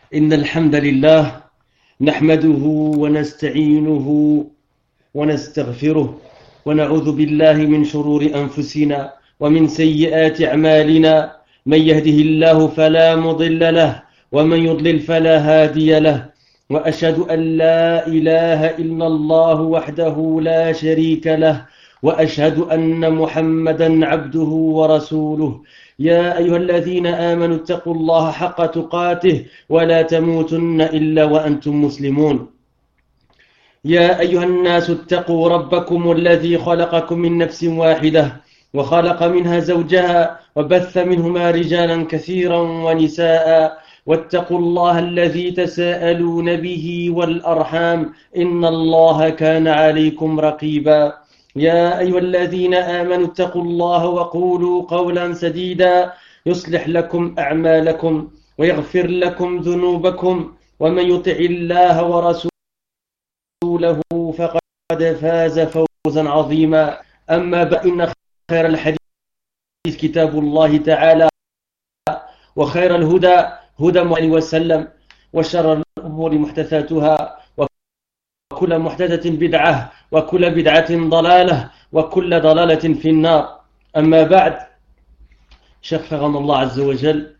إن الحمد لله نحمده ونستعينه ونستغفره ونعوذ بالله من شرور أنفسنا ومن سيئات أعمالنا. من يهده الله فلا مضل له ومن يضلل فلا هادي له، وأشهد أن لا إله إلا الله وحده لا شريك له، وأشهد أن محمدا عبده ورسوله. يا أيها الذين آمنوا اتقوا الله حق تقاته ولا تموتن إلا وأنتم مسلمون. يا أيها الناس اتقوا ربكم الذي خلقكم من نفس واحدة وخلق منها زوجها وبث منهما رجالا كثيرا ونساء، واتقوا الله الذي تساءلون به والأرحام إن الله كان عليكم رقيبا. يا أيها الذين آمنوا اتقوا الله وقولوا قولا سديدا يصلح لكم أعمالكم ويغفر لكم ذنوبكم، ومن يطع الله ورسوله فقد فاز فوزا عظيما. أما بعد، إن خير الحديث كتاب الله تعالى، وخير الهدى هدى محمد وسلم، وشر الأمور محدثاتها، وكل محدثة بدعة، وكل بدعة ضلالة، وكل ضلالة في النار. أما بعد، chers frères en Allah Azza wa Jal,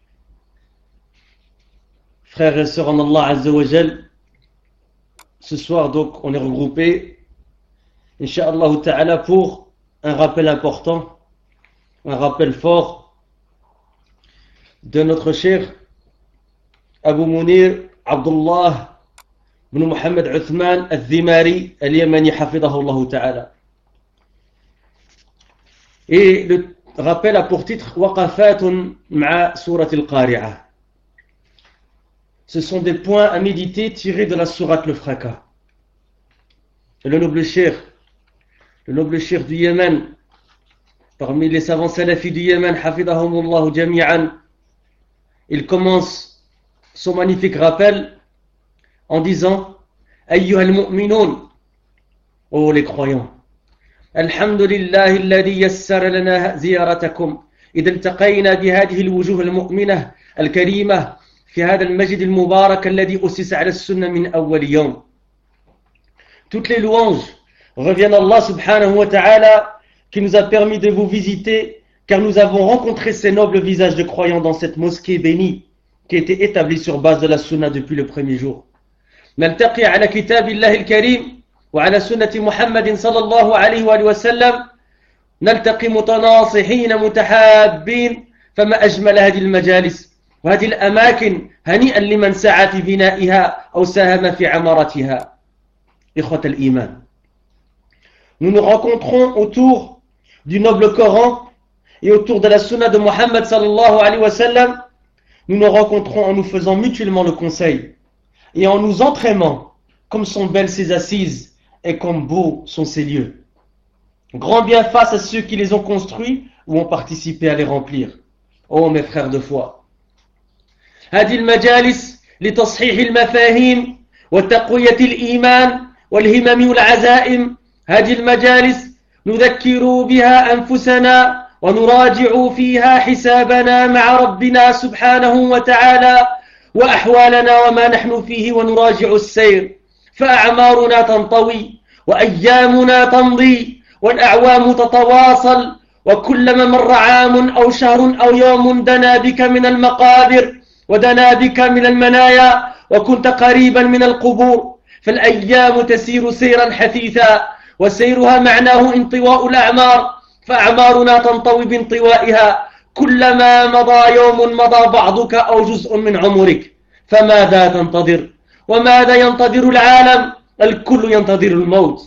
frères et sœurs en Allah Azza wa Jal, ce soir donc on est regroupés, Inch'Allah Ta'ala, pour un rappel important, un rappel fort de notre cher Abu Munir Abdullah بن محمد عثمان الذماري اليمني حفظه الله تعالى. Et le rappel a pour titre وقفات مع سورة القارعة. Ce sont des points à méditer tirés de la sourate le fracas. Et le noble cheikh du Yémen, parmi les savants salafis du Yémen, حفظهم جميعا, il commence son magnifique rappel en disant أيها المؤمنون, ô les croyants, الحمد لله الذي يسر لنا زيارتكم إذا التقينا بهذه الوجوه المؤمنة الكريمة في هذا المسجد المبارك الذي أسس على السنة من أول يوم. Toutes les louanges reviennent à Allah subhanahu wa ta'ala qui nous a permis de vous visiter, car nous avons rencontré ces nobles visages de croyants dans cette mosquée bénie qui était établie sur base de la sunna depuis le premier jour. نلتقي على كتاب الله الكريم وعلى سنة محمد صلى الله عليه وآله وسلم، نلتقي متناصحين متحابين، فما أجمل هذه المجالس وهذه الأماكن، هنيئا لمن سعى في بنائها أو ساهم في عمارتها. إخوة الإيمان, nous nous rencontrons autour du noble Coran et autour de la sunna de Muhammad sallallahu alayhi wa sallam. Nous nous rencontrons en nous faisant mutuellement le conseil et en nous entraînant comme sont belles ces assises et comme beaux sont ces lieux. Grand bien face à ceux qui les ont construits ou ont participé à les remplir. Oh mes frères de foi, هذه المجالس لتصحيح المفاهيم وتقوية الإيمان والهمم والعزائم، هذه المجالس نذكر بها أنفسنا ونراجع فيها حسابنا مع ربنا سبحانه وتعالى وأحوالنا وما نحن فيه، ونراجع السير، فأعمارنا تنطوي وأيامنا تمضي والأعوام تتواصل، وكلما مر عام أو شهر أو يوم دنا بك من المقابر ودنا بك من المنايا وكنت قريبا من القبور، فالأيام تسير سيرا حثيثا وسيرها معناه انطواء الأعمار، فأعمارنا تنطوي بانطوائها، كلما مضى يوم مضى بعضك أو جزء من عمرك، فماذا تنتظر؟ وماذا ينتظر العالم؟ الكل ينتظر الموت.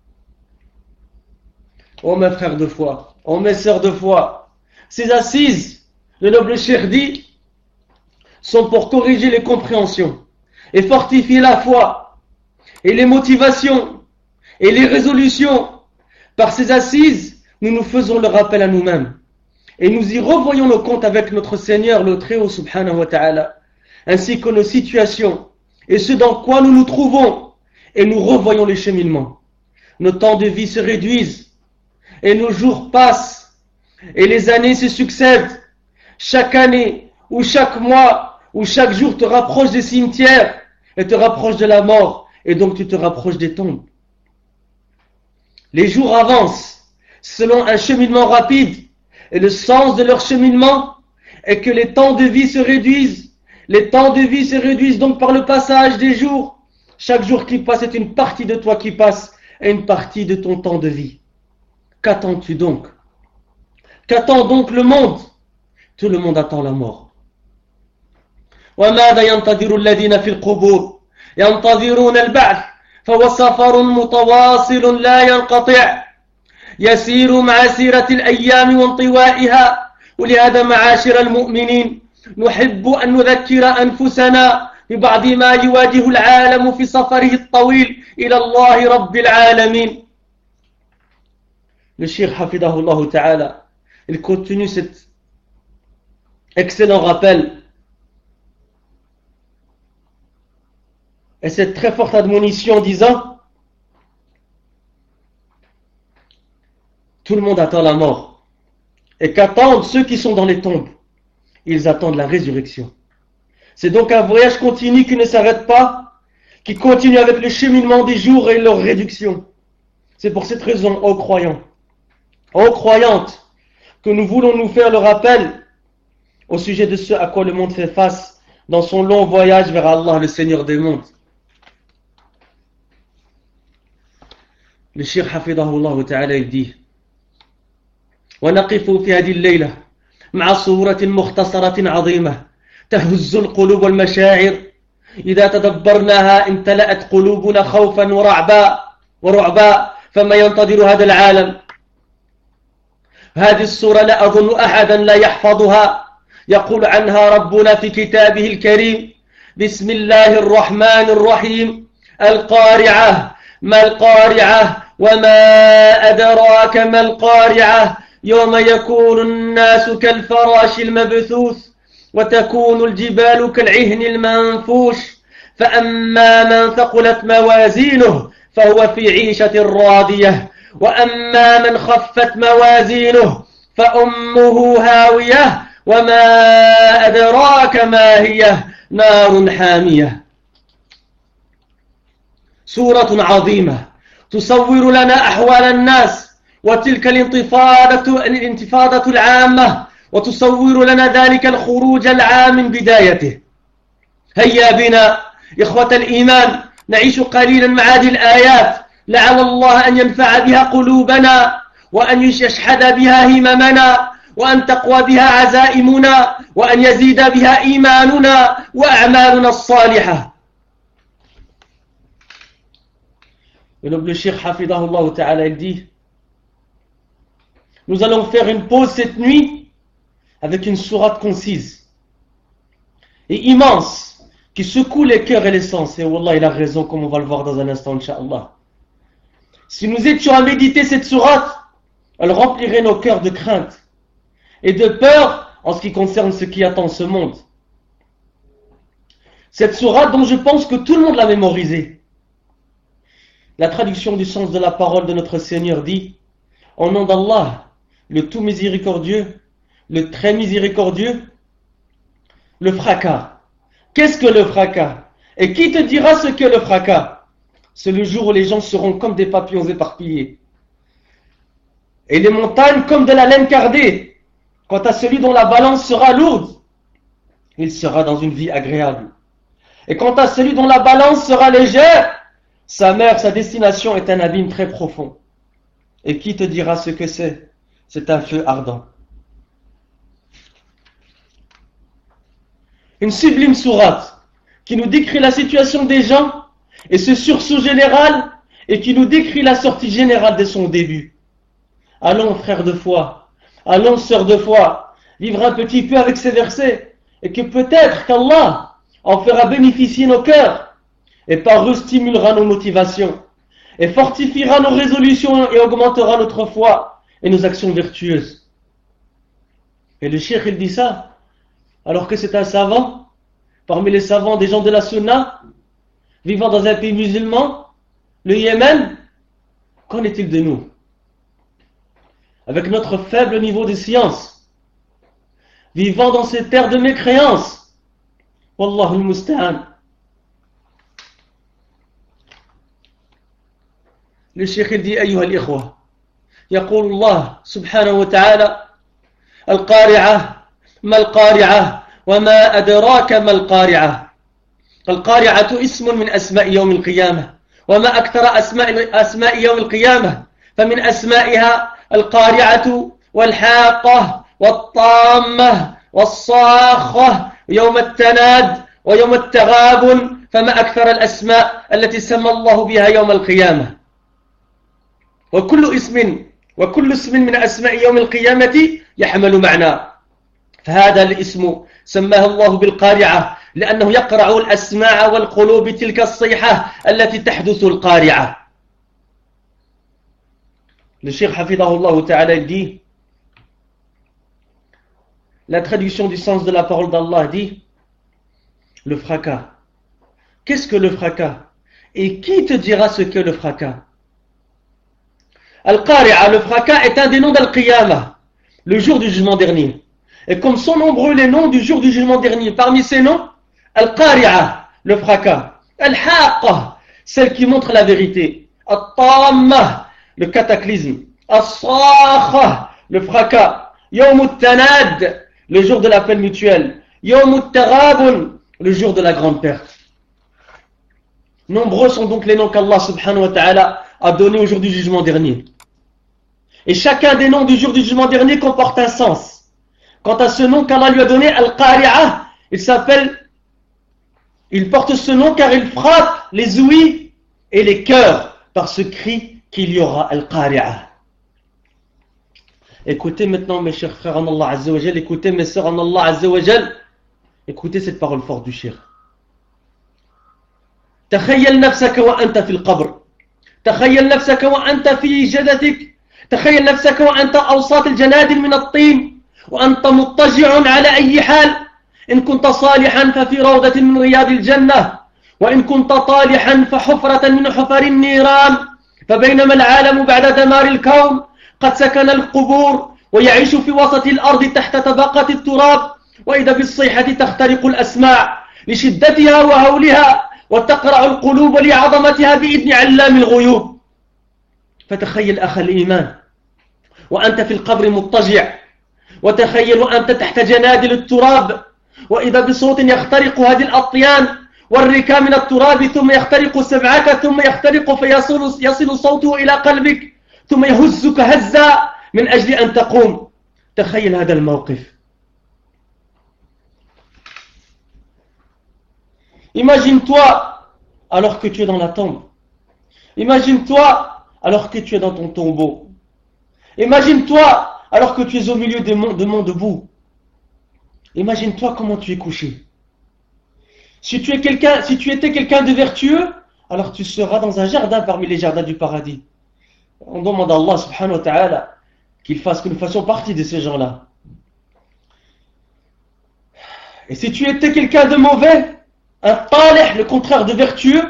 Oh mes frères de foi, oh mes sœurs de foi, ces assises, le noble cheikh dit, sont pour corriger les compréhensions et fortifier la foi et les motivations et les résolutions. Par ces assises, nous nous faisons le rappel à nous-mêmes et nous y revoyons nos comptes avec notre Seigneur, le Très-Haut subhanahu wa ta'ala, ainsi que nos situations et ce dans quoi nous nous trouvons, et nous revoyons les cheminements. Nos temps de vie se réduisent et nos jours passent et les années se succèdent. Chaque année ou chaque mois où chaque jour te rapproche des cimetières et te rapproche de la mort, et donc tu te rapproches des tombes. Les jours avancent selon un cheminement rapide, et le sens de leur cheminement est que les temps de vie se réduisent. Les temps de vie se réduisent donc par le passage des jours. Chaque jour qui passe est une partie de toi qui passe et une partie de ton temps de vie. Qu'attends-tu donc? Qu'attend donc le monde? Tout le monde attend la mort. وماذا ينتظر الذين في القبور ينتظرون البعث فهو سفر متواصل لا ينقطع يسير مع سيرة الأيام وانطوائها ولهذا معاشر المؤمنين نحب أن نذكر أنفسنا ببعض ما يواجه العالم في سفره الطويل إلى الله رب العالمين. Le Cheikh Hafidahullah Ta'ala, il continue cet excellent rappel et cette très forte admonition en disant: tout le monde attend la mort. Et qu'attendent ceux qui sont dans les tombes? Ils attendent la résurrection. C'est donc un voyage continu qui ne s'arrête pas, qui continue avec le cheminement des jours et leur réduction. C'est pour cette raison, ô croyants, ô croyantes, que nous voulons nous faire le rappel au sujet de ce à quoi le monde fait face dans son long voyage vers Allah, le Seigneur des mondes. Le Cheikh Hafidahullah Ta'ala, il dit: ونقف في هذه الليلة مع صورة مختصرة عظيمة تهز القلوب والمشاعر إذا تدبرناها امتلأت قلوبنا خوفا ورعبا فما ينتظر هذا العالم. هذه الصورة لا أظن أحدا لا يحفظها. يقول عنها ربنا في كتابه الكريم: بسم الله الرحمن الرحيم القارعة ما القارعة وما أدراك ما القارعة يوم يكون الناس كالفراش المبثوث وتكون الجبال كالعهن المنفوش فأما من ثقلت موازينه فهو في عيشة راضية وأما من خفت موازينه فأمه هاوية وما أدراك ما هي نار حامية. سورة عظيمة تصور لنا أحوال الناس وتلك الانتفاضة العامة وتصور لنا ذلك الخروج العام من بدايته. هيا بنا إخوة الإيمان نعيش قليلا مع هذه الآيات لعل الله أن ينفع بها قلوبنا وأن يشحذ بها هممنا وأن تقوى بها عزائمنا وأن يزيد بها إيماننا وأعمالنا الصالحة. Et donc le Cheikh Hafidahullah Ta'ala, il dit: nous allons faire une pause cette nuit avec une sourate concise et immense qui secoue les cœurs et les sens. Et Wallah, il a raison, comme on va le voir dans un instant, Inch'Allah. Si nous étions à méditer cette sourate, elle remplirait nos cœurs de crainte et de peur en ce qui concerne ce qui attend ce monde. Cette sourate dont je pense que tout le monde l'a mémorisée. La traduction du sens de la parole de notre Seigneur dit: au nom d'Allah, le tout miséricordieux, le très miséricordieux, le fracas. Qu'est-ce que le fracas? Et qui te dira ce qu'est le fracas? C'est le jour où les gens seront comme des papillons éparpillés et les montagnes comme de la laine cardée. Quant à celui dont la balance sera lourde, il sera dans une vie agréable. Et quant à celui dont la balance sera légère, sa mère, sa destination est un abîme très profond. Et qui te dira ce que c'est? C'est un feu ardent. Une sublime sourate qui nous décrit la situation des gens et ce sursaut général et qui nous décrit la sortie générale de son début. Allons, frères de foi, allons, sœurs de foi, vivre un petit peu avec ces versets et que peut-être qu'Allah en fera bénéficier nos cœurs et par eux stimulera nos motivations et fortifiera nos résolutions et augmentera notre foi et nos actions vertueuses. Et le cheikh, il dit ça alors que c'est un savant parmi les savants des gens de la Sunna vivant dans un pays musulman, le Yémen. Qu'en est-il de nous? Avec notre faible niveau de science, vivant dans ces terres de mécréance, والله المستعان. للشيخ دي أيها الإخوة، يقول الله سبحانه وتعالى: القارعة ما القارعة وما أدراك ما القارعة. القارعة اسم من أسماء يوم القيامة، وما أكثر أسماء يوم القيامة، فمن أسمائها القارعة والحاقة والطامة والصاخة يوم التناد ويوم التغابن، فما أكثر الأسماء التي سمى الله بها يوم القيامة. وكل اسم من أسماء يوم القيامة يحمل معنى. فهذا الاسم سماه الله بالقارعة لأنه يقرع الأسماع والقلوب تلك الصيحة التي تحدث القارعة. الشيخ حفظه الله تعالى dit, la traduction du sens de la parole d'Allah dit, le fracas. Qu'est-ce que le fracas? Et qui te dira ce qu'est le fracas? Al-Qari'a, le fracas, est un des noms d'Al-Qiyamah, le jour du jugement dernier. Et comme sont nombreux les noms du jour du jugement dernier, parmi ces noms, Al-Qari'a, le fracas, Al-Haqqa, celle qui montre la vérité, Al-Tamma, le cataclysme, Al-Sakha, le fracas, Yawm al-Tanad, le jour de l'appel mutuel, Yawm al-Taghabun, le jour de la grande perte. Nombreux sont donc les noms qu'Allah subhanahu wa ta'ala a donnés au jour du jugement dernier. Et chacun des noms du jour du jugement dernier comporte un sens. Quant à ce nom qu'Allah lui a donné, Al-Qari'a, il porte ce nom car il frappe les ouïes et les cœurs par ce cri qu'il y aura, Al-Qari'a. Écoutez maintenant mes chers frères en Allah Azza wa Jal, écoutez mes sœurs en Allah Azza wa Jal, écoutez cette parole forte du Cheikh. تخيل نفسك وأنت في القبر، تخيل نفسك وأنت في جدتك، تخيل نفسك وأنت أوساط الجنادل من الطين، وأنت مضطجع على أي حال. إن كنت صالحا ففي روضة من رياض الجنة، وإن كنت طالحا فحفرة من حفر النيران. فبينما العالم بعد دمار الكون قد سكن القبور ويعيش في وسط الأرض تحت طبقات التراب، وإذا بالصيحة تخترق الأسماع لشدتها وهولها وتقرع القلوب لعظمتها بإذن علام الغيوب. فتخيل أخ الإيمان وأنت في القبر مضطجع، وتخيل وأنت تحت جنادل التراب، وإذا بصوت يخترق هذه الأطيان والركام من التراب، ثم يخترق سمعك، ثم يخترق فيصل صوته إلى قلبك، ثم يهزك هزا من أجل أن تقوم. تخيل هذا الموقف. Imagine-toi alors que tu es dans la tombe. Imagine-toi alors que tu es dans ton tombeau. Imagine-toi alors que tu es au milieu de monts debout. Imagine-toi comment tu es couché. Si tu étais quelqu'un de vertueux, alors tu seras dans un jardin parmi les jardins du paradis. On demande à Allah subhanahu wa ta'ala que nous fassions partie de ces gens-là. Et si tu étais quelqu'un de mauvais, un talih, le contraire de vertueux,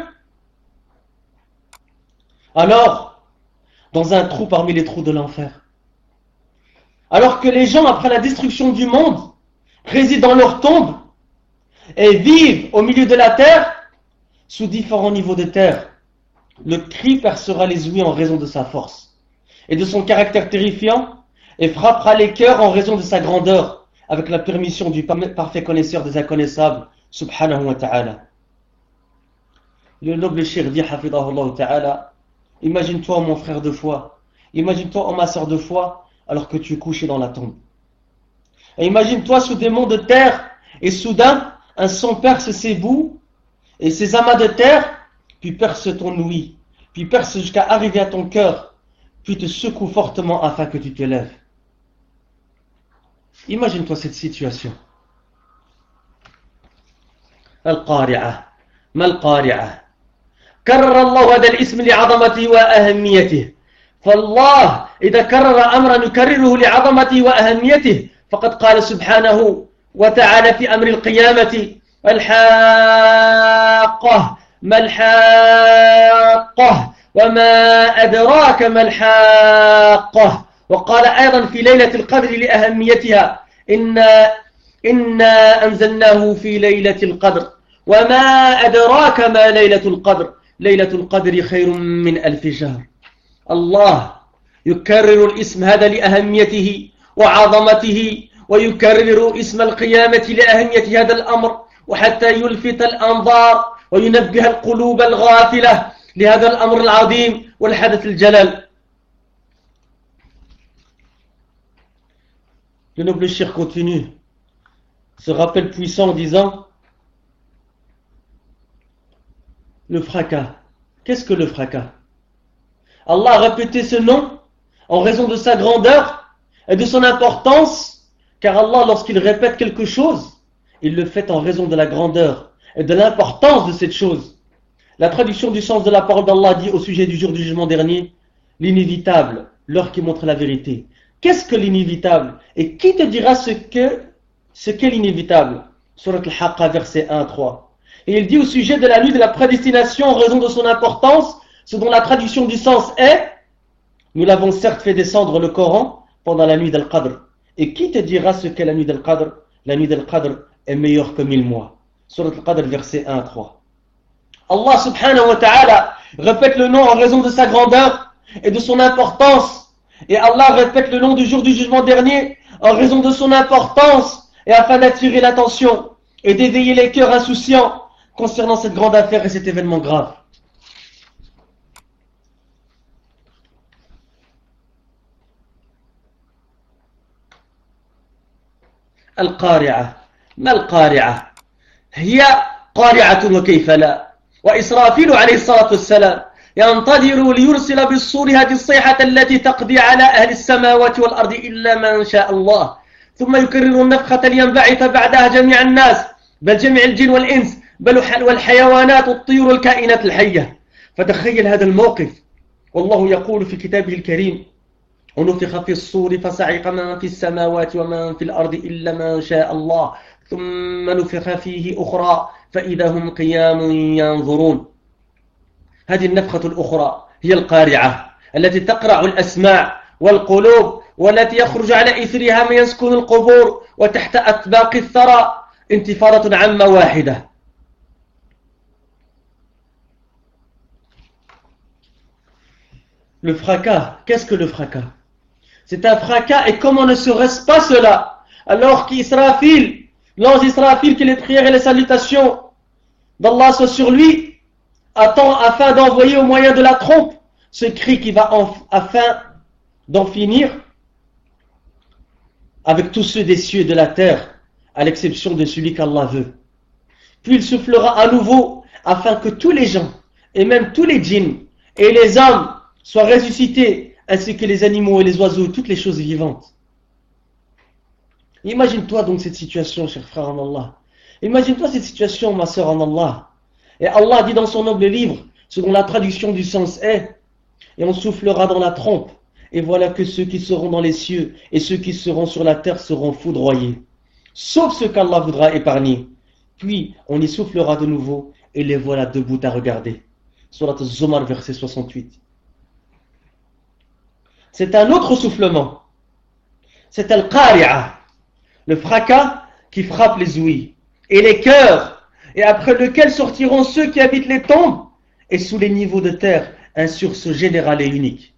alors dans un trou parmi les trous de l'enfer. Alors que les gens, après la destruction du monde, résident dans leur tombe et vivent au milieu de la terre sous différents niveaux de terre, le cri percera les ouïes en raison de sa force et de son caractère terrifiant, et frappera les cœurs en raison de sa grandeur, avec la permission du parfait connaisseur des inconnaissables, subhanahu wa ta'ala. Le noble cheikh dit, hafidahullah ta'ala, imagine-toi mon frère de foi, imagine-toi ma sœur de foi, alors que tu es couché dans la tombe. Et imagine-toi sous des monts de terre, et soudain, un son perce ses bouts, et ses amas de terre, puis perce ton ouïe, puis perce jusqu'à arriver à ton cœur, puis te secoue fortement afin que tu te lèves. Imagine-toi cette situation. Al-Qari'a. ما القارعة؟ كرر الله هذا الاسم لعظمته وأهميته. فالله إذا كرر أمرا يكرره لعظمته وأهميته، فقد قال سبحانه وتعالى في أمر القيامة: الحاقة ما الحاقة وما أدراك ما الحاقة. وقال أيضا في ليلة القدر لأهميتها: إنا أنزلناه في ليلة القدر وما أدراك ما ليلة القدر ليلة القدر خير من 1000 شهر. الله يكرر الاسم هذا لأهميته وعظمته، ويكرر اسم القيامة لأهمية هذا الأمر، وحتى يلفت الأنظار وينبه القلوب الغافلة لهذا الأمر العظيم والحدث الجلال. Le noble cheikh continue ce rappel puissant en disant le fracas. Qu'est-ce que le fracas? Allah a répété ce nom en raison de sa grandeur et de son importance, car Allah, lorsqu'il répète quelque chose, il le fait en raison de la grandeur et de l'importance de cette chose. La traduction du sens de la parole d'Allah dit au sujet du jour du jugement dernier, l'inévitable, l'heure qui montre la vérité. Qu'est-ce que l'inévitable? Et qui te dira ce qu'est l'inévitable? Surat Al-Haqqa, verset 1 à 3. Et il dit au sujet de la nuit de la prédestination en raison de son importance, ce dont la traduction du sens est, nous l'avons certes fait descendre le Coran pendant la nuit d'Al-Qadr. Et qui te dira ce qu'est la nuit d'Al-Qadr? La nuit d'Al-Qadr est meilleure que 1000 mois. Surat Al-Qadr, verset 1 à 3. Allah subhanahu wa ta'ala répète le nom en raison de sa grandeur et de son importance. Et Allah répète le nom du jour du jugement dernier en raison de son importance et afin d'attirer l'attention et d'éveiller les cœurs insouciants concernant cette grande affaire et cet événement grave. القارعة. ما القارعة؟ هي قارعة وكيف لا. وإسرافيل عليه الصلاة والسلام ينتظر ليرسل بالصور هذه الصيحة التي تقضي على أهل السماوات والأرض إلا من شاء الله، ثم يكرر النفخة لينبعث بعدها جميع الناس، بل جميع الجن والإنس، بل والحيوانات والطيور والكائنات الحية. فتخيل هذا الموقف، والله يقول في كتابه الكريم: ونفخ في الصور فصعق من في السماوات ومن في الأرض إلا من شاء الله، ثم نفخ فيه أخرى فإذا هم قيام ينظرون. هذه النفخة الأخرى هي القارعة التي تقرع الأسماع والقلوب، والتي يخرج على إثرها من يسكن القبور وتحت أطباق الثرى انتفاضة عامة واحدة. Le fracas, qu'est-ce que le fracas? C'est un fracas, et comment ne serait-ce pas cela alors qu'Israfil, l'ange Israfil, que les prières et les salutations d'Allah soient sur lui, attend afin d'envoyer au moyen de la trompe ce cri qui va afin d'en finir avec tous ceux des cieux et de la terre, à l'exception de celui qu'Allah veut. Puis il soufflera à nouveau afin que tous les gens, et même tous les djinns et les hommes, soient ressuscités, ainsi que les animaux et les oiseaux et toutes les choses vivantes. Imagine-toi donc cette situation, cher frère en Allah. Imagine-toi cette situation, ma sœur en Allah. Et Allah dit dans son noble livre, ce dont la traduction du sens est, et on soufflera dans la trompe, et voilà que ceux qui seront dans les cieux et ceux qui seront sur la terre seront foudroyés, sauf ceux qu'Allah voudra épargner. Puis on y soufflera de nouveau, et les voilà debout à regarder. Surat Az-Zumar, verset 68. C'est un autre soufflement. C'est Al-Qari'a, le fracas qui frappe les ouïes et les cœurs, et après lequel sortiront ceux qui habitent les tombes, et sous les niveaux de terre, un sursaut général et unique.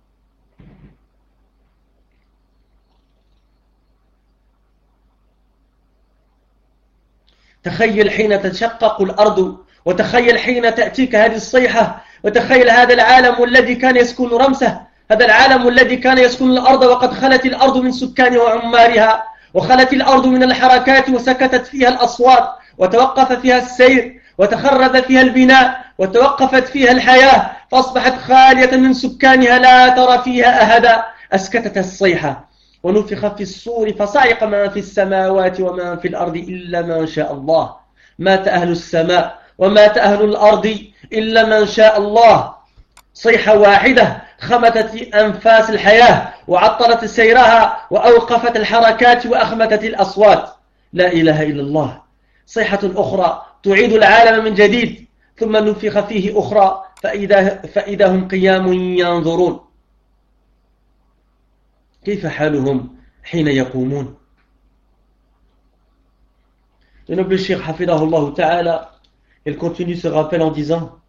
تخيل حين تشقق الأرض، وتخيل حين تأتيك هذه الصيحة، وتخيل هذا العالم الذي كان يسكن رمسه، هذا العالم الذي كان يسكن الأرض وقد خلت الأرض من سكانها وعمارها، وخلت الأرض من الحركات وسكتت فيها الأصوات، وتوقف فيها السير، وتخرب فيها البناء، وتوقفت فيها الحياة، فأصبحت خالية من سكانها لا ترى فيها أحدا. أسكتت الصيحة ونفخ في الصور فصعق من في السماوات ومن في الأرض إلا من شاء الله. مات أهل السماء ومات أهل الأرض إلا من شاء الله. صيحة واحدة خمتت أنفاس الحياة وعطلت سيرها وأوقفت الحركات وأخمتت الأصوات. لا إله إلا الله. صيحة أخرى تعيد العالم من جديد، ثم نفخ فيه أخرى فإذا هم قيام ينظرون. كيف حالهم حين يقومون؟ Le noble Cheikh Hafidahullah Ta'ala, il continue ce rappel en disant: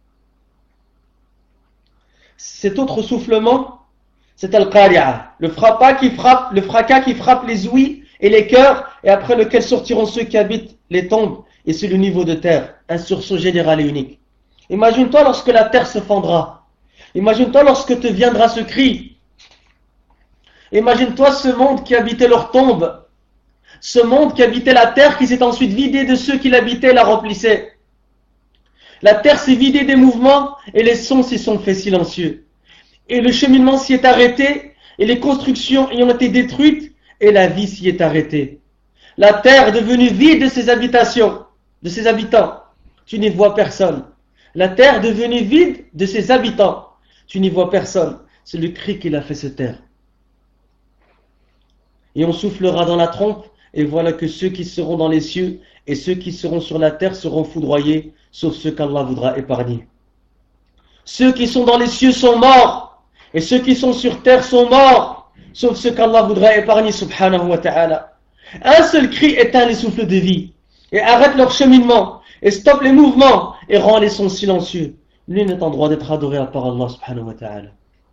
cet autre soufflement, c'est Al-Qari'a, le fracas qui frappe les ouïes et les cœurs, et après lequel sortiront ceux qui habitent les tombes, et c'est le niveau de terre, un sursaut général et unique. Imagine-toi lorsque la terre se fendra. Imagine-toi lorsque te viendra ce cri. Imagine-toi ce monde qui habitait leur tombe, ce monde qui habitait la terre, qui s'est ensuite vidé de ceux qui l'habitaient et la remplissaient. La terre s'est vidée des mouvements et les sons s'y sont faits silencieux. Et le cheminement s'y est arrêté, et les constructions ayant été détruites, et la vie s'y est arrêtée. La terre est devenue vide de ses habitations, de ses habitants. Tu n'y vois personne. La terre est devenue vide de ses habitants. Tu n'y vois personne. C'est le cri qui l'a fait se taire. Et on soufflera dans la trompe, et voilà que ceux qui seront dans les cieux et ceux qui seront sur la terre seront foudroyés, sauf ceux qu'Allah voudra épargner. Ceux qui sont dans les cieux sont morts, et ceux qui sont sur terre sont morts, sauf ceux qu'Allah voudra épargner, subhanahu wa ta'ala. Un seul cri éteint les souffles de vie, et arrête leur cheminement, et stoppe les mouvements, et rend les sons silencieux. Nul n'est en droit d'être adoré à part Allah, subhanahu wa ta'ala.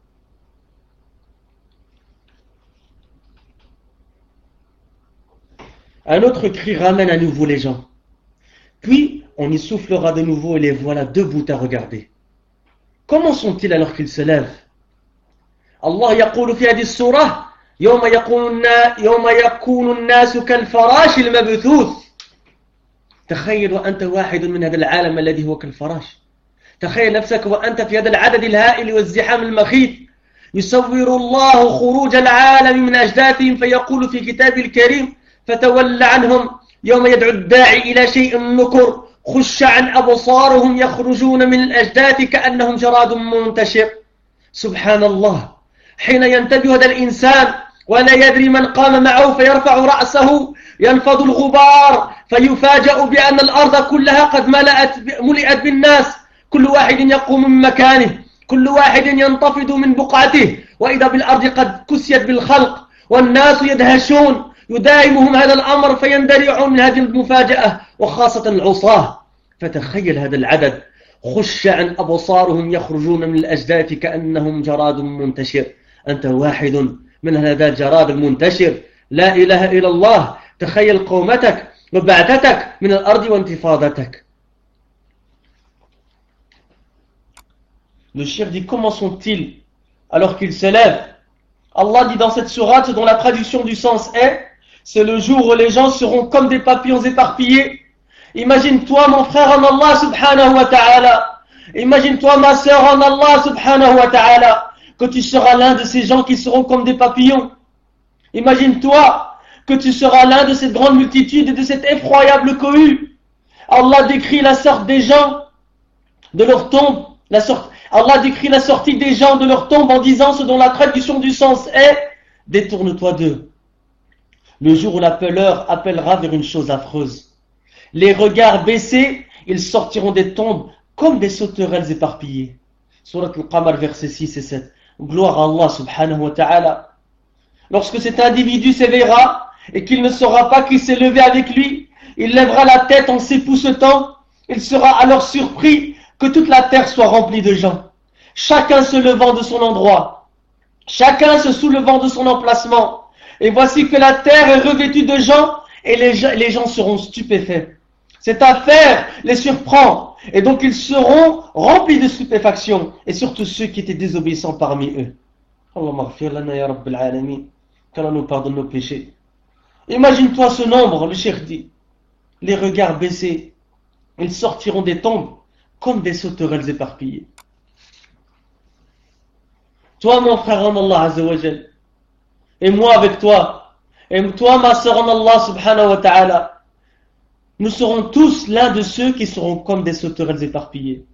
Un autre cri ramène à nouveau les gens. Puis, on y soufflera de nouveau et les voilà debout à regarder. Comment sont-ils alors qu'ils se lèvent? Allah yaqulu fi hadhihi surah yawma yakunu an-nasu kal-farash al-mabthuth. تخيل وأنت واحد من هذا العالم الذي هو كالفراش. تخيل نفسك وأنت في هذا العدد الهائل والزحام المخيف. يصور الله خروج العالم من أجداثهم فيقول في كتابه الكريم: فتول عنهم يوم يدعو الداعي إلى شيء نكر خش عن أبصارهم يخرجون من الأجداث كأنهم جراد منتشر. سبحان الله، حين ينتبه هذا الإنسان ولا يدري من قام معه فيرفع رأسه ينفض الغبار فيفاجأ بأن الأرض كلها قد ملئت بالناس، كل واحد يقوم من مكانه، كل واحد ينتفض من بقعته، وإذا بالأرض قد كسيت بالخلق والناس يدهشون. يدايمهم هذا الأمر فيندرعون من هذه المفاجأة، وخاصة العصاة. فتخيل هذا العدد خش عن أبصارهم يخرجون من الأجداث كأنهم جراد منتشر. أنت واحد من هذا الجراد المنتشر. لا إله إلا الله. تخيل قومتك وبعثتك من الأرض وانتفاضتك. Le cheikh dit: comment sont-ils alors qu'ils se lèvent? Allah dit dans cette sourate, dont la traduction du sens est: c'est le jour où les gens seront comme des papillons éparpillés. Imagine-toi, mon frère en Allah subhanahu wa ta'ala. Imagine-toi, ma sœur en Allah subhanahu wa ta'ala, que tu seras l'un de ces gens qui seront comme des papillons. Imagine-toi que tu seras l'un de cette grande multitude et de cette effroyable cohue. Allah décrit la sorte des gens de leur tombe. Allah décrit la sortie des gens de leur tombe en disant ce dont la traduction du sens est: détourne-toi d'eux. Le jour où l'appeleur appellera vers une chose affreuse. Les regards baissés, ils sortiront des tombes comme des sauterelles éparpillées. Surat Al-Qamar, versets 6 et 7. Gloire à Allah subhanahu wa ta'ala. Lorsque cet individu s'éveillera et qu'il ne saura pas qui s'est levé avec lui, il lèvera la tête en s'époussetant. Il sera alors surpris que toute la terre soit remplie de gens. Chacun se levant de son endroit, chacun se soulevant de son emplacement. Et voici que la terre est revêtue de gens et les gens seront stupéfaits. Cette affaire les surprend et donc ils seront remplis de stupéfaction, et surtout ceux qui étaient désobéissants parmi eux. Allahumma ghfir lana ya Rabbil alamin, qu'Allah nous pardonne nos péchés. Imagine-toi ce nombre, le cheikh dit, les regards baissés, ils sortiront des tombes comme des sauterelles éparpillées. Toi, mon frère en Allah Azza wa Jal, et moi avec toi, et toi, ma sœur en Allah subhanahu wa ta'ala, nous serons tous l'un de ceux qui seront comme des sauterelles éparpillées.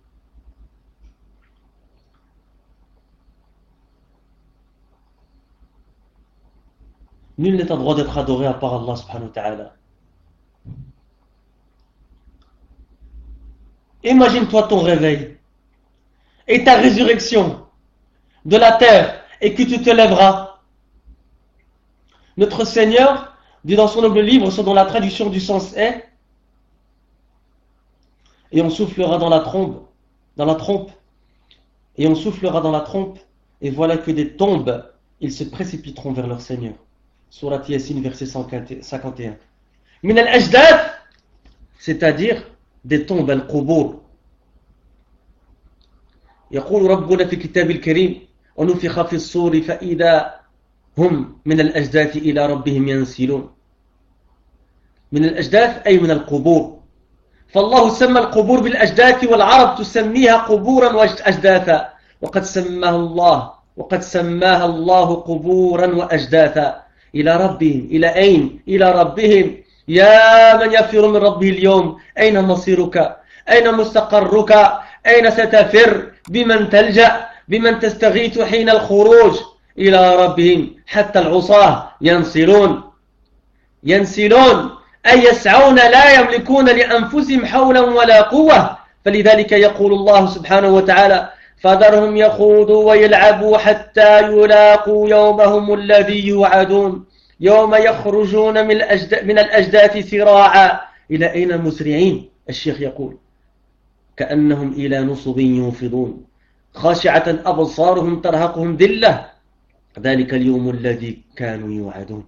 Nul n'est en droit d'être adoré à part Allah subhanahu wa ta'ala. Imagine-toi ton réveil et ta résurrection de la terre et que tu te lèveras. Notre Seigneur dit dans son noble livre, ce dont la traduction du sens est: et on soufflera dans la trompe, et on soufflera dans la trompe, et voilà que des tombes, ils se précipiteront vers leur Seigneur. Surat Yasin, verset 51. Min al-ajdad, c'est-à-dire des tombes, al-qubur. يقول ربنا في الكتاب الكريم ونفخ في الصور فإذا هم من الأجداث إلى ربهم ينسلون. من الأجداث أي من القبور. فالله سمى القبور بالأجداث والعرب تسميها قبورا وأجداثا وقد سماها الله قبورا وأجداثا إلى ربهم. إلى أين؟ إلى ربهم. يا من يفر من ربه اليوم أين مصيرك؟ أين مستقرك؟ أين ستفر؟ بمن تلجأ؟ بمن تستغيث حين الخروج؟ إلى ربهم. حتى العصاة ينسلون أي يسعون لا يملكون لأنفسهم حولا ولا قوة. فلذلك يقول الله سبحانه وتعالى فذرهم يخوضوا ويلعبوا حتى يلاقوا يومهم الذي يوعدون يوم يخرجون من الأجداث سراعا. إلى أين مسرعين؟ الشيخ يقول كأنهم إلى نصب يوفضون خاشعة أبصارهم ترهقهم ذلة ذلك اليوم الذي كانوا يوعدون.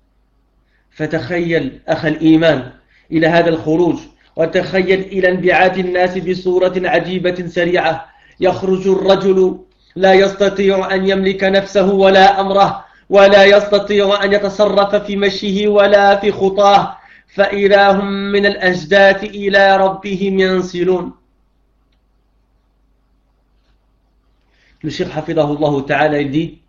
فتخيل أخ الإيمان إلى هذا الخروج، وتخيل إلى انبعاث الناس بصورة عجيبة سريعة. يخرج الرجل لا يستطيع أن يملك نفسه ولا أمره، ولا يستطيع أن يتصرف في مشيه ولا في خطاه، فإذا هم من الأجداث إلى ربهم ينسلون. Le Cheikh Hafidahullah Ta'ala il dit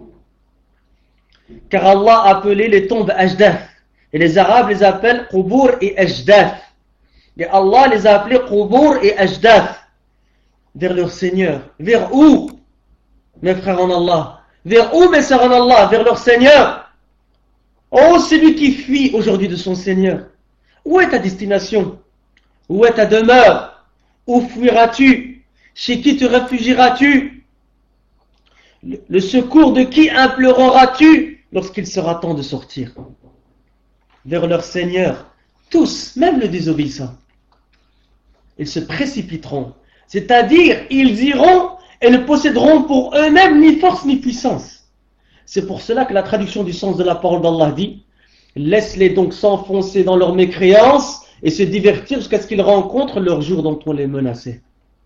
car Allah a appelé les tombes Ajdath et les Arabes les appellent Qubur et Ajdath, et Allah les a appelés Qubur et Ajdath vers leur Seigneur. Vers où, mes frères en Allah? Vers où, mes sœurs en Allah? Vers leur Seigneur. Oh, celui qui fuit aujourd'hui de son Seigneur, où est ta destination? Où est ta demeure? Où fuiras-tu? Chez qui te réfugieras-tu? Le secours de qui imploreras-tu lorsqu'il sera temps de sortir? Vers leur Seigneur, tous, même le désobéissant. Ils se précipiteront, c'est-à-dire ils iront et ne posséderont pour eux-mêmes ni force ni puissance. C'est pour cela que la traduction du sens de la parole d'Allah dit laisse-les donc s'enfoncer dans leur mécréance et se divertir jusqu'à ce qu'ils rencontrent leur jour dont on les menaçait.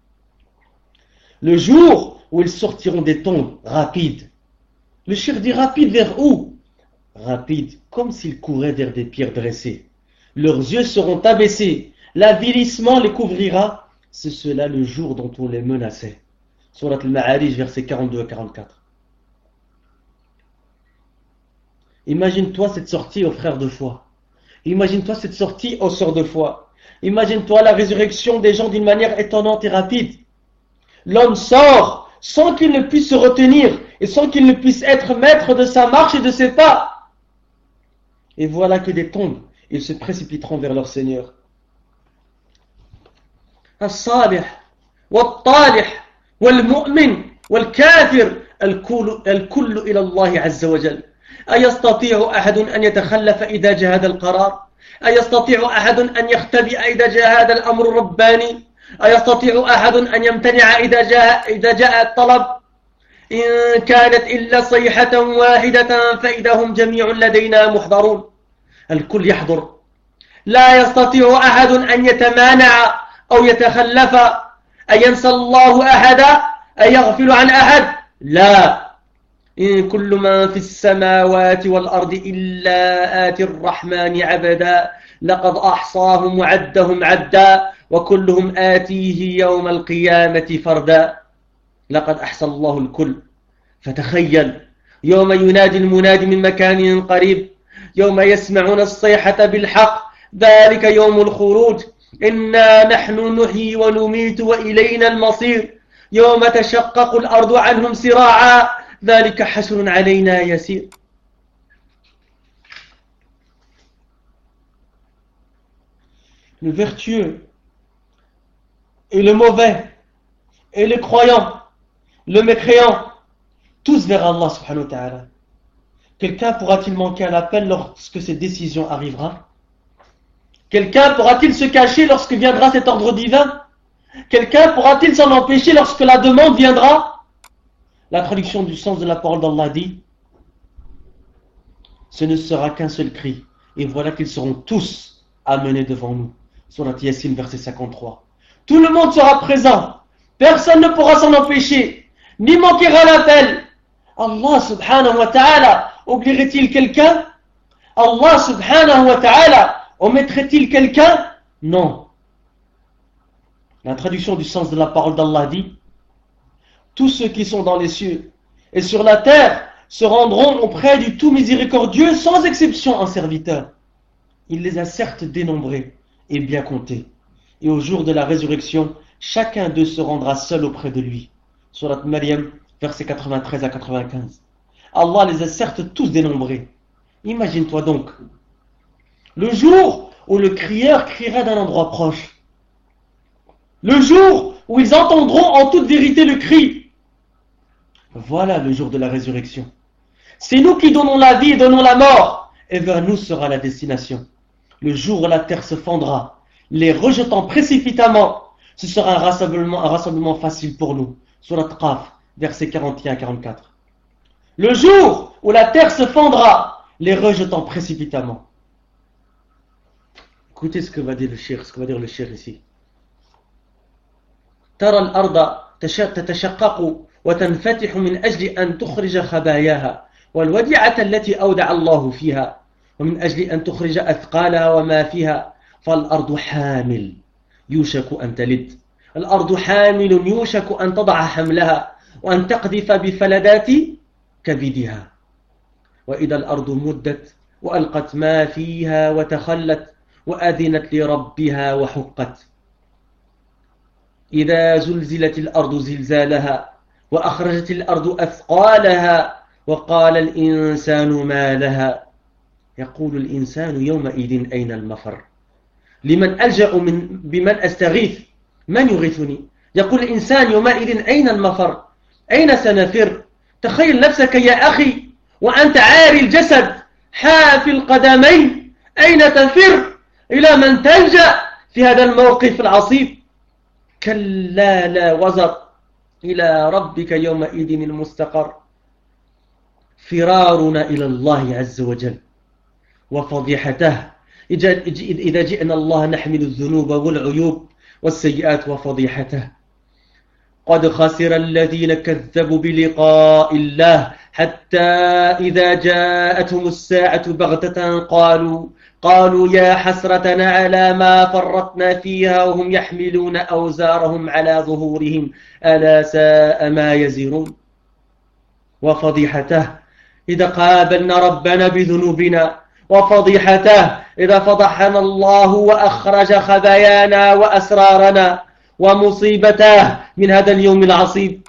Le jour où ils sortiront des tombes rapides. Le cheikh dit rapide vers où? Rapide, comme s'ils couraient vers des pierres dressées. Leurs yeux seront abaissés, l'avilissement les couvrira. C'est cela le jour dont on les menaçait. Surat al-Ma'arij, versets 42 à 44. Imagine-toi cette sortie aux frères de foi. Imagine-toi cette sortie aux sœurs de foi. Imagine-toi la résurrection des gens d'une manière étonnante et rapide. L'homme sort sans qu'il ne puisse se retenir et sans qu'il ne puisse être maître de sa marche et de ses pas. Et voilà que des tombes, ils se précipiteront vers leur Seigneur. As-salih, wal-talih, wal-mu'min, wal-kafir, al-kullu ila Allah azza wa jal. أيستطيع أحد أن يتخلف إذا جاء هذا القرار؟ أيستطيع أحد أن يختبئ إذا جاء هذا الأمر الرباني؟ أيستطيع أحد أن يمتنع إذا جاء الطلب؟ إن كانت إلا صيحة واحدة فإذا هم جميع لدينا محضرون. الكل يحضر. لا يستطيع أحد أن يتمانع أو يتخلف. أينسى الله أحدا؟ أيغفل عن أحد؟ لا. إن كل من في السماوات والأرض إلا آتي الرحمن عبدا لقد أحصاهم وعدهم عدا وكلهم آتيه يوم القيامة فردا. لقد أحصى الله الكل. فتخيل يوم ينادي المنادي من مكان قريب يوم يسمعون الصيحة بالحق ذلك يوم الخروج إنا نحن نحيي ونميت وإلينا المصير يوم تشقق الأرض عنهم سراعا ذلك حشر علينا يسير. Le vertueux et le mauvais et le croyant, le mécréant, tous vers Allah subhanahu wa ta'ala. Quelqu'un pourra-t-il manquer à l'appel lorsque cette décision arrivera? Quelqu'un pourra-t-il se cacher lorsque viendra cet ordre divin? Quelqu'un pourra-t-il s'en empêcher lorsque la demande viendra? La traduction du sens de la parole d'Allah dit: ce ne sera qu'un seul cri, et voilà qu'ils seront tous amenés devant nous. Surat Yasin, verset 53. Tout le monde sera présent, personne ne pourra s'en empêcher, ni manquera l'appel. Allah subhanahu wa ta'ala oublierait-il quelqu'un? Allah subhanahu wa ta'ala omettrait-il quelqu'un? Non. La traduction du sens de la parole d'Allah dit: tous ceux qui sont dans les cieux et sur la terre se rendront auprès du tout miséricordieux sans exception en serviteurs. Il les a certes dénombrés et bien comptés. Et au jour de la résurrection, chacun d'eux se rendra seul auprès de lui. Surat Maryam, versets 93 à 95. Allah les a certes tous dénombrés. Imagine-toi donc le jour où le crieur criera d'un endroit proche. Le jour où ils entendront en toute vérité le cri. Voilà le jour de la résurrection. C'est nous qui donnons la vie et donnons la mort, et vers nous sera la destination. Le jour où la terre se fendra, les rejetant précipitamment, ce sera un rassemblement facile pour nous. Surat Qaf, versets 41 à 44. Le jour où la terre se fendra, les rejetant précipitamment. Écoutez ce que va dire le cheikh ici. ترى الأرض تتشقق وتنفتح من أجل أن تخرج خباياها والوديعة التي أودع الله فيها ومن أجل أن تخرج أثقالها وما فيها فالأرض حامل يوشك أن تلد الأرض حامل يوشك أن تضع حملها وأن تقذف بفلدات كبدها وإذا الأرض مدت وألقت ما فيها وتخلت وأذنت لربها وحقت إذا زلزلت الأرض زلزالها وأخرجت الأرض أثقالها وقال الإنسان ما لها يقول الإنسان يومئذ أين المفر لمن ألجأ بمن أستغيث من يغيثني يقول الإنسان يومئذ أين المفر أين سنفر تخيل نفسك يا أخي وأنت عاري الجسد حافي القدمين أين تفر إلى من تلجأ في هذا الموقف العصيب كلا لا وزر إلى ربك يومئذ المستقر فرارنا إلى الله عز وجل وفضيحته إذا جئنا الله نحمل الذنوب والعيوب والسيئات وفضيحته قد خسر الذين كذبوا بلقاء الله حتى إذا جاءتهم الساعة بغتة قالوا يا حسرتنا على ما فرطنا فيها وهم يحملون أوزارهم على ظهورهم ألا ساء ما يزرون وفضيحته إذا قابلنا ربنا بذنوبنا وفضيحته إذا فضحنا الله وأخرج خبايانا وأسرارنا ومصيبته من هذا اليوم العصيب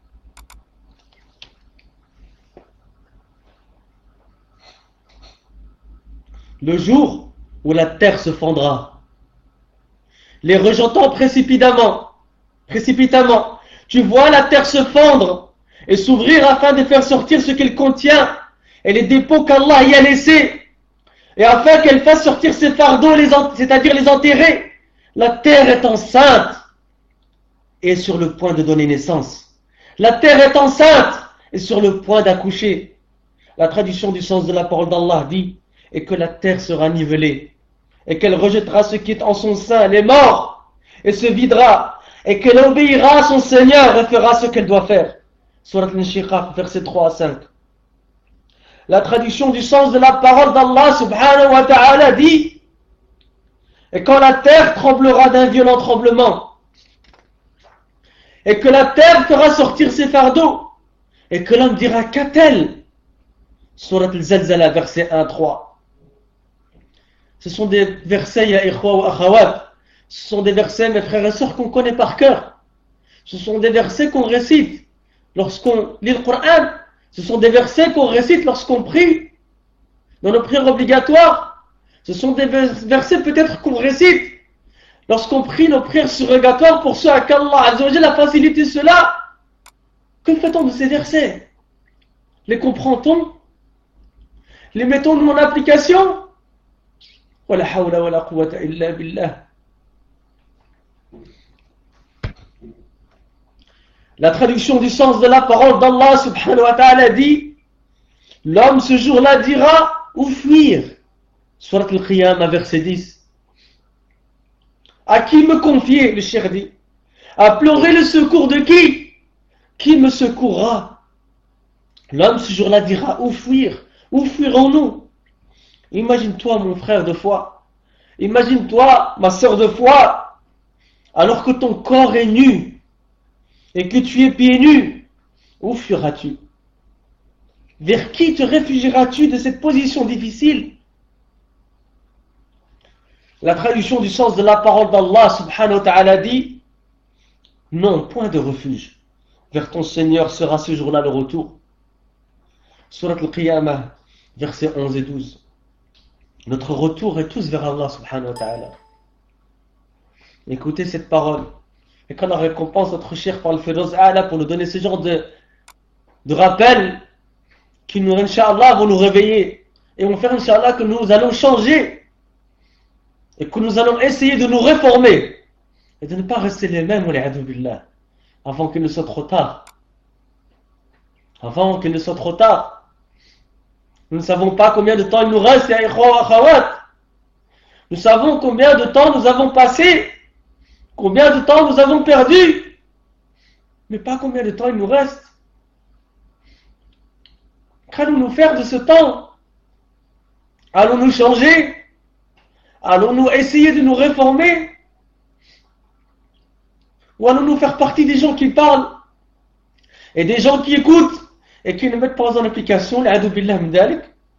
Le jour où la terre se fendra, les rejetant précipitamment, tu vois la terre se fendre et s'ouvrir afin de faire sortir ce qu'elle contient et les dépôts qu'Allah y a laissés, et afin qu'elle fasse sortir ses fardeaux, c'est-à-dire les enterrer. La terre est enceinte et est sur le point de donner naissance. La terre est enceinte et sur le point d'accoucher. La traduction du sens de la parole d'Allah dit: et que la terre sera nivelée, et qu'elle rejettera ce qui est en son sein, les morts, et se videra, et qu'elle obéira à son Seigneur et fera ce qu'elle doit faire. Surat Al-Inshiqaq, versets 3 à 5. La traduction du sens de la parole d'Allah subhanahu wa ta'ala dit: et quand la terre tremblera d'un violent tremblement, et que la terre fera sortir ses fardeaux, et que l'homme dira: qu'a-t-elle? Surat Al-Zalzala, verset 1-3. Ce sont des versets, ya ikhwa wa akhawat. Ce sont des versets, mes frères et sœurs, qu'on connaît par cœur. Ce sont des versets qu'on récite lorsqu'on lit le Coran. Ce sont des versets qu'on récite lorsqu'on prie dans nos prières obligatoires. Ce sont des versets peut-être qu'on récite lorsqu'on prie nos prières surrogatoires pour ceux à qui Allah Azza wa Jalla a facilité cela. Que fait-on de ces versets? Les comprend-on? Les mettons-nous en application? ولا حول ولا قوة إلا بالله. La traduction du sens de la parole d'Allah subhanahu wa ta'ala dit: l'homme ce jour-là dira ou fuir. Surat al-Qiyamah, verset 10. À qui me confier, le cheikh dit? À pleurer le secours de qui? Qui me secourra? L'homme ce jour-là dira où fuir? Où fuirons-nous? Imagine-toi mon frère de foi, imagine-toi ma sœur de foi, alors que ton corps est nu et que tu es pieds nus, où fuiras-tu? Vers qui te réfugieras-tu de cette position difficile? La traduction du sens de la parole d'Allah subhanahu wa ta'ala dit: non, point de refuge. Vers ton Seigneur sera ce jour-là le retour. Surat al-Qiyamah, versets 11 et 12. Notre retour est tous vers Allah subhanahu wa ta'ala. Écoutez cette parole. Et quand on récompense notre cheikh par le Firdaus A'la pour nous donner ce genre de rappel, qui nous, Inch'Allah, vont nous réveiller. Et vont faire, Inch'Allah, que nous allons changer. Et que nous allons essayer de nous réformer. Et de ne pas rester les mêmes, billah, avant qu'il ne soit trop tard. Avant qu'il ne soit trop tard. Nous ne savons pas combien de temps il nous reste, ya ikhwa wa akhawat. Nous savons combien de temps nous avons passé, combien de temps nous avons perdu, mais pas combien de temps il nous reste. Qu'allons-nous faire de ce temps? Allons-nous changer? Allons-nous essayer de nous réformer? Ou allons-nous faire partie des gens qui parlent et des gens qui écoutent et qui ne mettent pas en application l'a'adou billah min dalik?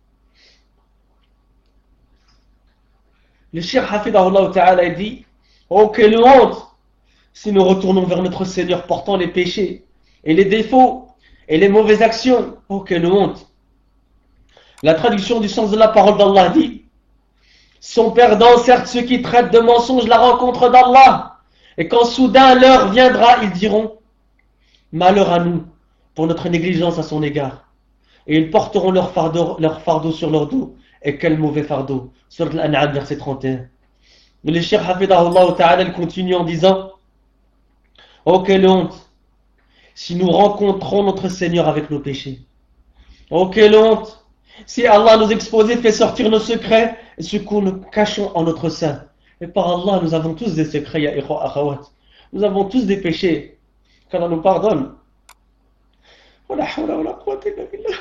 Le cheikh Hafidahullah Ta'ala dit: oh quelle honte si nous retournons vers notre Seigneur portant les péchés et les défauts et les mauvaises actions. Oh quelle honte. La traduction du sens de la parole d'Allah dit: sont perdants certes ceux qui traitent de mensonges la rencontre d'Allah, et quand soudain l'heure viendra, ils diront: malheur à nous pour notre négligence à son égard, et ils porteront leur fardeau sur leur dos. Et quel mauvais fardeau. Surat Al-An'am, verset 31. Mais le cheikh Hafidahullah Ta'ala continue en disant: oh quelle honte si nous rencontrons notre Seigneur avec nos péchés. Oh quelle honte si Allah nous expose et fait sortir nos secrets et ce que nous cachons en notre sein. Et par Allah, nous avons tous des secrets, ya ikhwa akhawat. Nous avons tous des péchés. Qu'Allah nous pardonne. Wa la hawla wa la quwwata illa billah.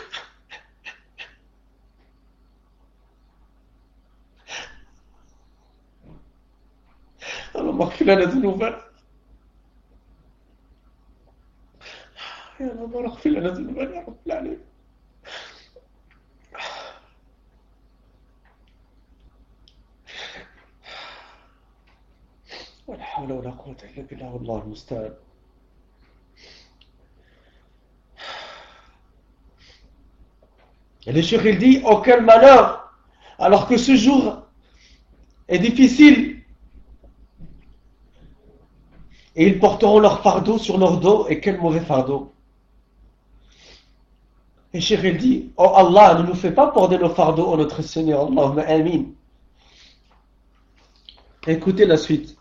اللهم اغفر لنا ذنوبنا يا رب، اغفر لنا ذنوبنا يا رب العالمين. ولا حول ولا قوة إلا بالله والله المستعان. Et le cheikh il dit: oh quel malheur, alors que ce jour est difficile. Et ils porteront leur fardeau sur leur dos, et quel mauvais fardeau. Et cheikh il dit: oh Allah, ne nous fais pas porter nos fardeaux, oh notre Seigneur, Allahumma amin. Écoutez la suite.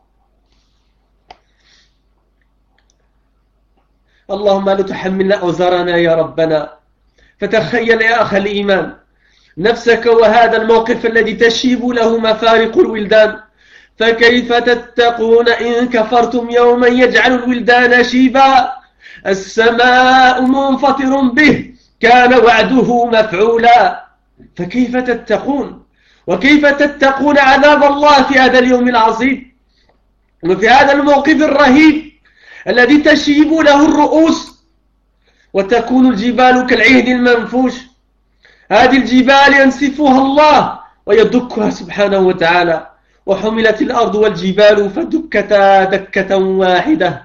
اللهم لا تحملنا أوزارنا يا ربنا. فتخيل يا أخ الإيمان نفسك وهذا الموقف الذي تشيب له مفارق الولدان، فكيف تتقون إن كفرتم يوما يجعل الولدان شيبا السماء منفطر به كان وعده مفعولا. فكيف تتقون وكيف تتقون عذاب الله في هذا اليوم العظيم وفي هذا الموقف الرهيب الذي تشيب له الرؤوس وتكون الجبال كالعهن المنفوش. هذه الجبال ينسفها الله ويدكها سبحانه وتعالى، وحملت الأرض والجبال فدكتا دكة واحدة.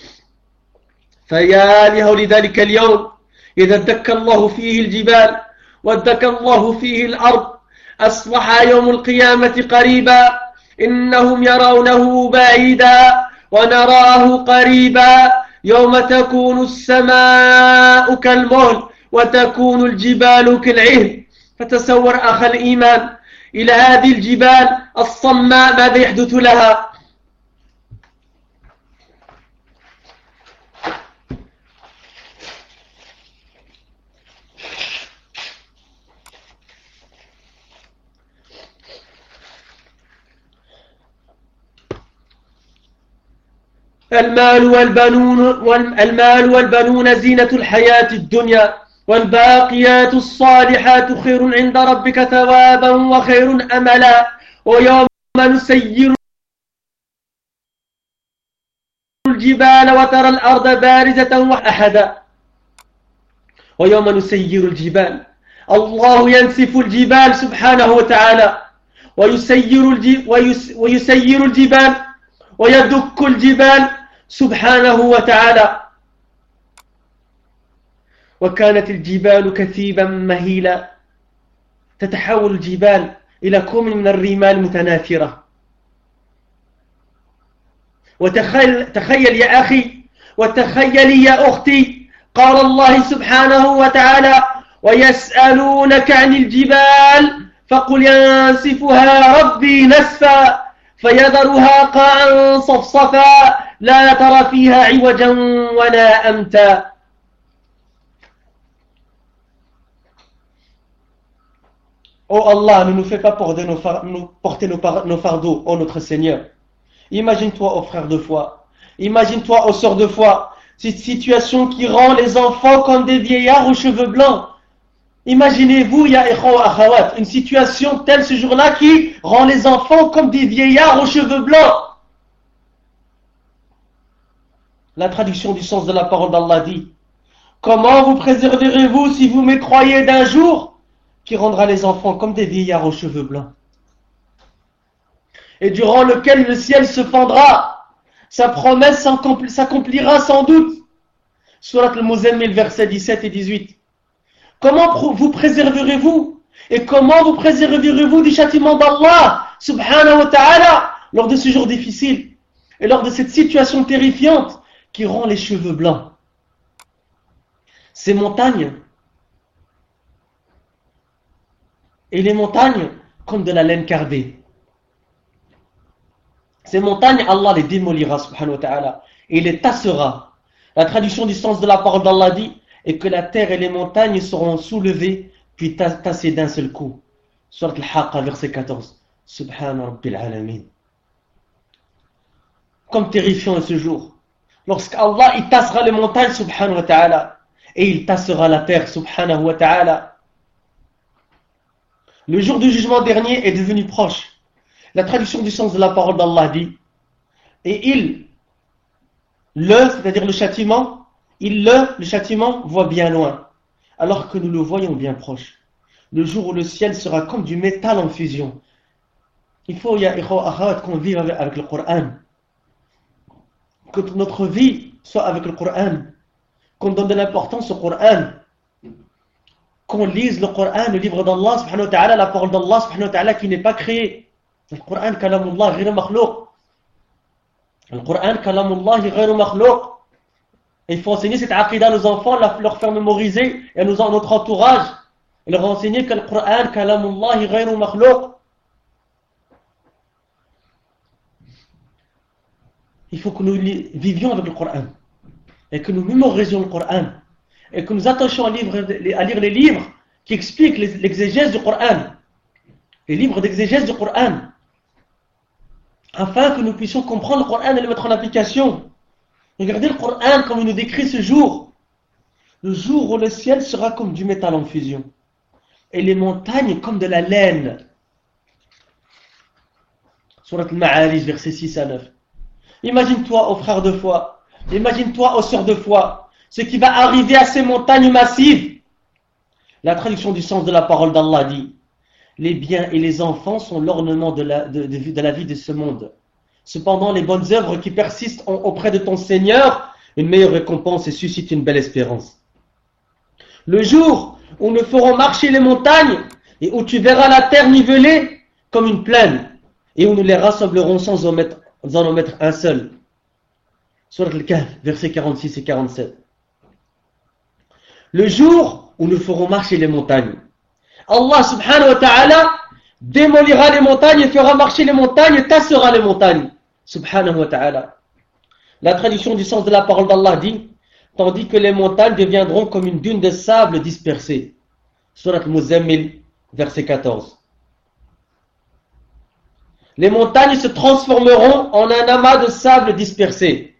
فيا لهول ذلك اليوم إذا دك الله فيه الجبال ودك الله فيه الأرض أصبح يوم القيامة قريبا. إنهم يرونه بعيدا ونراه قريبا يوم تكون السماء كالمهل وتكون الجبال كالعهن. فتصور أخ الإيمان إلى هذه الجبال الصماء ماذا يحدث لها؟ المال والبنون زينة الحياة الدنيا والباقيات الصالحات خير عند ربك ثوابا وخير أملا ويوم نسير الجبال وترى الأرض بارزة وأحدا ويوم نسير الجبال الله ينسف الجبال سبحانه وتعالى ويسير الجبال ويدك الجبال سبحانه وتعالى وكانت الجبال كثيبا مهيلا تتحول الجبال إلى كوم من الرمال متناثرة تخيل يا أخي وتخيلي يا أختي قال الله سبحانه وتعالى ويسألونك عن الجبال فقل ينسفها ربي نسفا فيذرها قاعا صفصفا لا ترى فيها عوجا ولا أمتا. Oh Allah, ne nous fais pas porter nos fardeaux, oh notre Seigneur. Imagine-toi, oh frères de foi, imagine-toi, oh sœurs de foi, cette situation qui rend les enfants comme des vieillards aux cheveux blancs. Imaginez-vous, ya ikhwa wa akhawat, une situation telle ce jour-là qui rend les enfants comme des vieillards aux cheveux blancs. La traduction du sens de la parole d'Allah dit: comment vous préserverez-vous si vous mécroyez d'un jour qui rendra les enfants comme des vieillards aux cheveux blancs, et durant lequel le ciel se fendra, sa promesse s'accomplira sans doute. Surat al-Muzammil, versets 17 et 18. Comment vous préserverez-vous et comment vous préserverez-vous du châtiment d'Allah subhanahu wa ta'ala lors de ce jour difficile et lors de cette situation terrifiante qui rend les cheveux blancs? Ces montagnes, et les montagnes comme de la laine cardée. Ces montagnes, Allah les démolira subhanahu wa ta'ala et les tassera. La traduction du sens de la parole d'Allah dit: et que la terre et les montagnes seront soulevées puis tassées d'un seul coup. Surat al-Haqqa, verset 14. Subhana Rabbil Alamin. Comme terrifiant est ce jour, lorsqu'Allah il tassera les montagnes subhanahu wa ta'ala et il tassera la terre subhanahu wa ta'ala. Le jour du jugement dernier est devenu proche. La traduction du sens de la parole d'Allah dit: et c'est-à-dire le châtiment, le châtiment voit bien loin, alors que nous le voyons bien proche. Le jour où le ciel sera comme du métal en fusion. Il faut, ya ikhwa akhawat, qu'on vive avec le Coran. Que notre vie soit avec le Coran. Qu'on donne de l'importance au Coran. Qu'on lise le Coran, le livre d'Allah subhanahu wa ta'ala, la parole d'Allah subhanahu wa ta'ala qui n'est pas créée. Le Coran kalamullah ghayr makhlouq. Le Coran kalamullah ghayr makhlouq. Il faut enseigner cette aqida à nos enfants, leur faire mémoriser et à notre entourage, et leur enseigner que le Coran kalamullah ghayr makhlouq. Il faut que nous vivions avec le Coran et que nous mémorisions le Coran. Et que nous attachions à lire les livres qui expliquent l'exégèse du Coran, les livres d'exégèse du Coran, afin que nous puissions comprendre le Coran et le mettre en application. Regardez le Coran comme il nous décrit ce jour, le jour où le ciel sera comme du métal en fusion, et les montagnes comme de la laine. Surat al-Ma'arij, versets 6 à 9. Imagine-toi, ô frères de foi, imagine-toi, ô sœurs de foi, ce qui va arriver à ces montagnes massives. La traduction du sens de la parole d'Allah dit: les biens et les enfants sont l'ornement de la vie de ce monde. Cependant, les bonnes œuvres qui persistent auprès de ton Seigneur, une meilleure récompense et suscitent une belle espérance. Le jour où nous ferons marcher les montagnes et où tu verras la terre nivelée comme une plaine et où nous les rassemblerons sans en omettre un seul. Surat al-Kahf, versets 46 et 47. Le jour où nous ferons marcher les montagnes. Allah subhanahu wa ta'ala démolira les montagnes et fera marcher les montagnes et tassera les montagnes. Subhanahu wa ta'ala. La traduction du sens de la parole d'Allah dit, tandis que les montagnes deviendront comme une dune de sable dispersée. Surat Al-Muzammil, verset 14. Les montagnes se transformeront en un amas de sable dispersé.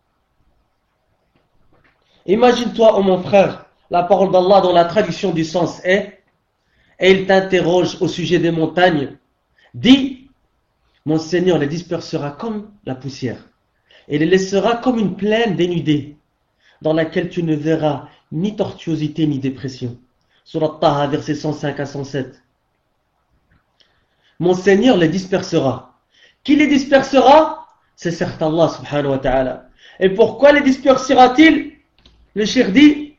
Imagine-toi, oh mon frère, la parole d'Allah dont la traduction du sens est, et il t'interroge au sujet des montagnes, dit, mon Seigneur les dispersera comme la poussière, et les laissera comme une plaine dénudée, dans laquelle tu ne verras ni tortuosité ni dépression. Surat Taha, verset 105 à 107. Mon Seigneur les dispersera. Qui les dispersera? C'est certes Allah subhanahu wa ta'ala. Et pourquoi les dispersera-t-il? Le cheikh dit,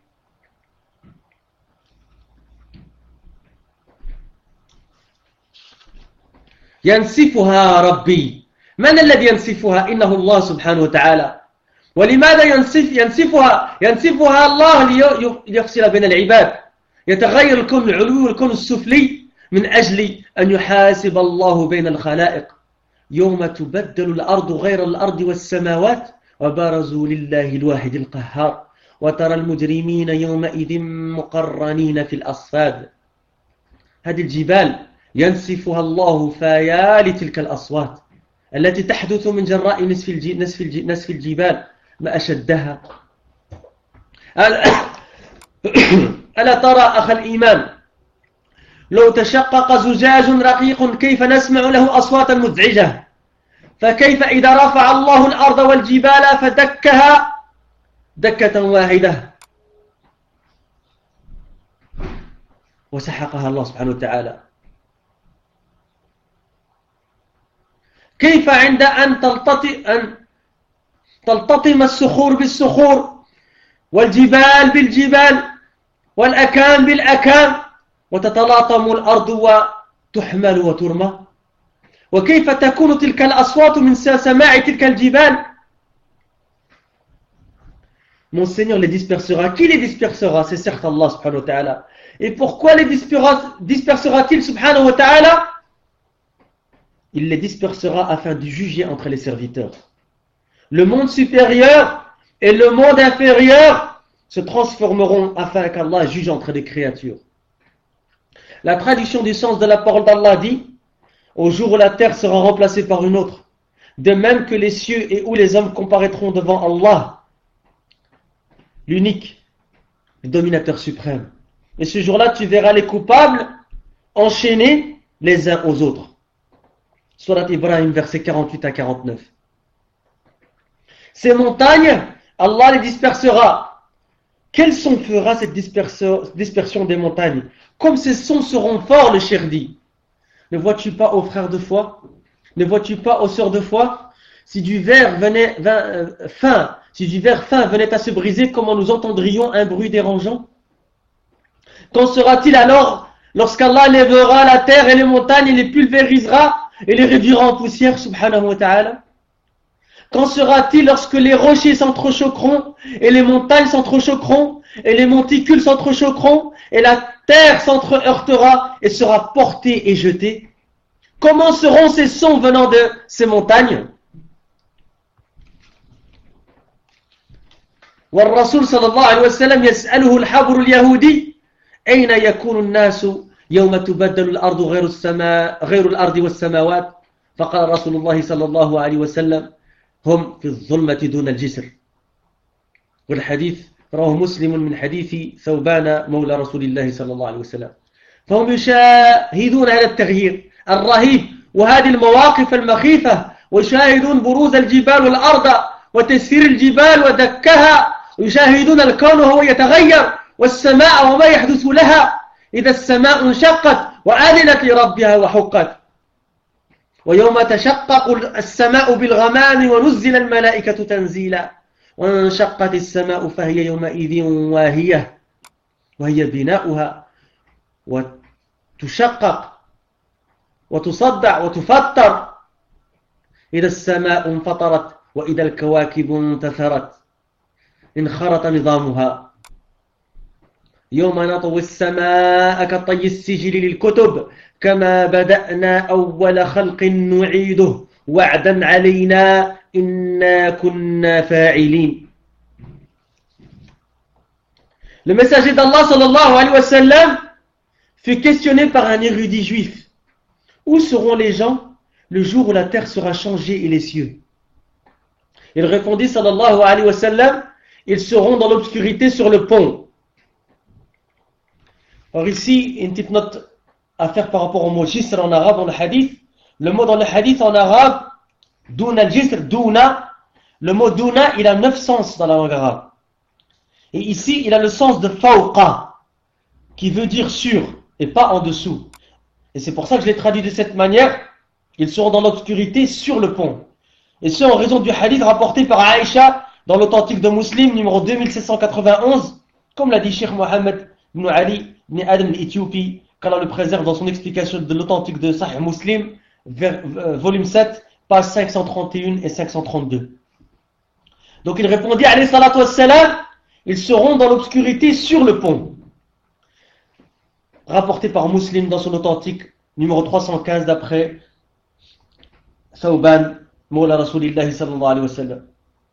ينسفها ربي. من الذي ينسفها؟ إنه الله سبحانه وتعالى. ولماذا ينسفها الله ليفصل بين العباد. يتغير الكون العلوي والكون السفلي من أجل أن يحاسب الله بين الخلائق. يوم تبدل الأرض غير الأرض والسماوات وبرزوا لله الواحد القهار وترى المجرمين يومئذ مقرنين في الأصفاد. هذه الجبال ينسفها الله فيا لتلك الأصوات التي تحدث من جراء نسف الجبال ما أشدها. ألا ترى أخ الإيمان لو تشقق زجاج رقيق كيف نسمع له أصواتا مزعجة، فكيف إذا رفع الله الأرض والجبال فدكها دكة واحدة وسحقها الله سبحانه وتعالى. كيف عند أن تلتطم الصخور بالصخور والجبال بالجبال والأكام بالأكام وتتلاطم الأرض وتحمل وترمى. وكيف تكون تلك الأصوات من سماع تلك الجبال. Mon Seigneur les dispersera. Qui les dispersera? C'est certes Allah subhanahu wa ta'ala. Et pourquoi les dispersera-t-il subhanahu wa ta'ala? Il les dispersera afin de juger entre les serviteurs. Le monde supérieur et le monde inférieur se transformeront afin qu'Allah juge entre les créatures. La traduction du sens de la parole d'Allah dit, au jour où la terre sera remplacée par une autre, de même que les cieux et où les hommes comparaîtront devant Allah, l'unique, le dominateur suprême. Et ce jour-là, tu verras les coupables enchaînés les uns aux autres. Surat Ibrahim, versets 48 à 49. Ces montagnes, Allah les dispersera. Quel son fera cette dispersion des montagnes? Comme ces sons seront forts, le cheikh dit. Ne vois-tu pas, ô frères de foi? Ne vois-tu pas, ô sœurs de foi? Si du verre fin venait à se briser, comment nous entendrions un bruit dérangeant? Qu'en sera-t-il alors lorsqu'Allah lèvera la terre et les montagnes et les pulvérisera et les réduira en poussière, subhanahu wa ta'ala? Qu'en sera-t-il lorsque les rochers s'entrechoqueront et les montagnes s'entrechoqueront et les monticules s'entrechoqueront et la terre s'entre-heurtera et sera portée et jetée? Comment seront ces sons venant de ces montagnes? والرسول صلى الله عليه وسلم يسأله الحبر اليهودي أين يكون الناس يوم تبدل الأرض غير الأرض والسماوات؟ فقال رسول الله صلى الله عليه وسلم هم في الظلمة دون الجسر. والحديث رواه مسلم من حديث ثوبان مولى رسول الله صلى الله عليه وسلم. فهم يشاهدون هذا التغيير الرهيب وهذه المواقف المخيفة ويشاهدون بروز الجبال والأرض وتسيير الجبال ودكها ويشاهدون الكون وهو يتغير والسماء وما يحدث لها إذا السماء انشقت وآذنت لربها وحقت ويوم تشقق السماء بالغمام ونزل الملائكة تنزيلا وانشقت السماء فهي يومئذ واهية وهي بناؤها وتشقق وتصدع وتفطر إذا السماء انفطرت وإذا الكواكب انتثرت انخرط نظامها يوم نطوي السماء كطي السجل للكتب كما بدأنا أول خلق نعيده وعدا علينا إنا كنا فاعلين. Le messager d'Allah sallallahu alayhi wa sallam fut questionné par un érudit juif. Où seront les gens le jour où la terre sera changée et les cieux? Il répondit sallallahu alayhi wa sallam, ils seront dans l'obscurité sur le pont. Alors ici, une petite note à faire par rapport au mot jisr en arabe dans le hadith. Le mot dans le hadith en arabe, douna al-jisr, douna, le mot douna, il a 9 sens dans la langue arabe. Et ici, il a le sens de fawqa, qui veut dire sur, et pas en dessous. Et c'est pour ça que je l'ai traduit de cette manière. Ils seront dans l'obscurité sur le pont. Et ce, en raison du hadith rapporté par Aïcha dans l'authentique de Muslim, numéro 2791, comme l'a dit Cheikh Mohammed ibn Ali ibn Adam l'Éthiopie, qu'Allah le préserve dans son explication de l'authentique de Sahih Muslim, volume 7, pages 531 et 532. Donc il répondit, alayhi salatu wassalam, ils seront dans l'obscurité sur le pont. Rapporté par Muslim dans son authentique numéro 315 d'après Thawban, Mawla Rasulillahi sallallahu alayhi wa sallam.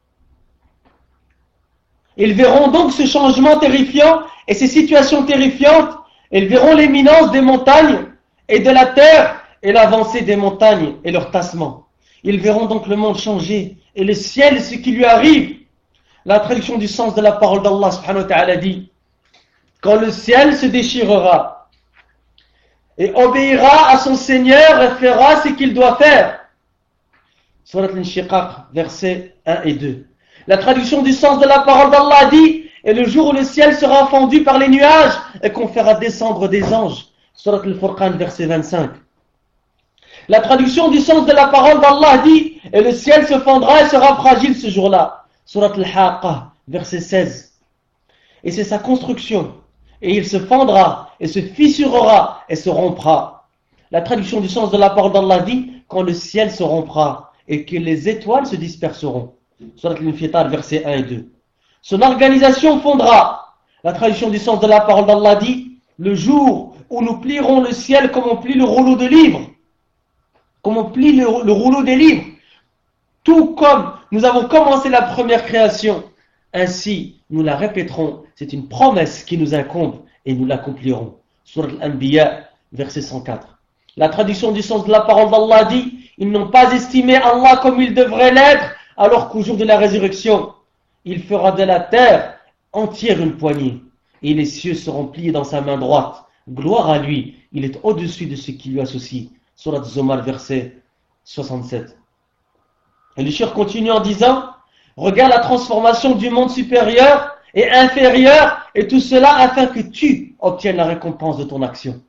Ils verront donc ce changement terrifiant et ces situations terrifiantes. Ils verront l'imminence des montagnes et de la terre et l'avancée des montagnes et leur tassement. Ils verront donc le monde changer et le ciel ce qui lui arrive. La traduction du sens de la parole d'Allah subhanahu wa ta'ala dit: quand le ciel se déchirera et obéira à son Seigneur et fera ce qu'il doit faire. Surat al-Inshiqaq, versets 1 et 2. La traduction du sens de la parole d'Allah dit: et le jour où le ciel sera fendu par les nuages et qu'on fera descendre des anges. Surat al-Furqan, verset 25. La traduction du sens de la parole d'Allah dit: et le ciel se fendra et sera fragile ce jour-là. Surat al-Haqqa, verset 16. Et c'est sa construction. Et il se fendra et se fissurera et se rompra. La traduction du sens de la parole d'Allah dit: quand le ciel se rompra et que les étoiles se disperseront. Surat al-Infitar, versets 1 et 2. Son organisation fondra. La traduction du sens de la parole d'Allah dit: le jour où nous plierons le ciel comme on plie le rouleau de livres. Comme on plie le rouleau des livres. Tout comme nous avons commencé la première création, ainsi nous la répéterons. C'est une promesse qui nous incombe et nous l'accomplirons. Surat al-Anbiya, verset 104. La traduction du sens de la parole d'Allah dit: ils n'ont pas estimé Allah comme il devrait l'être, alors qu'au jour de la résurrection, il fera de la terre entière une poignée, et les cieux seront pliés dans sa main droite. Gloire à lui, il est au-dessus de ce qui lui associe. Surat Zomar, verset 67. Et le cheikh continue en disant: regarde la transformation du monde supérieur et inférieur, et tout cela afin que tu obtiennes la récompense de ton action.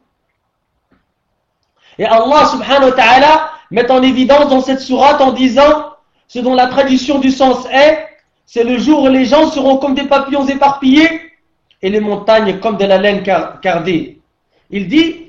Et Allah subhanahu wa ta'ala met en évidence dans cette sourate en disant ce dont la traduction du sens est: c'est le jour où les gens seront comme des papillons éparpillés et les montagnes comme de la laine cardée. Il dit: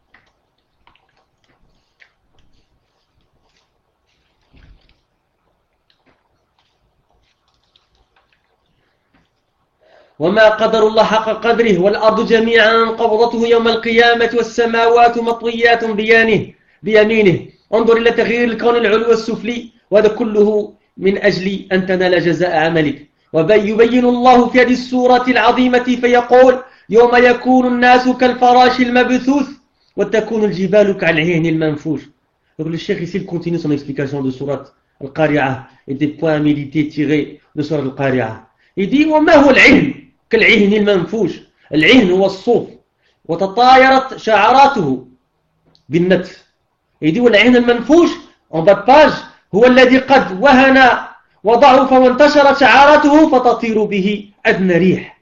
وما قدر الله حق قدره والأرض جميعا قبضته يوم القيامة والسماوات مطويات بيمينه انظر إلى تغيير الكون العلوي والسفلي وهذا كله من أجل أن تنال جزاء عملك. ويبين الله في هذه السورة العظيمة فيقول: يوم يكون الناس كالفراش المبثوث وتكون الجبال كالعهن المنفوش. Donc le cheikh ici il continue son explication de Surat Al-Qari'ah et des points à méditer tirés de Surat Al-Qari'ah. Il dit: وما هو العهن كالعهن المنفوش. العهن هو الصوف وتطايرت شعراته بالنتف. Il dit: والعهن المنفوش en bas de page هو الذي قد وهن وضعف وانتشرت شعراته فتطير به أدنى ريح.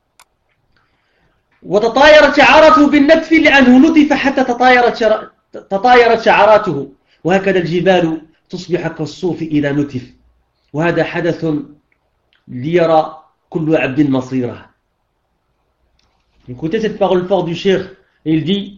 وتطايرت شعراته بالنتف لأنه نتف حتى تطايرت شعراته. وهكذا الجبال تصبح كالصوف إذا نتف. وهذا حدث ليرى كل عبد مصيره. Écoutez cette parole forte du cheikh. Il dit,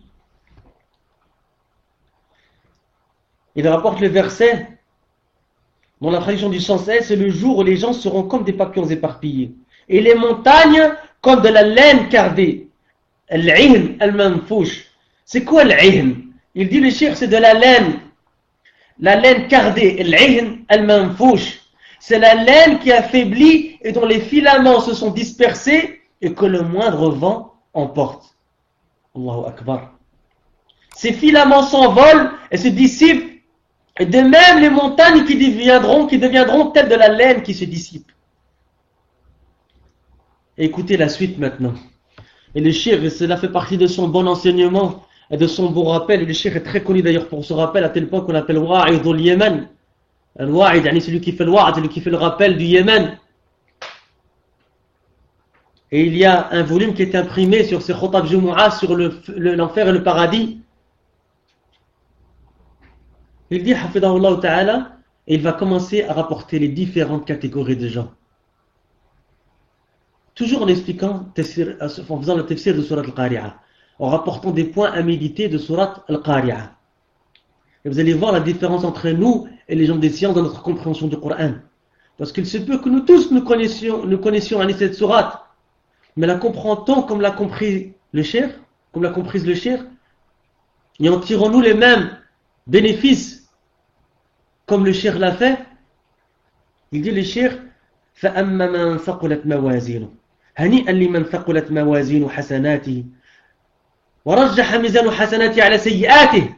il rapporte le verset dont la traduction du sens est: c'est le jour où les gens seront comme des papillons éparpillés et les montagnes comme de la laine cardée. Al-'ihn al-manfouch. C'est quoi al-'ihn? Il dit le cheikh, c'est de la laine cardée. Al-'ihn al-manfouch. C'est la laine qui affaiblit et dont les filaments se sont dispersés et que le moindre vent emporte. Allahu Akbar. Ces filaments s'envolent et se dissipent, et de même les montagnes qui deviendront telles de la laine qui se dissipe. Et écoutez la suite maintenant. Et le cheikh, cela fait partie de son bon enseignement et de son bon rappel. Et le cheikh est très connu d'ailleurs pour ce rappel, à tel point qu'on l'appelle Wa'id al-Yémen. Al-Wa'id, celui qui fait le wa'id, celui qui fait le rappel du Yémen. Et il y a un volume qui est imprimé sur ces Khutab Jumu'ah sur l'enfer et le paradis. Il dit, Hafidahullah Ta'ala, et il va commencer à rapporter les différentes catégories de gens. Toujours en expliquant, en faisant le tafsir de Surat Al-Qari'ah, en rapportant des points à méditer de Surat Al-Qari'ah. Et vous allez voir la différence entre nous et les gens des sciences dans notre compréhension du Coran. Parce qu'il se peut que nous tous nous connaissions cette sourate, mais la comprend-on comme l'a compris le cheikh, comme l'a comprise le cheikh, et en tirons-nous les mêmes bénéfices comme le cheikh l'a fait? Il dit le cheikh, فَأَمَّا مَنْ ثَقُلَتْ مَوَازِينُهُ هَنِيئًا لِمَنْ ثَقُلَتْ مَوَازِينُ حَسَنَاتِهِ ورجح ميزان حسناته على سيئاته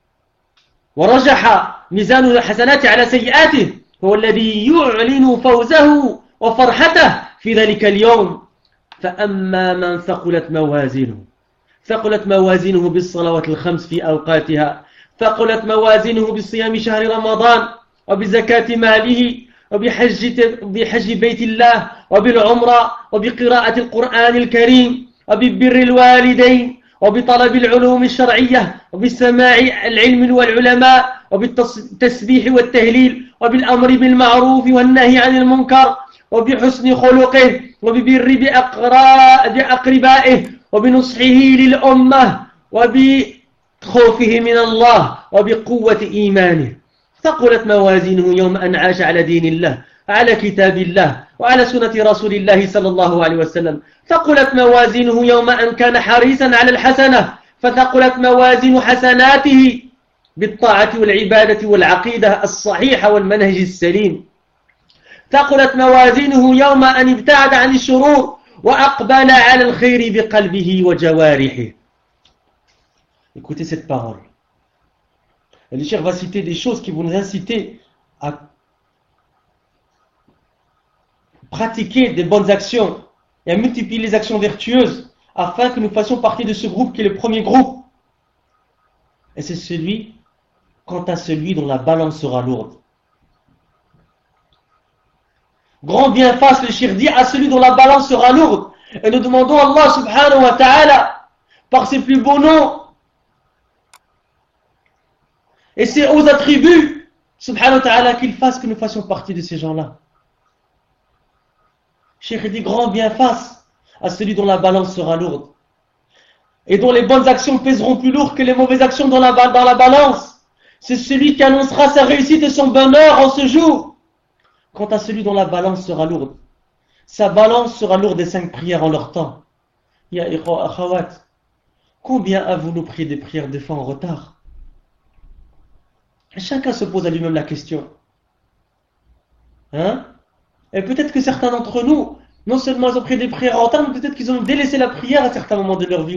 ورجح ميزان حسناته على سيئاته هو الذي يعلن فوزه وفرحته في ذلك اليوم. فأما من ثقلت موازينه بالصلوات الخمس في أوقاتها، ثقلت موازينه بصيام شهر رمضان وبزكاة ماله وبحج بيت الله وبالعمرة وبقراءة القرآن الكريم وببر الوالدين وبطلب العلوم الشرعية وبالسماع العلم والعلماء وبالتسبيح والتهليل وبالأمر بالمعروف والنهي عن المنكر وبحسن خلقه وببر بأقربائه وبنصحه للأمة وبخوفه من الله وبقوة إيمانه. ثقلت موازينه يوم أن عاش على دين الله، على كتاب الله وعلى سنة رسول الله صلى الله عليه وسلم. ثقلت موازينه يوم أن كان حريصا على الحسنة، فثقلت موازين حسناته بالطاعة والعبادة والعقيدة الصحيحة والمنهج السليم. ثقلت موازينه يوم أن ابتعد عن الشرور وأقبل على الخير بقلبه وجوارحه. Écoutez cette parole. Le cheikh va citer des choses qui vont nous inciter à pratiquer des bonnes actions et à multiplier les actions vertueuses afin que nous fassions partie de ce groupe qui est le premier groupe. Et c'est celui, quant à celui dont la balance sera lourde. Grand bien fasse le cheikh dit à celui dont la balance sera lourde. Et nous demandons à Allah subhanahu wa ta'ala par ses plus beaux noms et ses hauts attributs, subhanahu wa ta'ala, qu'il fasse que nous fassions partie de ces gens-là. Cheikh dit grand bien face à celui dont la balance sera lourde et dont les bonnes actions pèseront plus lourd que les mauvaises actions dans la balance. C'est celui qui annoncera sa réussite et son bonheur en ce jour. Quant à celui dont la balance sera lourde, sa balance sera lourde des 5 prières en leur temps. Ya ikhwa akhawat, combien avons-nous prié des prières des fois en retard? Chacun se pose à lui-même la question. Et peut-être que certains d'entre nous, non seulement ils ont prié des prières en retard, mais peut-être qu'ils ont délaissé la prière à certains moments de leur vie.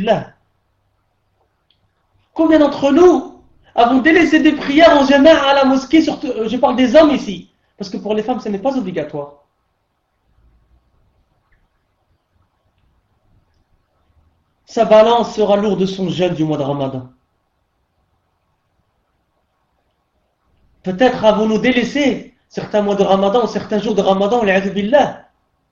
Combien d'entre nous avons délaissé des prières en jama'a à la mosquée, surtout, je parle des hommes ici, parce que pour les femmes ce n'est pas obligatoire. Sa balance sera lourde de son jeûne du mois de Ramadan. Peut-être avons-nous délaissé certains mois de Ramadan, certains jours de Ramadan, billah.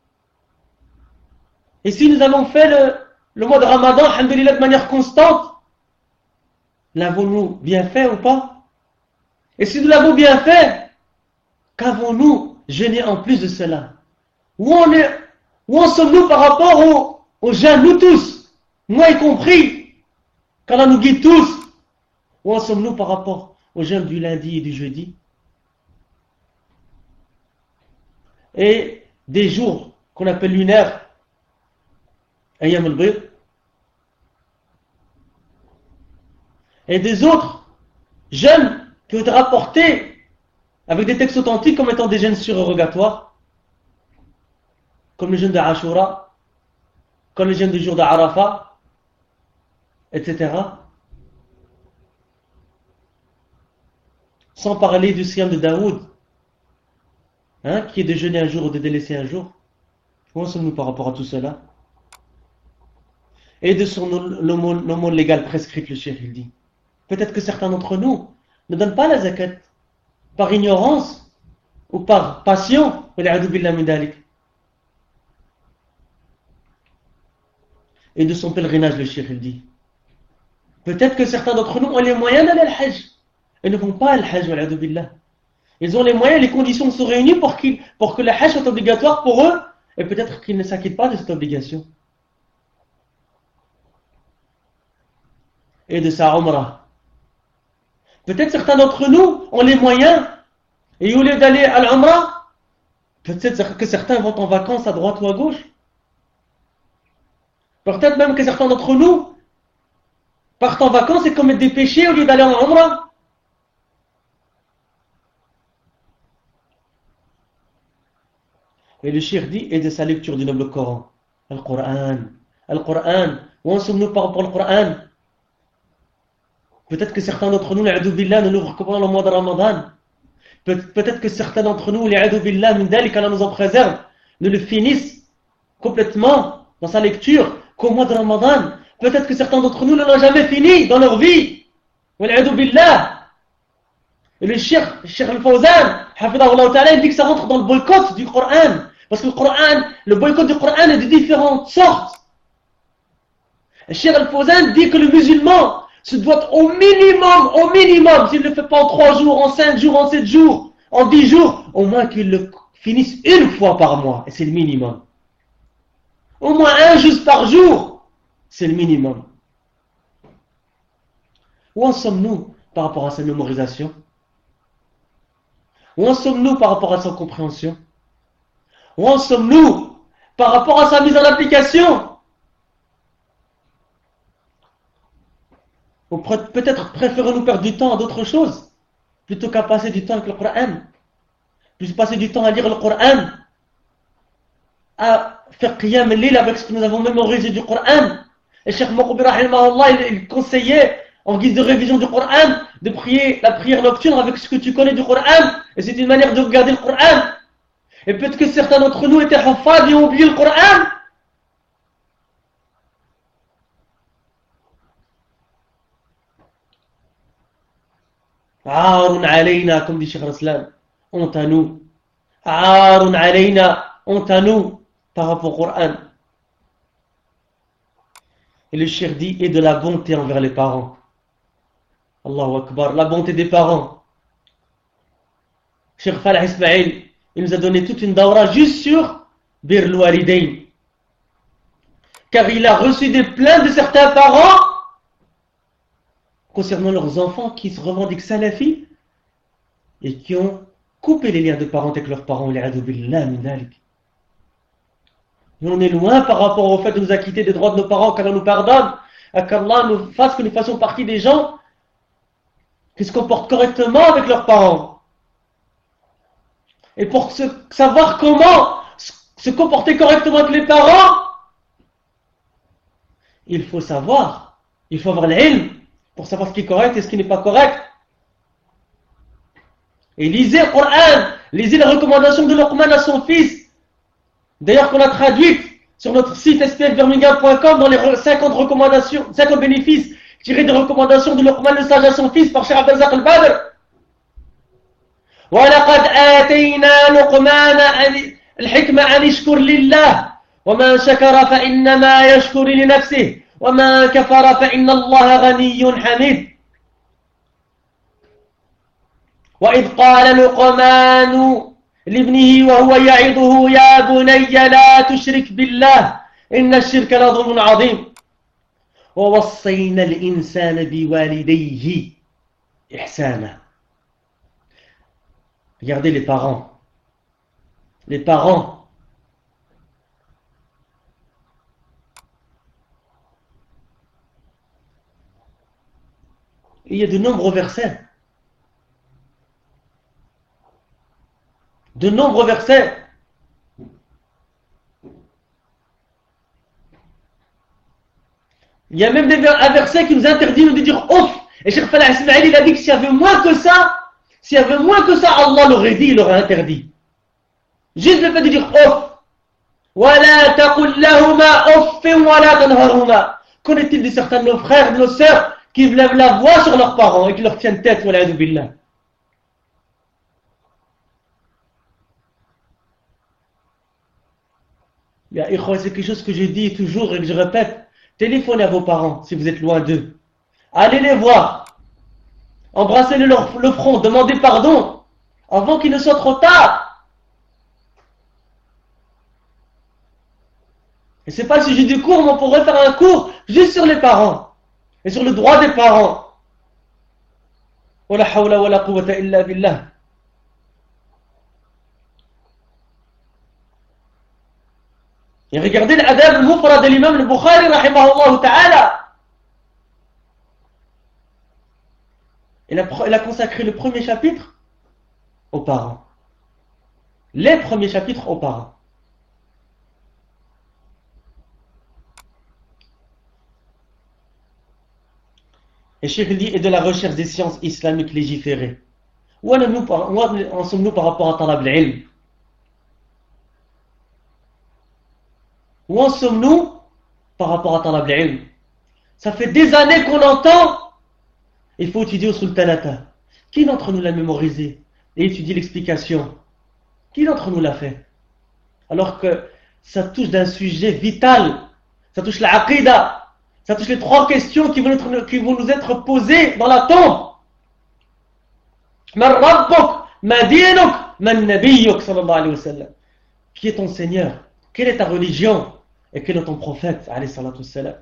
Et si nous avons fait le mois de Ramadan, alhamdulillah, de manière constante, l'avons-nous bien fait ou pas? Et si nous l'avons bien fait, qu'avons-nous jeûné en plus de cela? Où en sommes-nous par rapport aux jeûnes, nous tous, moi y compris, qu'Allah nous guide tous? Où en sommes-nous par rapport au jeûne du lundi et du jeudi et des jours qu'on appelle lunaires, Ayyam al-Bid, et des autres jeûnes peuvent être rapportés avec des textes authentiques comme étant des jeûnes surrogatoires, comme le jeûne de Ashura, comme le jeûne du jour de Arafat, etc. Sans parler du siyam de Daoud, qui est de jeûner un jour ou de délaisser un jour. Où en sommes-nous par rapport à tout cela? Et de son l'aumône légale prescrite, le cheikh il dit. Peut-être que certains d'entre nous ne donnent pas la zakat par ignorance ou par passion. Et de son pèlerinage, le cheikh il dit. Peut-être que certains d'entre nous ont les moyens d'aller al hajj et ne vont pas al hajj. Ils ont les moyens, les conditions sont réunies pour que le hajj soit obligatoire pour eux, et peut-être qu'ils ne s'acquittent pas de cette obligation. Et de sa umrah. Peut-être certains d'entre nous ont les moyens, et au lieu d'aller à l'umrah, peut-être que certains vont en vacances à droite ou à gauche. Peut-être même que certains d'entre nous partent en vacances et commettent des péchés au lieu d'aller en umrah. Et le shir dit, et de sa lecture du noble Coran. Al-Qur'an. Al-Qur'an. Où en sommes-nous par rapport au Qur'an? Peut-être que certains d'entre nous, l'a'adou billah, ne l'ouvrent que pendant le mois de Ramadan. Peut-être que certains d'entre nous, l'a'adou billah, min dalik, Allah nous en préserve, ne le finissent complètement dans sa lecture qu'au mois de Ramadan. Peut-être que certains d'entre nous ne l'ont jamais fini dans leur vie. L'a'adou billah. Et le Cheikh Al-Fawzan, il dit que ça rentre dans le boycott du Coran. Parce que le boycott du Coran est de différentes sortes. Le Cheikh Al-Fawzan dit que le musulman se doit au minimum, s'il ne le fait pas en 3 jours, en 5 jours, en 7 jours, en 10 jours, au moins qu'il le finisse une fois par mois. Et c'est le minimum. Au moins un juz par jour. C'est le minimum. Où en sommes-nous par rapport à sa mémorisation? Où en sommes-nous par rapport à sa compréhension? Où en sommes-nous par rapport à sa mise en application? Ou peut-être préférons-nous perdre du temps à d'autres choses plutôt qu'à passer du temps avec le Coran, plutôt passer du temps à lire le Coran, à faire qiyam al-lil avec ce que nous avons mémorisé du Coran. Et Cheikh Maqbi rahimahullah, il conseillait en guise de révision du Coran de prier la prière nocturne avec ce que tu connais du Coran, et c'est une manière de regarder le Coran. Et peut-être que certains d'entre nous étaient huffaz et ont oublié le Coran. Aarun alayna, comme dit Cheikh Raslan, honte à nous. Aarun alayna, honte à nous par rapport au Coran. Et le Cheikh dit, et de la bonté envers les parents. Allahu Akbar, la bonté des parents. Cheikh Falah Ismail, il nous a donné toute une daura juste sur Bir al-Walidayn. Car il a reçu des plaintes de certains parents concernant leurs enfants qui se revendiquent salafis et qui ont coupé les liens de parenté avec leurs parents. Et on est loin par rapport au fait de nous acquitter des droits de nos parents, qu'Allah nous pardonne, qu'Allah nous fasse que nous fassions partie des gens qui se comportent correctement avec leurs parents. Et pour savoir comment se comporter correctement avec les parents, il faut savoir, il faut avoir l'ilm pour savoir ce qui est correct et ce qui n'est pas correct. Et lisez le Coran, lisez les recommandations de Luqman à son fils. D'ailleurs, qu'on a traduite sur notre site spfbirmingham.com dans les 50 recommandations, 50 bénéfices tirés des recommandations de Luqman le sage à son fils par Cheikh Abdelzak al-Badr. وَلَقَدْ آتَيْنَا لُقْمَانَ الْحِكْمَةَ أَنِ اشْكُرْ لِلَّهِ وَمَنْ شَكَرَ فَإِنَّمَا يَشْكُرُ لِنَفْسِهِ وَمَنْ كَفَرَ فَإِنَّ اللَّهَ غَنِيٌّ حَمِيدٌ. وَإِذْ قَالَ لُقْمَانُ لابنه وهو يعظه يا بني لا تشرك بالله إن الشرك لظلم عظيم ووصينا الإنسان بوالديه إحسانا. Regardez les parents. Les parents. il y a de nombreux versets. De nombreux versets. Il y a même un verset qui nous interdit de dire ouf. Et Cheikh Falah Ismail, il a dit que s'il y avait moins que ça, Allah l'aurait dit, il l'aurait interdit. Juste le fait de dire ouf. وَلَا تَقُلْ لَهُمَا أُفٍّ وَلَا تَنْهَرْهُمَا. Qu'en est-il de certains de nos frères, de nos sœurs, qui lèvent la voix sur leurs parents et qui leur tiennent tête, وَلَعَذُ بِاللَّهِ. Ya ikhwa, c'est quelque chose que je dis toujours et que je répète. Téléphonez à vos parents si vous êtes loin d'eux. Allez les voir. Embrassez-le le front, demandez pardon avant qu'il ne soit trop tard. Et c'est pas le sujet du cours, mais on pourrait faire un cours juste sur les parents et sur le droit des parents. Wala hawla wala quwwata illa billah. Et regardez l'adab al-mufrad de l'imam al-Bukhari rahimahullah ta'ala. Il a consacré le premier chapitre aux parents. Les premiers chapitres aux parents. Et Cheikh dit, et de la recherche des sciences islamiques légiférées. Où en sommes-nous par rapport à talab al-ilm? Où en sommes-nous par rapport à talab al-ilm? Ça fait des années qu'on entend, il faut étudier usul thalatha. Qui d'entre nous l'a mémorisé et étudié l'explication? Qui d'entre nous l'a fait? Alors que ça touche d'un sujet vital, ça touche la aqida. Ça touche les trois questions qui vont nous être posées dans la tombe. Man rabbuk, ma dinuk, man nabiyyuk, sallallahu alayhi wa sallam. Qui est ton Seigneur? Quelle est ta religion? Et quel est ton prophète, alayhi salatu wa sallam?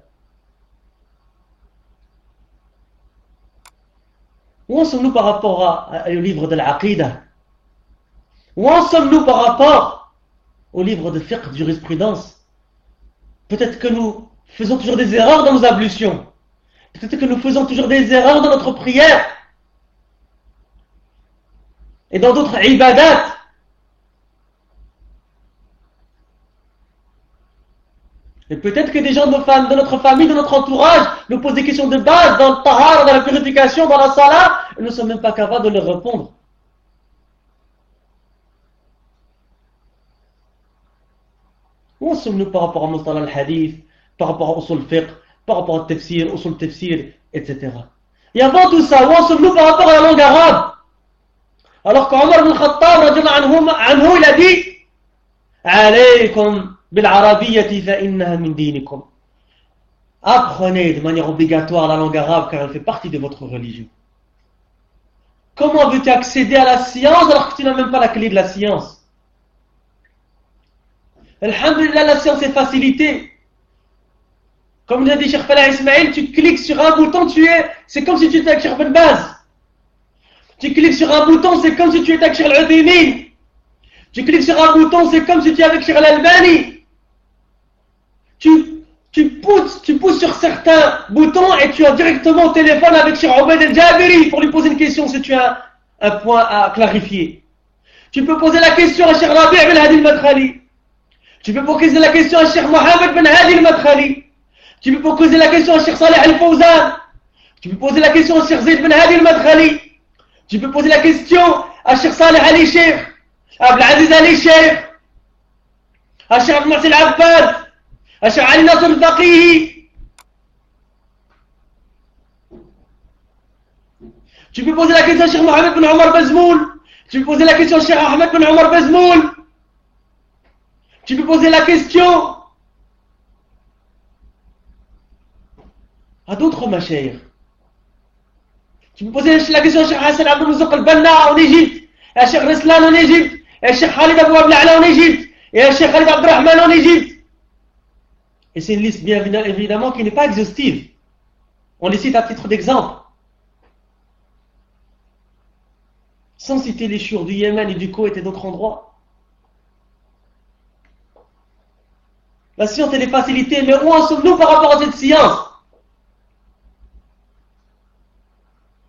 Où en sommes-nous par rapport au livre de l'Aqida? Où en sommes-nous par rapport au livre de fiqh, de jurisprudence? Peut-être que nous faisons toujours des erreurs dans nos ablutions. Peut-être que nous faisons toujours des erreurs dans notre prière. Et dans d'autres ibadat. Et peut-être que des gens de notre famille, de notre entourage, nous posent des questions de base dans le tahara, dans la purification, dans la salat, et nous ne sommes même pas capables de leur répondre. Où sommes-nous par rapport à Mustalah al-Hadith, par rapport à Usul Fiqh, par rapport à Tafsir, Usul Tafsir, etc. Et avant tout ça, où en sommes-nous par rapport à la langue arabe? Alors qu'Omar ibn Khattab, il a dit Alaykum bil-arabiyyati fa innaha min dinikum. Apprenez de manière obligatoire la langue arabe car elle fait partie de votre religion. Comment veux-tu accéder à la science alors que tu n'as même pas la clé de la science? Alhamdulillah, la science est facilitée. Comme nous a dit Cheikh Falah Ismail, tu cliques sur un bouton, c'est comme si tu étais avec Cheikh Ben Baz. Tu cliques sur un bouton, c'est comme si tu étais avec Cheikh Al-Uthaymin. Tu cliques sur un bouton, c'est comme si tu étais avec Cheikh Al-Albani. Tu pousses sur certains boutons et tu as directement au téléphone avec Cheikh Obaid El-Jabiri pour lui poser une question si tu as un point à clarifier. Tu peux poser la question à Cheikh Rabi' Ben Hadi Al-Madkhali. Tu peux poser la question à Cheikh Mohamed Ben Hadi Al-Madkhali. Tu peux poser la question à Cheikh Saleh Al-Fawzan. Tu peux poser la question à Cheikh Zayd Ben Hadi Al-Madkhali. Tu peux poser la question à Cheikh Saleh Ali Sheikh, à Abdelaziz Ali Sheikh, à Cheikh Abdel Mahsi Al-Abbad, à Cheikh Ali Nasr Al-Faqihi. Tu peux poser la question à Cheikh Mohamed Ben Omar Bazmoul. Tu peux poser la question à Cheikh Ahmed Ben Omar Bazmoul. Tu peux poser la question à d'autres mashayikh. Tu peux poser la question à Cheikh Hassan Abdel Mouzouq Al-Banna en Égypte, et à Cheikh Reslan en Égypte, et à Cheikh Khalid Abou Abdel en Égypte, et à Cheikh Khalid Abdurrahman en Égypte. Et c'est une liste bien évidemment qui n'est pas exhaustive. On les cite à titre d'exemple. Sans citer les chouurs du Yémen et du Koweït et d'autres endroits. La science elle est facilitée, mais où en sommes-nous par rapport à cette science?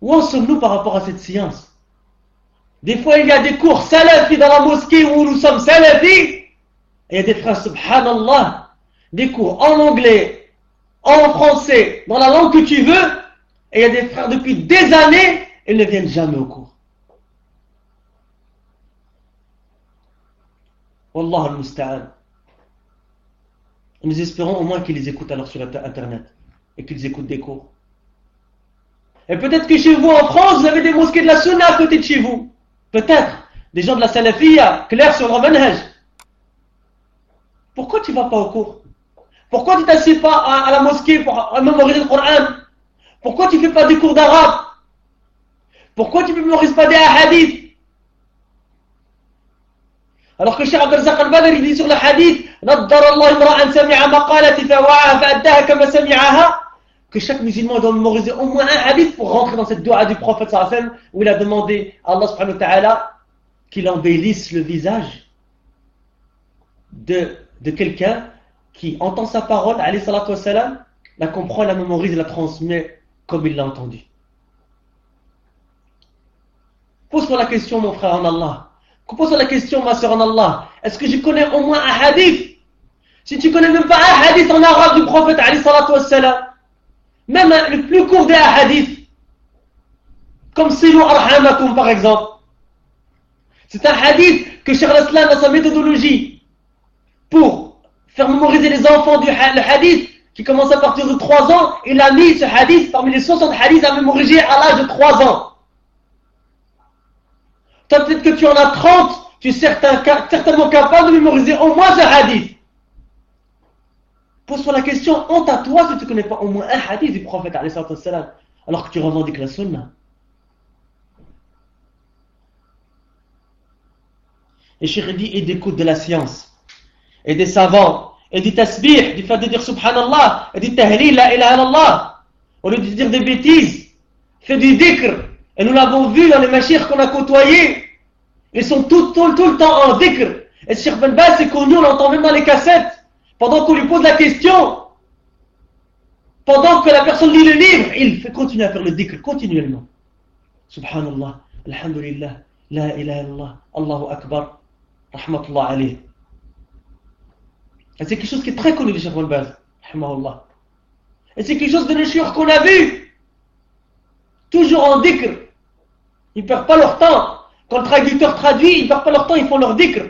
Où en sommes-nous par rapport à cette science? Des fois, il y a des cours salafi dans la mosquée où nous sommes salafi, et il y a des frères, subhanallah, des cours en anglais, en français, dans la langue que tu veux, et il y a des frères depuis des années, ils ne viennent jamais au cours. Wallah al-musta'an. Nous espérons au moins qu'ils les écoutent alors sur Internet et qu'ils écoutent des cours. Et peut-être que chez vous en France, vous avez des mosquées de la Sunna à côté de chez vous. Peut-être. Des gens de la Salafiyya, clairs sur leur manhaj. Pourquoi tu ne vas pas au cours? Pourquoi tu ne t'assieds pas à la mosquée pour mémoriser le Coran? Pourquoi tu ne fais pas des cours d'arabe? Pourquoi tu ne mémorises pas des hadiths? Alors que Cheikh Abdel Razak al-Badr il dit sur le hadith que chaque musulman doit mémoriser au moins un hadith pour rentrer dans cette dua du prophète sallallahu alayhi wa sallam où il a demandé à Allah subhanahu wa ta'ala qu'il embellisse le visage de quelqu'un qui entend sa parole, alayhi salatu wa salam, la comprend, la mémorise et la transmet comme il l'a entendu. Pose-toi la question, mon frère en Allah. Pose-toi la question, ma soeur en Allah. Est-ce que je connais au moins un hadith? Si tu connais même pas un hadith en arabe du prophète, alayhi salatu wa salam, même le plus court des hadiths, comme Silu Arhamakum par exemple, c'est un hadith que Cheikh al-Islam dans sa méthodologie pour faire mémoriser les enfants le hadith qui commence à partir de 3 ans, il a mis ce hadith parmi les 60 hadiths à mémoriser à l'âge de 3 ans. Toi, peut-être que tu en as 30, tu es certainement capable de mémoriser au moins ce hadith. Pose-toi la question, honte à toi si tu ne connais pas au moins un hadith du prophète alors que tu revendiques la sunna. Et Cheikh dit, et d'écoute de la science, et des savants, et du tasbih, du fait de dire subhanallah, et du tahlil, la ilaha illallah, au lieu de dire des bêtises, fais du dhikr. Et nous l'avons vu dans les mashayikh qu'on a côtoyés, ils sont tout le temps en dhikr. Et Cheikh Ben Baz, c'est connu, on l'entend même dans les cassettes. Pendant qu'on lui pose la question, pendant que la personne lit le livre, il fait continuer à faire le dhikr continuellement. Subhanallah, alhamdulillah, la ilaha illallah, Allahu akbar, rahmatullah alayh. Et c'est quelque chose qui est très connu de Cheikh Ben Baz, rahmatullah. Et c'est quelque chose de nos qu'on a vu, toujours en dhikr. Ils ne perdent pas leur temps. Quand le traducteur traduit, ils ne perdent pas leur temps, ils font leur dhikr.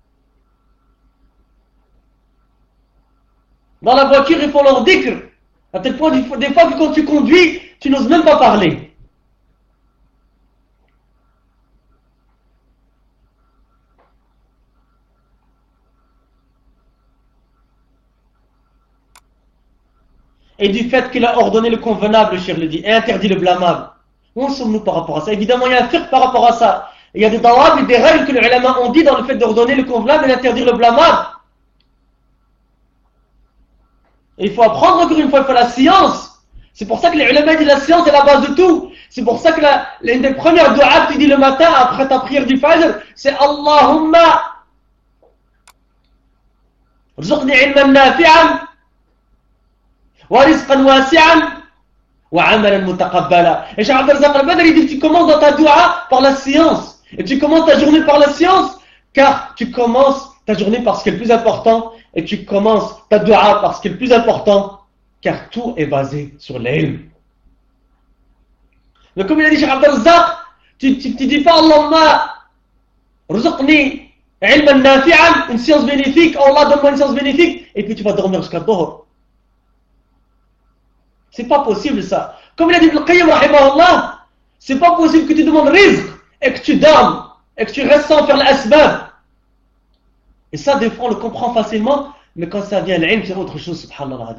Dans la voiture, ils font leur dhikr. À tel point, des fois que quand tu conduis, tu n'oses même pas parler. Et du fait qu'il a ordonné le convenable, Cheikh le dit, et interdit le blâmable. Où en sommes-nous par rapport à ça? Évidemment, il y a un fiqh par rapport à ça. Il y a des dawab et des règles que les ulama ont dit dans le fait d'ordonner le convenable et d'interdire le blâmable. Et il faut apprendre encore une fois, il faut la science. C'est pour ça que les ulama disent la science est la base de tout. C'est pour ça que l'une des premières du'as que tu dis le matin après ta prière du Fajr, c'est Allahumma rzuqni ilman nafi'an wa rizqan wasi'an wa amalan mutaqabbala. Et Cheikh Abdel Razak al-Badr il dit que tu commences dans ta du'a par la science. Et tu commences ta journée par la science, car tu commences ta journée par ce qui est le plus important, et tu commences ta dua par ce qui est le plus important, car tout est basé sur l'ilm. Mais comme il a dit Cheikh Abdel Razak, tu ne dis pas Allahumma rzuqni ilman nafi'an, une science bénéfique, oh Allah donne-moi une science bénéfique, et puis tu vas dormir jusqu'à Dhuhr. C'est pas possible ça. Comme il a dit Ibn Qayyim rahimahullah, c'est pas possible que tu demandes rizq et que tu dormes et que tu restes sans faire l'asbab. Et ça, des fois, on le comprend facilement, mais quand ça vient à l'ilm, c'est autre chose, subhanallah.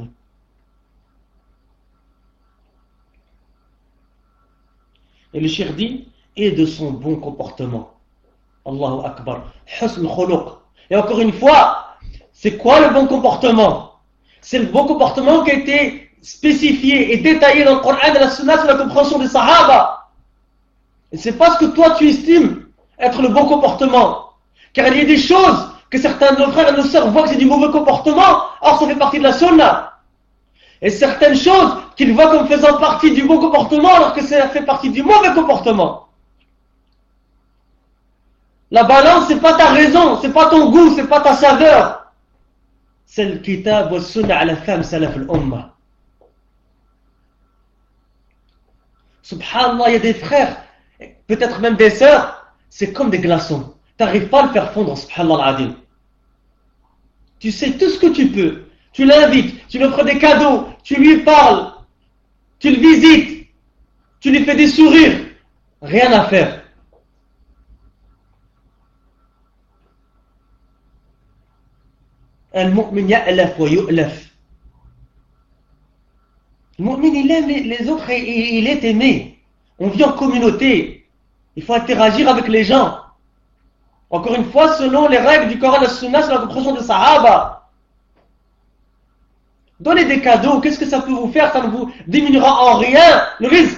Et le cheikh dit, et de son bon comportement. Allahu Akbar. Husn khuluq. Et encore une fois, c'est quoi le bon comportement? C'est le bon comportement qui a été spécifié et détaillé dans le Coran et la Sunna sur la compréhension des Sahaba. Et c'est pas ce que toi tu estimes être le bon comportement. Car il y a des choses que certains de nos frères et nos sœurs voient que c'est du mauvais comportement, or ça fait partie de la Sunna. et certaines choses qu'il voit comme faisant partie du bon comportement alors que ça fait partie du mauvais comportement. La balance, c'est pas ta raison, c'est pas ton goût, c'est pas ta saveur. C'est le kitab wa sunnah ala faham salaf al-ummah. Subhanallah, il y a des frères, peut-être même des sœurs, c'est comme des glaçons. Tu n'arrives pas à le faire fondre, subhanallah al-adim. Tu sais tout ce que tu peux. Tu l'invites, tu lui offres des cadeaux, tu lui parles, tu le visites, tu lui fais des sourires. Rien à faire. Un mu'min ya'laf wa yu'laf. Le mu'min, il aime les autres et il est aimé. On vit en communauté. Il faut interagir avec les gens. Encore une fois, selon les règles du Coran et de la Sunna, c'est la compréhension des Sahaba. Donnez des cadeaux, qu'est-ce que ça peut vous faire? Ça ne vous diminuera en rien le risque.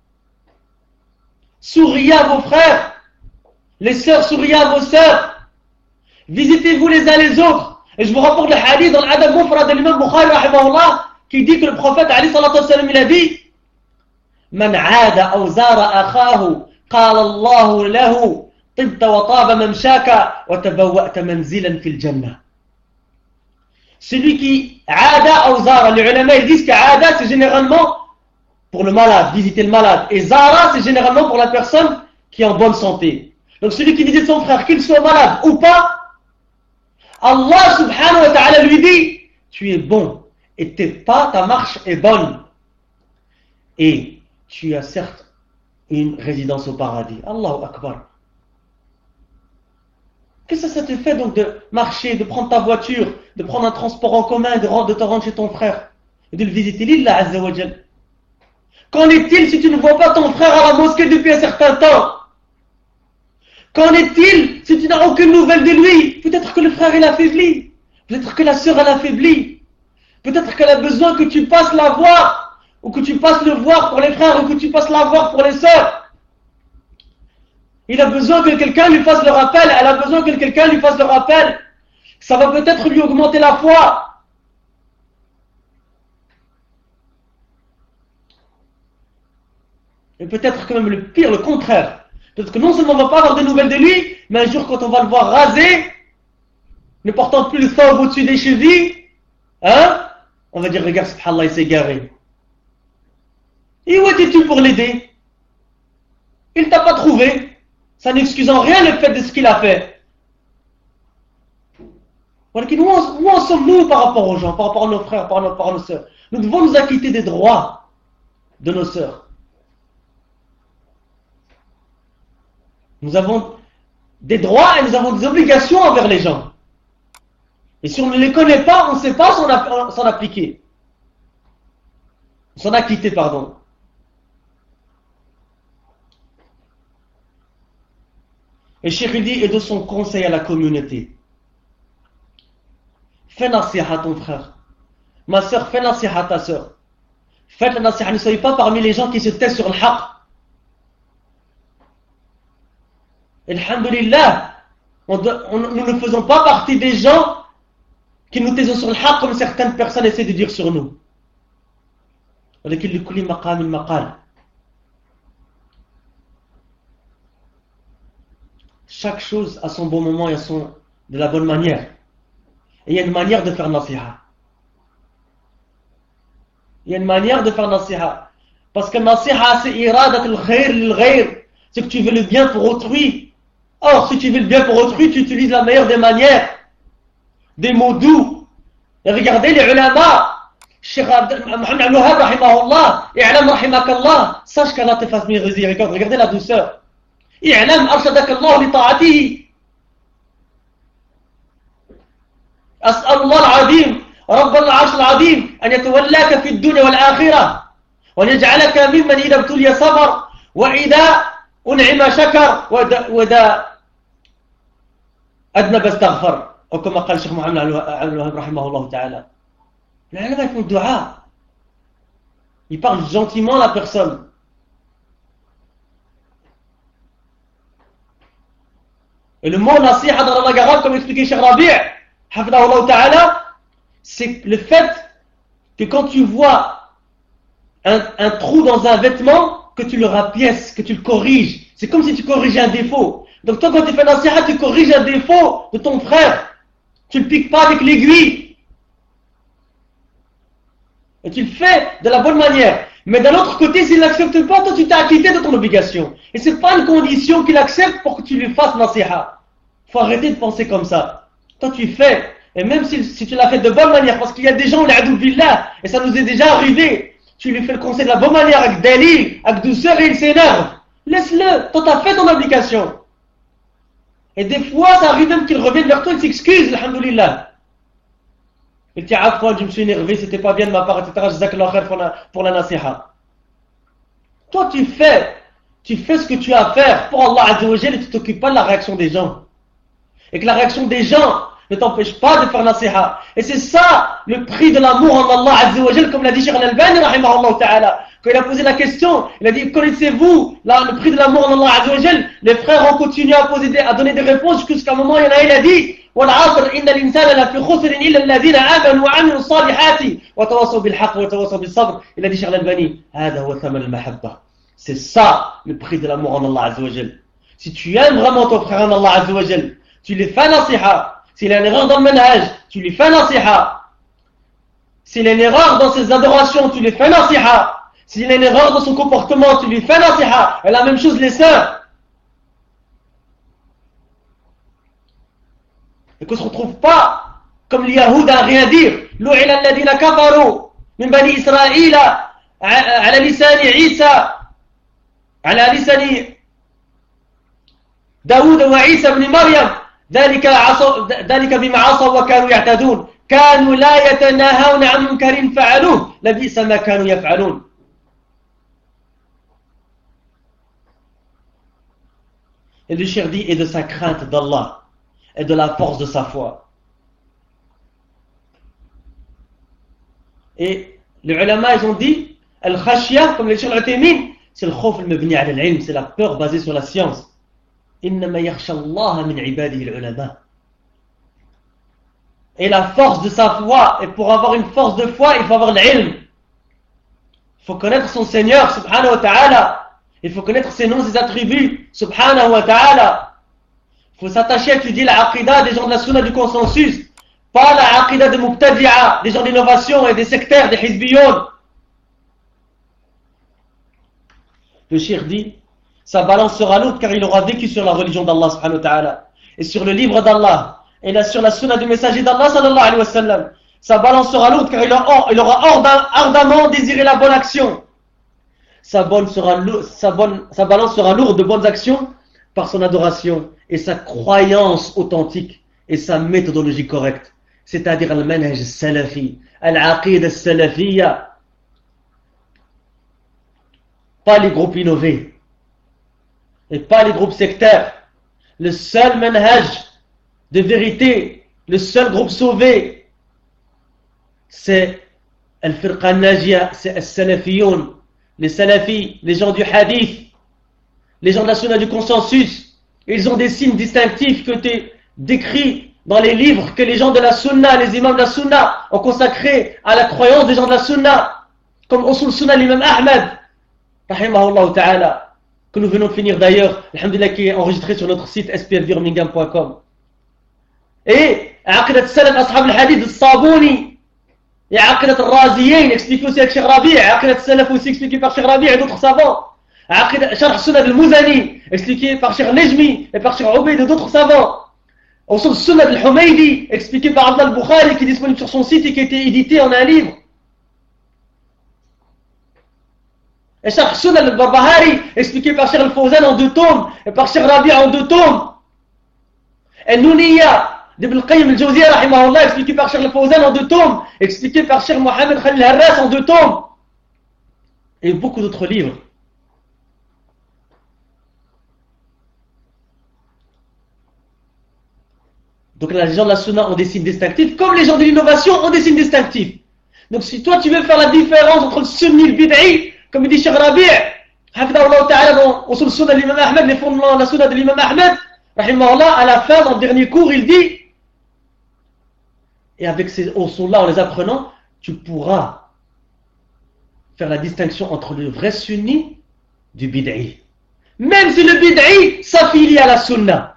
Souriez à vos frères. Les sœurs, souriez à vos sœurs. Visitez-vous les uns les autres. Et je vous rapporte le hadith dans l'Adab Mufrad de l'imam Bukhari rahimahullah, qui dit que le prophète Ali sallallahu alayhi wa sallam, il a dit: Man aada aw zara akhahu qala Allahu lahu tibta wa taba mamshaka wa tabawwa'ta manzilan fil jannah. Celui qui aada aw zara, les ulama ils disent que aada c'est généralement pour le malade, visiter le malade, et zara c'est généralement pour la personne qui est en bonne santé. Donc celui qui visite son frère, qu'il soit malade ou pas, Allah subhanahu wa ta'ala lui dit: tu es bon et ta marche est bonne et tu as certes une résidence au paradis. Allahu Akbar. Qu'est-ce que ça te fait donc de marcher, de prendre ta voiture, de prendre un transport en commun, de te rendre chez ton frère et de le visiter? Lillah Azza wa Jal. Qu'en est-il si tu ne vois pas ton frère à la mosquée depuis un certain temps? Qu'en est-il si tu n'as aucune nouvelle de lui? Peut-être que le frère est affaibli, peut-être que la sœur est affaiblie, peut-être qu'elle a besoin que tu passes la voir, ou que tu passes le voir pour les frères, ou que tu passes la voir pour les sœurs. Il a besoin que quelqu'un lui fasse le rappel, elle a besoin que quelqu'un lui fasse le rappel. Ça va peut-être lui augmenter la foi. Et peut-être que même le pire, le contraire. Peut-être que non seulement on ne va pas avoir de nouvelles de lui, mais un jour quand on va le voir rasé, ne portant plus le thawb au-dessus des chevilles, hein, on va dire: regarde, subhanallah, il s'est garé. Et où étais-tu pour l'aider? Il ne t'a pas trouvé. Ça n'excuse en rien le fait de ce qu'il a fait. Où en sommes-nous par rapport aux gens, par rapport à nos frères, par rapport à nos sœurs? Nous devons nous acquitter des droits de nos sœurs. Nous avons des droits et nous avons des obligations envers les gens. Et si on ne les connaît pas, on ne sait pas s'en appliquer. S'en acquitter, pardon. Et Cheikh dit, et de son conseil à la communauté: fais nasiha à ton frère. Ma soeur, fais nasiha à ta soeur. Faites la nasiha, ne soyez pas parmi les gens qui se taisent sur le haqq. Alhamdulillah, nous ne faisons pas partie des gens qui nous taisons sur le haqq comme certaines personnes essaient de dire sur nous. Chaque chose a son bon moment et de la bonne manière. Et il y a une manière de faire nasiha. Il y a une manière de faire nasiha. Parce que nasiha, c'est iradat al-khayr lil-ghayr. C'est que tu veux le bien pour autrui. Or, si tu veux le bien pour autrui, tu utilises la meilleure des manières. Des mots doux. Et regardez les ulama. Cheikh Mohamed Al-Wahhab, rahimahullah, i'lam rahimakallah, sache qu'Allah te fasse miséricorde. Regardez la douceur. i'lam arshadakallah li ta'atihi. أسأل الله العظيم رب العرش العظيم أن يتولاك في الدنيا والآخرة وأن يجعلك ممن إذا ابتلي صبر وإذا أنعم شكر وإذا أذنب استغفر، أو كما قال الشيخ محمد الوهاب رحمه الله تعالى. L'ulama ils font dua, ils parlent gentiment à la personne. Et le mot nasiha dans la langue arabe, comme expliqué Cheikh Rabi', c'est le fait que quand tu vois un trou dans un vêtement, que tu le rapièces, que tu le corriges. C'est comme si tu corrigeais un défaut. Donc toi, quand tu fais nasiha, tu corriges un défaut de ton frère. Tu ne le piques pas avec l'aiguille. Et tu le fais de la bonne manière. Mais d'un autre côté, s'il n'accepte pas, toi tu t'es acquitté de ton obligation. Et ce n'est pas une condition qu'il accepte pour que tu lui fasses nasiha. Il faut arrêter de penser comme ça. Toi tu fais, et même si tu l'as fait de bonne manière, parce qu'il y a des gens, l'adou billah, et ça nous est déjà arrivé, tu lui fais le conseil de la bonne manière, avec dalil, avec douceur, et il s'énerve. Laisse-le, toi tu as fait ton obligation. Et des fois, ça arrive même qu'il revienne vers toi, il s'excuse, alhamdoulilah. Il dit, je me suis énervé, c'était pas bien de ma part, etc. Jazakallah khair pour la nasiha. Toi, tu fais ce que tu as à faire pour Allah Azza wa Jalla et tu t'occupes pas de la réaction des gens. Et que la réaction des gens ne t'empêche pas de faire nasiha. Et c'est ça le prix de l'amour en Allah Azza wa Jalla, comme l'a dit Cheikh Al-Albani, rahimahullah ta'ala. Quand il a posé la question, il a dit, connaissez-vous le prix de l'amour en Allah Azza wa Jalla? Les frères ont continué à donner des réponses jusqu'à un moment, il y en a, il a dit, والعصر إن الإنسان لفي خسر إلا الذين آمنوا وعملوا الصالحات وتواصوا بالحق وتواصوا بالصبر. Il a dit Cheikh Al-Albani, هذا هو ثمن المحبة. C'est ça le prix de l'amour en Allah Azza wa Jalla. Si tu aimes vraiment ton frère en Allah Azza wa Jalla, tu lui fais nasiha. S'il a une erreur dans le manhaj, tu lui fais nasiha. S'il a une erreur dans ses adorations, tu lui fais nasiha. S'il a une erreur dans son comportement, tu lui fais nasiha. Et la même chose les sœurs. Et qu'on ne se retrouve pas comme les Yahoud à rien dire. لُعِنَ الَّذِينَ كَفَرُوا مِنْ بَنِي إِسْرَائِيلَ على لسان عيسى على لسان داود وعيسى بن مريم ذلك بما عصوا وكانوا يعتدون كانوا لا يتناهون عن منكر فعلوه لبئس ما كانوا يفعلون. Et le cheikh dit, et de sa crainte d'Allah et de la force de sa foi. Et les ulama, ils ont dit, al-khashya, comme les cheikh al-Uthaymin, c'est le khawf al-mabni ala al-ilm, c'est la peur basée sur la science. Innama yakhsha Allah min ibadihi al-ulama. Et la force de sa foi, et pour avoir une force de foi, il faut avoir l'ilm. Il faut connaître son Seigneur, subhanahu wa ta'ala. Il faut connaître ses noms, ses attributs, subhanahu wa ta'ala. Il faut s'attacher à étudier la aqidah des gens de la sunna du consensus, pas la aqidah des mubtadi'a, des gens d'innovation et des sectaires, des hizbiyoun. Le cheikh dit, sa balance sera lourde car il aura vécu sur la religion d'Allah subhanahu wa ta'ala et sur le livre d'Allah et là sur la sunna du messager d'Allah sallallahu alayhi wa sallam. Sa balance sera lourde car il aura ardemment désiré la bonne action. Sa balance sera lourde de bonnes actions par son adoration et sa croyance authentique et sa méthodologie correcte, c'est-à-dire al-manhaj al-salafi, al-aqida al-salafiyya, pas les groupes innovés et pas les groupes sectaires. Le seul manhaj de vérité, le seul groupe sauvé, c'est al-firqa al-najiyya, c'est al-salafiyoun, les salafis, les gens du hadith, les gens de la sunna du consensus. Ils ont des signes distinctifs que tu décris dans les livres que les gens de la sunna, les imams de la sunna ont consacrés à la croyance des gens de la sunna, comme Usul Sunna l'imam Ahmed, rahimahullah ta'ala, que nous venons de finir d'ailleurs, alhamdulillah, qui est enregistré sur notre site spfbirmingham.com. Et Aqidat al-Salaf Ashab al-Hadith al-Sabouni, et Aqidat al-Raziyin, expliqué aussi avec Cheikh Rabi', Aqidat al-Salaf aussi expliqué par Cheikh Rabi' et d'autres savants. Sharh Sunnah al-Muzani, expliqué par Cheikh Nejmi et par Cheikh Ubayd et d'autres savants. Usul Sunnah al-Humaydi, expliqué par Abdel Bukhari, qui est disponible sur son site et qui a été édité en un livre. Et Sharh Sunnah al-Barbahari, expliqué par Cheikh al-Fawzan en 2 tomes et par Cheikh Rabi' en 2 tomes. Et Nouniya d'Ibn al-Qayyim al-Jawziyya, rahimahullah, expliqué par Cheikh al-Fawzan en 2 tomes, expliqué par Cheikh Mohamed Khalil Harras en 2 tomes. Et beaucoup d'autres livres. Donc les gens de la sunna ont des signes distinctifs, comme les gens de l'innovation ont des signes distinctifs. Donc si toi tu veux faire la différence entre le sunni et le bid'i, comme il dit Cheikh Rabi', hafidahullah ta'ala dans Usul Sunna de l'imam Ahmed, les fondements de la sunna de l'imam Ahmed, rahimahullah, à la fin, dans le dernier cours, il dit, et avec ces usul-là, en les apprenant, tu pourras faire la distinction entre le vrai sunni du bid'i. Même si le bid'i s'affilie à la sunna.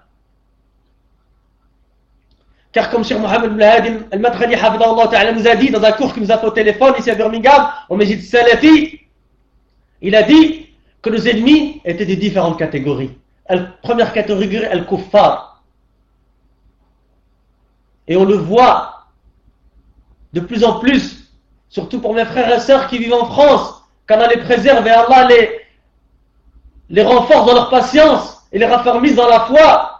Car comme Cheikh Mohamed Ibn Hadi Al-Madkhali nous a dit dans un cours qu'il nous a fait au téléphone ici à Birmingham, au Masjid Salafi, il a dit que nos ennemis étaient de différentes catégories. La première catégorie, Al-Kuffar. Et on le voit de plus en plus, surtout pour mes frères et sœurs qui vivent en France, qu'Allah les préserve et Allah les renforce dans leur patience et les raffermisse dans la foi.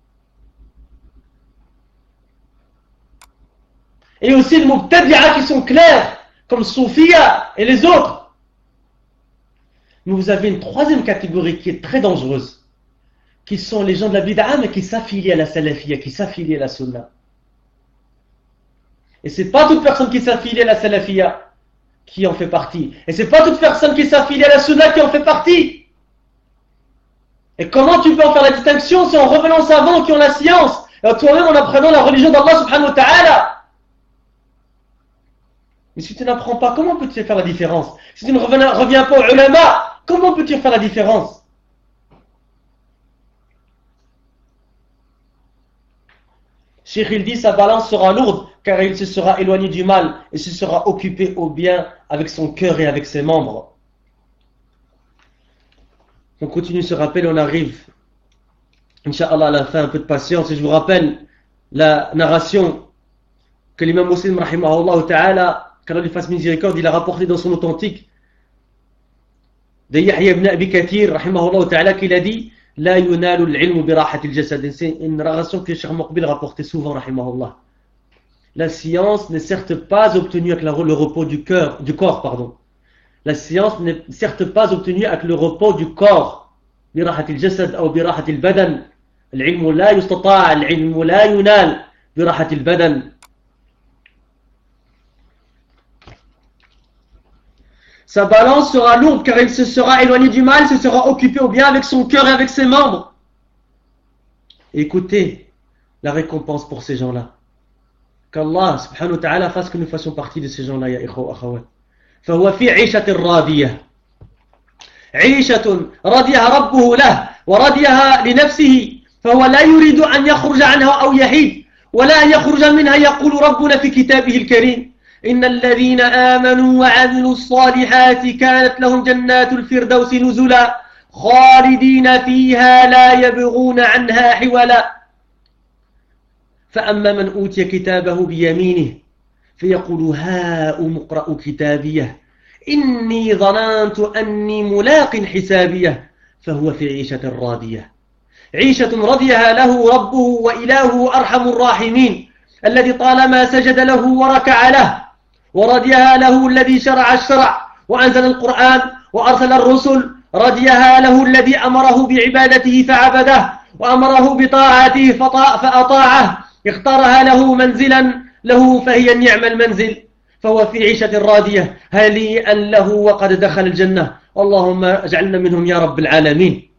Et aussi les Mubtadi'a qui sont clairs, comme Soufia et les autres. Mais vous avez une troisième catégorie qui est très dangereuse, qui sont les gens de la bid'a, mais qui s'affilient à la salafiyya, qui s'affilient à la sunna. Et c'est pas toute personne qui s'affilie à la salafiyya qui en fait partie. Et c'est pas toute personne qui s'affilie à la sunna qui en fait partie. Et comment tu peux en faire la distinction? C'est en revenant aux savants qui ont la science, et toi-même en apprenant la religion d'Allah subhanahu wa ta'ala. Mais si tu n'apprends pas, comment peux-tu faire la différence? Si tu ne reviens pas aux ulama, comment peux-tu faire la différence? Cheikh il dit, sa balance sera lourde, car il se sera éloigné du mal, et se sera occupé au bien avec son cœur et avec ses membres. On continue ce rappel, on arrive, Inch'Allah, à la fin, un peu de patience, et je vous rappelle la narration que l'imam Muslim, rahimahullah ta'ala, qu'Allah lui fasse miséricorde, il a rapporté dans son authentique de Yahya ibn Abi Kathir, rahimahullah ta'ala, qu'il a dit La yunalu al-ilmu bi rahati al-jasad. C'est une narration que Cheikh Muqbil rapportait souvent, rahimahullah. La science n'est certes pas obtenue avec le repos du corps, pardon. La science n'est certes pas obtenue avec le repos du corps. Bi rahati al-jasad ou bi rahati al-badan. Al-ilmu la yustata', al-ilmu la yunal bi rahati al-badan. Sa balance sera lourde car il se sera éloigné du mal, se sera occupé au bien avec son cœur et avec ses membres. Écoutez la récompense pour ces gens-là. Qu'Allah subhanahu wa ta'ala fasse que nous fassions partie de ces gens-là, ya ikhwa akhawat. فهو في عيشة راضية. عيشة رضيها ربه له ورضيها لنفسه فهو لا يريد أن يخرج عنها أو يحيد ولا أن يخرج منها يقول ربنا في كتابه الكريم إن الذين آمنوا وعملوا الصالحات كانت لهم جنات الفردوس نزلا خالدين فيها لا يبغون عنها حولا فأما من أوتي كتابه بيمينه فيقول هاؤم اقرءوا كتابيه إني ظننت أني ملاق حسابيه فهو في عيشة راضية عيشة رضيها له ربه وإلهه أرحم الراحمين الذي طالما سجد له وركع له ورضيها له الذي شرع الشرع وأنزل القرآن وأرسل الرسل رضيها له الذي أمره بعبادته فعبده وأمره بطاعته فأطاعه اختارها له منزلا له فهي النعم المنزل فهو في عيشة راضية هنيئا له وقد دخل الجنة اللهم اجعلنا منهم يا رب العالمين.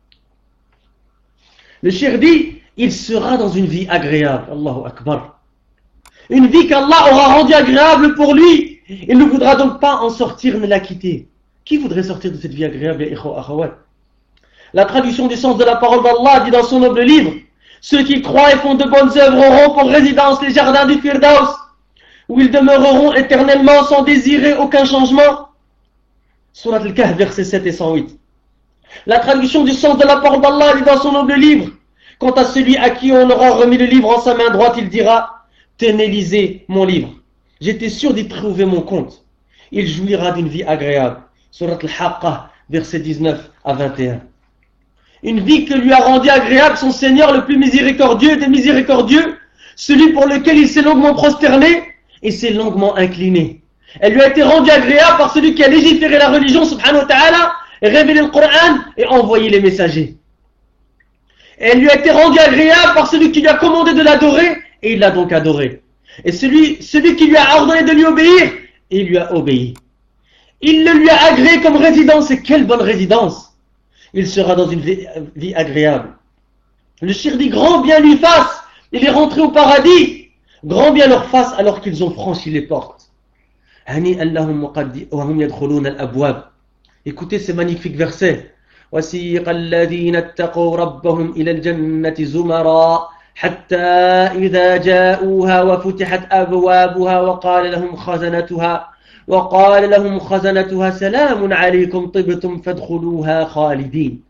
Le cheikh dit, il sera dans une vie agréable. Allahu Akbar. Une vie qu'Allah aura rendue agréable pour lui. Il ne voudra donc pas en sortir ni la quitter. Qui voudrait sortir de cette vie agréable, ya ikhwa akhawat? La traduction du sens de la parole d'Allah dit dans son noble livre: ceux qui croient et font de bonnes œuvres auront pour résidence les jardins du Firdaus, où ils demeureront éternellement sans désirer aucun changement. Surat Al-Kahf, versets 7 et 108. La traduction du sens de la parole d'Allah dit dans son noble livre: quant à celui à qui on aura remis le livre en sa main droite, il dira: tenez, lisez mon livre. J'étais sûr d'y trouver mon compte. Il jouira d'une vie agréable. Surat Al-Haqqa, versets 19 à 21. Une vie que lui a rendue agréable son Seigneur le plus miséricordieux des miséricordieux, celui pour lequel il s'est longuement prosterné et s'est longuement incliné. Elle lui a été rendue agréable par celui qui a légiféré la religion, subhanahu wa ta'ala, révélé le Coran et envoyé les messagers. Elle lui a été rendue agréable par celui qui lui a commandé de l'adorer, et il l'a donc adoré. Et celui qui lui a ordonné de lui obéir, et il lui a obéi. Il le lui a agréé comme résidence, et quelle bonne résidence! Il sera dans une vie agréable. Le cheikh dit: grand bien lui fasse, il est rentré au paradis. Grand bien leur fasse alors qu'ils ont franchi les portes. هنيئا لهم وهم يدخلون الأبواب. Écoutez ces magnifiques versets. وسيق الذين اتقوا ربهم إلى الجنة زمرا حتى إذا جاءوها وفتحت أبوابها وقال لهم خزنتها سلام عليكم طبتم فادخلوها خالدين.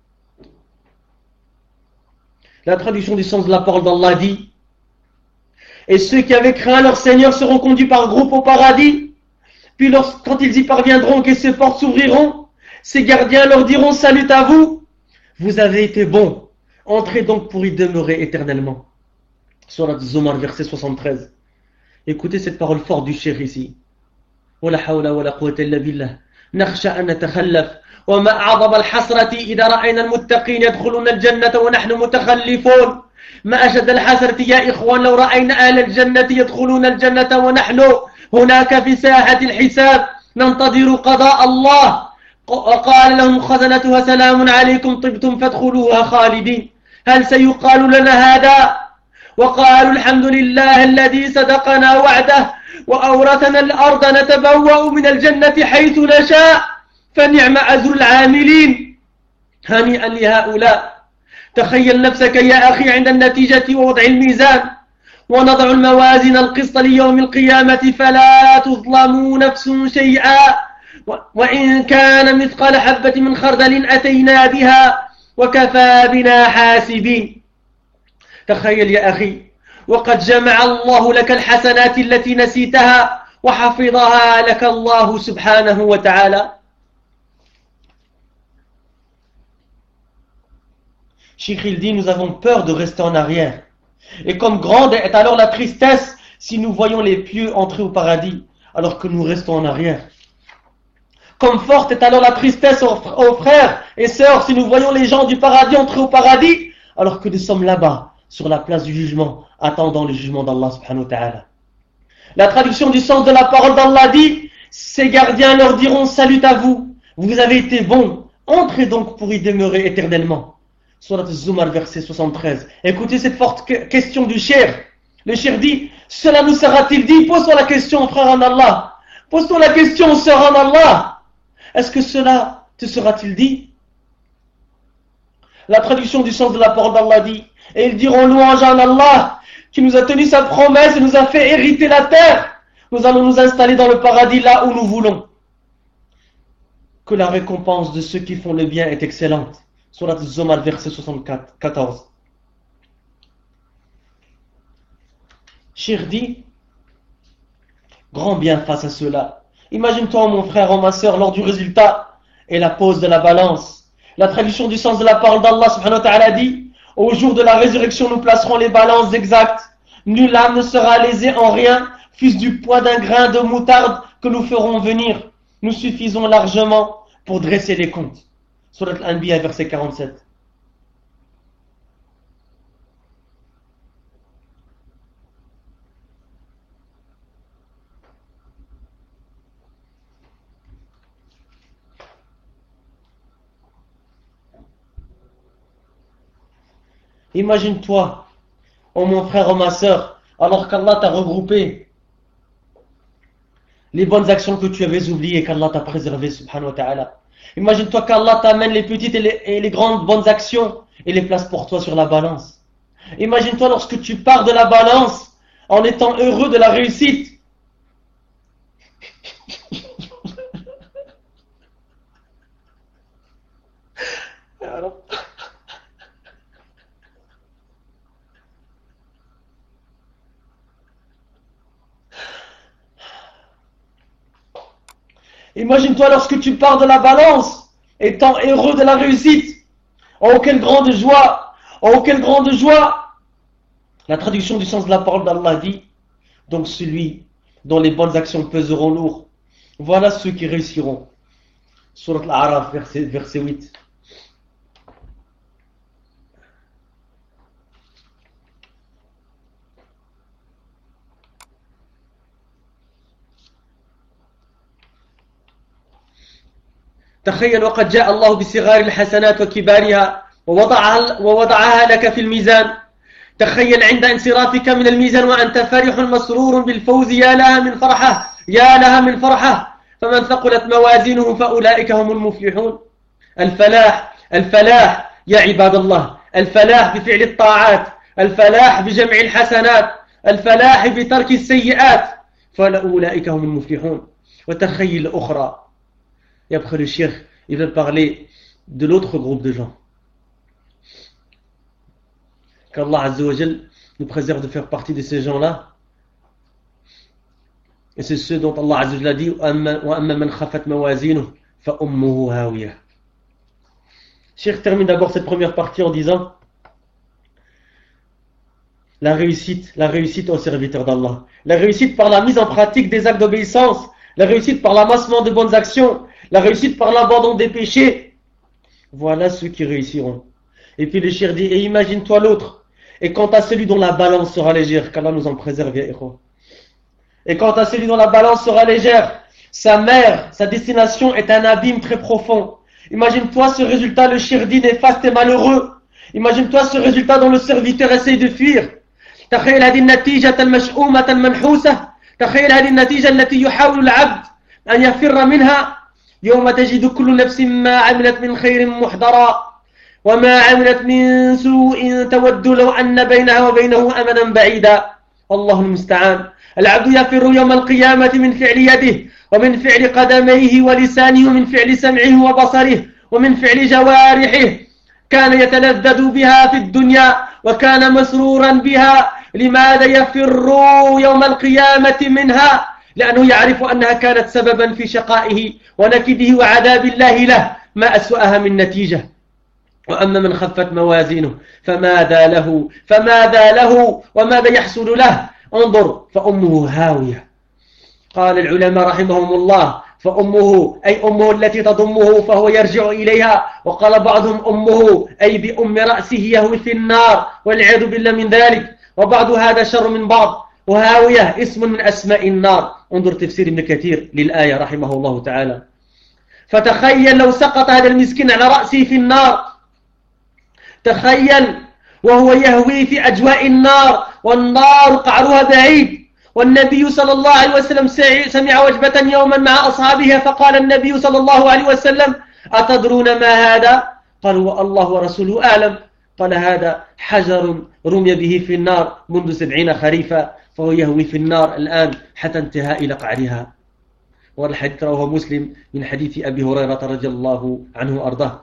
La traduction du sens de la parole d'Allah dit: et ceux qui avaient craint leur Seigneur seront conduits par groupe au paradis, puis quand ils y parviendront, que ces portes s'ouvriront, ces gardiens leur diront: salut à vous, vous avez été bons, entrez donc pour y demeurer éternellement. Surat Zumar, verset 73. Écoutez cette parole forte du cheikh ici. ولا حول ولا قوة إلا بالله نخشى أن نتخلف وما أعظم الحسرة إذا رأينا المتقين يدخلون الجنة ونحن متخلفون. ما أشد الحسرة يا إخوان لو رأينا أهل الجنة يدخلون الجنة ونحن هناك في ساحة الحساب ننتظر قضاء الله. وقال لهم خزنتها سلام عليكم طبتم فادخلوها خالدين. هل سيقال لنا هذا؟ وقالوا الحمد لله الذي صدقنا وعده وأورثنا الأرض نتبوأ من الجنة حيث نشاء فنعم أجر العاملين. هنيئا لهؤلاء. تخيل نفسك يا أخي عند النتيجة ووضع الميزان ونضع الموازين القسط ليوم القيامة فلا تظلموا نفس شيئا وإن كان مثقال حبة من خردل أتينا بها وكفى بنا حاسبين. تخيل يا أخي وقد جمع الله لك الحسنات التي نسيتها وحفظها لك الله سبحانه وتعالى. Cheikh il dit: nous avons peur de rester en arrière. Et comme grande est alors la tristesse si nous voyons les pieux entrer au paradis alors que nous restons en arrière. Comme forte est alors la tristesse aux frères et sœurs si nous voyons les gens du paradis entrer au paradis alors que nous sommes là-bas sur la place du jugement attendant le jugement d'Allah subhanahu wa ta'ala. La traduction du sens de la parole d'Allah dit: ces gardiens leur diront: salut à vous, vous avez été bons, entrez donc pour y demeurer éternellement. Surat Az-Zumar, verset 73. Écoutez cette forte question du cheikh. Le cheikh dit: cela nous sera-t-il dit? Pose-toi la question, frère en Allah. Pose-toi la question, sœur en Allah. Est-ce que cela te sera-t-il dit? La traduction du sens de la parole d'Allah dit: et ils diront louange à Allah qui nous a tenu sa promesse et nous a fait hériter la terre. Nous allons nous installer dans le paradis là où nous voulons. Que la récompense de ceux qui font le bien est excellente. Surat Az-Zumar, verset 14. Cheikh dit: grand bien face à cela. Imagine-toi, mon frère ou ma sœur, lors du résultat et la pose de la balance. La traduction du sens de la parole d'Allah subhanahu wa ta'ala dit: au jour de la résurrection, nous placerons les balances exactes. Nulle âme ne sera lésée en rien, fût-ce du poids d'un grain de moutarde que nous ferons venir. Nous suffisons largement pour dresser les comptes. Surat Al-Anbiya, verset 47. Imagine-toi, oh mon frère, oh ma sœur, alors qu'Allah t'a regroupé les bonnes actions que tu avais oubliées, qu'Allah t'a préservé, subhanahu wa ta'ala. Imagine-toi qu'Allah t'amène les petites et les grandes bonnes actions et les place pour toi sur la balance. Imagine-toi lorsque tu pars de la balance en étant heureux de la réussite. Imagine-toi lorsque tu pars de la balance, étant heureux de la réussite. Oh, quelle grande joie! Oh, quelle grande joie! La traduction du sens de la parole d'Allah dit: donc celui dont les bonnes actions peseront lourd, voilà ceux qui réussiront. Surat Al-A'raf, verset 8. تخيل وقد جاء الله بصغار الحسنات وكبارها ووضعها لك في الميزان. تخيل عند انصرافك من الميزان وأنت فرح مسرور بالفوز، يا لها من فرحة يا لها من فرحة فمن ثقلت موازينه فأولئك هم المفلحون. الفلاح يا عباد الله، الفلاح بفعل الطاعات، الفلاح بجمع الحسنات، الفلاح بترك السيئات، فأولئك هم المفلحون. وتخيل أخرى. Et après le cheikh, il va parler de l'autre groupe de gens. Qu'Allah Azza wa Jal nous préserve de faire partie de ces gens-là. Et c'est ceux dont Allah Azza wa Jal a dit وَأَمَّا مَنْ خَفَتْ مَوَازِينُهُ فَأُمُّهُ هَاوِيَةٌ. Cheikh termine d'abord cette première partie en disant la réussite au serviteur d'Allah. La réussite par la mise en pratique des actes d'obéissance, la réussite par l'amassement de bonnes actions, la réussite par l'abandon des péchés. Voilà ceux qui réussiront. Et puis le cheikh dit, et imagine-toi l'autre. Et quant à celui dont la balance sera légère, qu'Allah nous en préserve, ya ikhwan. Et quant à celui dont la balance sera légère, sa mère, sa destination est un abîme très profond. Imagine-toi ce résultat, le cheikh dit néfaste et malheureux. Imagine-toi ce résultat dont le serviteur essaye de fuir. تخيل هذه النتيجة المشؤومة المنحوسة. تخيل هذه النتيجة التي يحاول العبد أن يفر منها يوم تجد كل نفس ما عملت من خير محضرا وما عملت من سوء تود لو أن بينها وبينه أمدا بعيدا. الله المستعان. العبد يفر يوم القيامة من فعل يده ومن فعل قدميه ولسانه ومن فعل سمعه وبصره ومن فعل جوارحه كان يتلذذ بها في الدنيا وكان مسرورا بها. لماذا يفر يوم القيامة منها؟ لأنه يعرف أنها كانت سببا في شقائه ونكده وعذاب الله له. ما أسوأها من نتيجة. وأما من خفت موازينه فماذا له وماذا يحصل له؟ انظر فأمه هاوية. قال العلماء رحمهم الله فأمه أي أمه التي تضمه فهو يرجع إليها. وقال بعضهم أمه أي بأم رأسه يهوي في النار والعياذ بالله من ذلك. وبعض هذا شر من بعض. وهاوية اسم من أسماء النار. انظر تفسير ابن كثير للآية رحمه الله تعالى. فتخيل لو سقط هذا المسكين على رأسه في النار. تخيل وهو يهوي في أجواء النار والنار قعرها بعيد. والنبي صلى الله عليه وسلم سمع وجبة يوما مع أصحابه فقال النبي صلى الله عليه وسلم أتدرون ما هذا؟ قالوا الله ورسوله أعلم. قال هذا حجر رمي به في النار منذ 70 خريفا فهو يهوي في النار الآن حتى انتهى إلى قعرها. والحديث رواه مسلم من حديث أبي هريرة رضي الله عنه وأرضاه.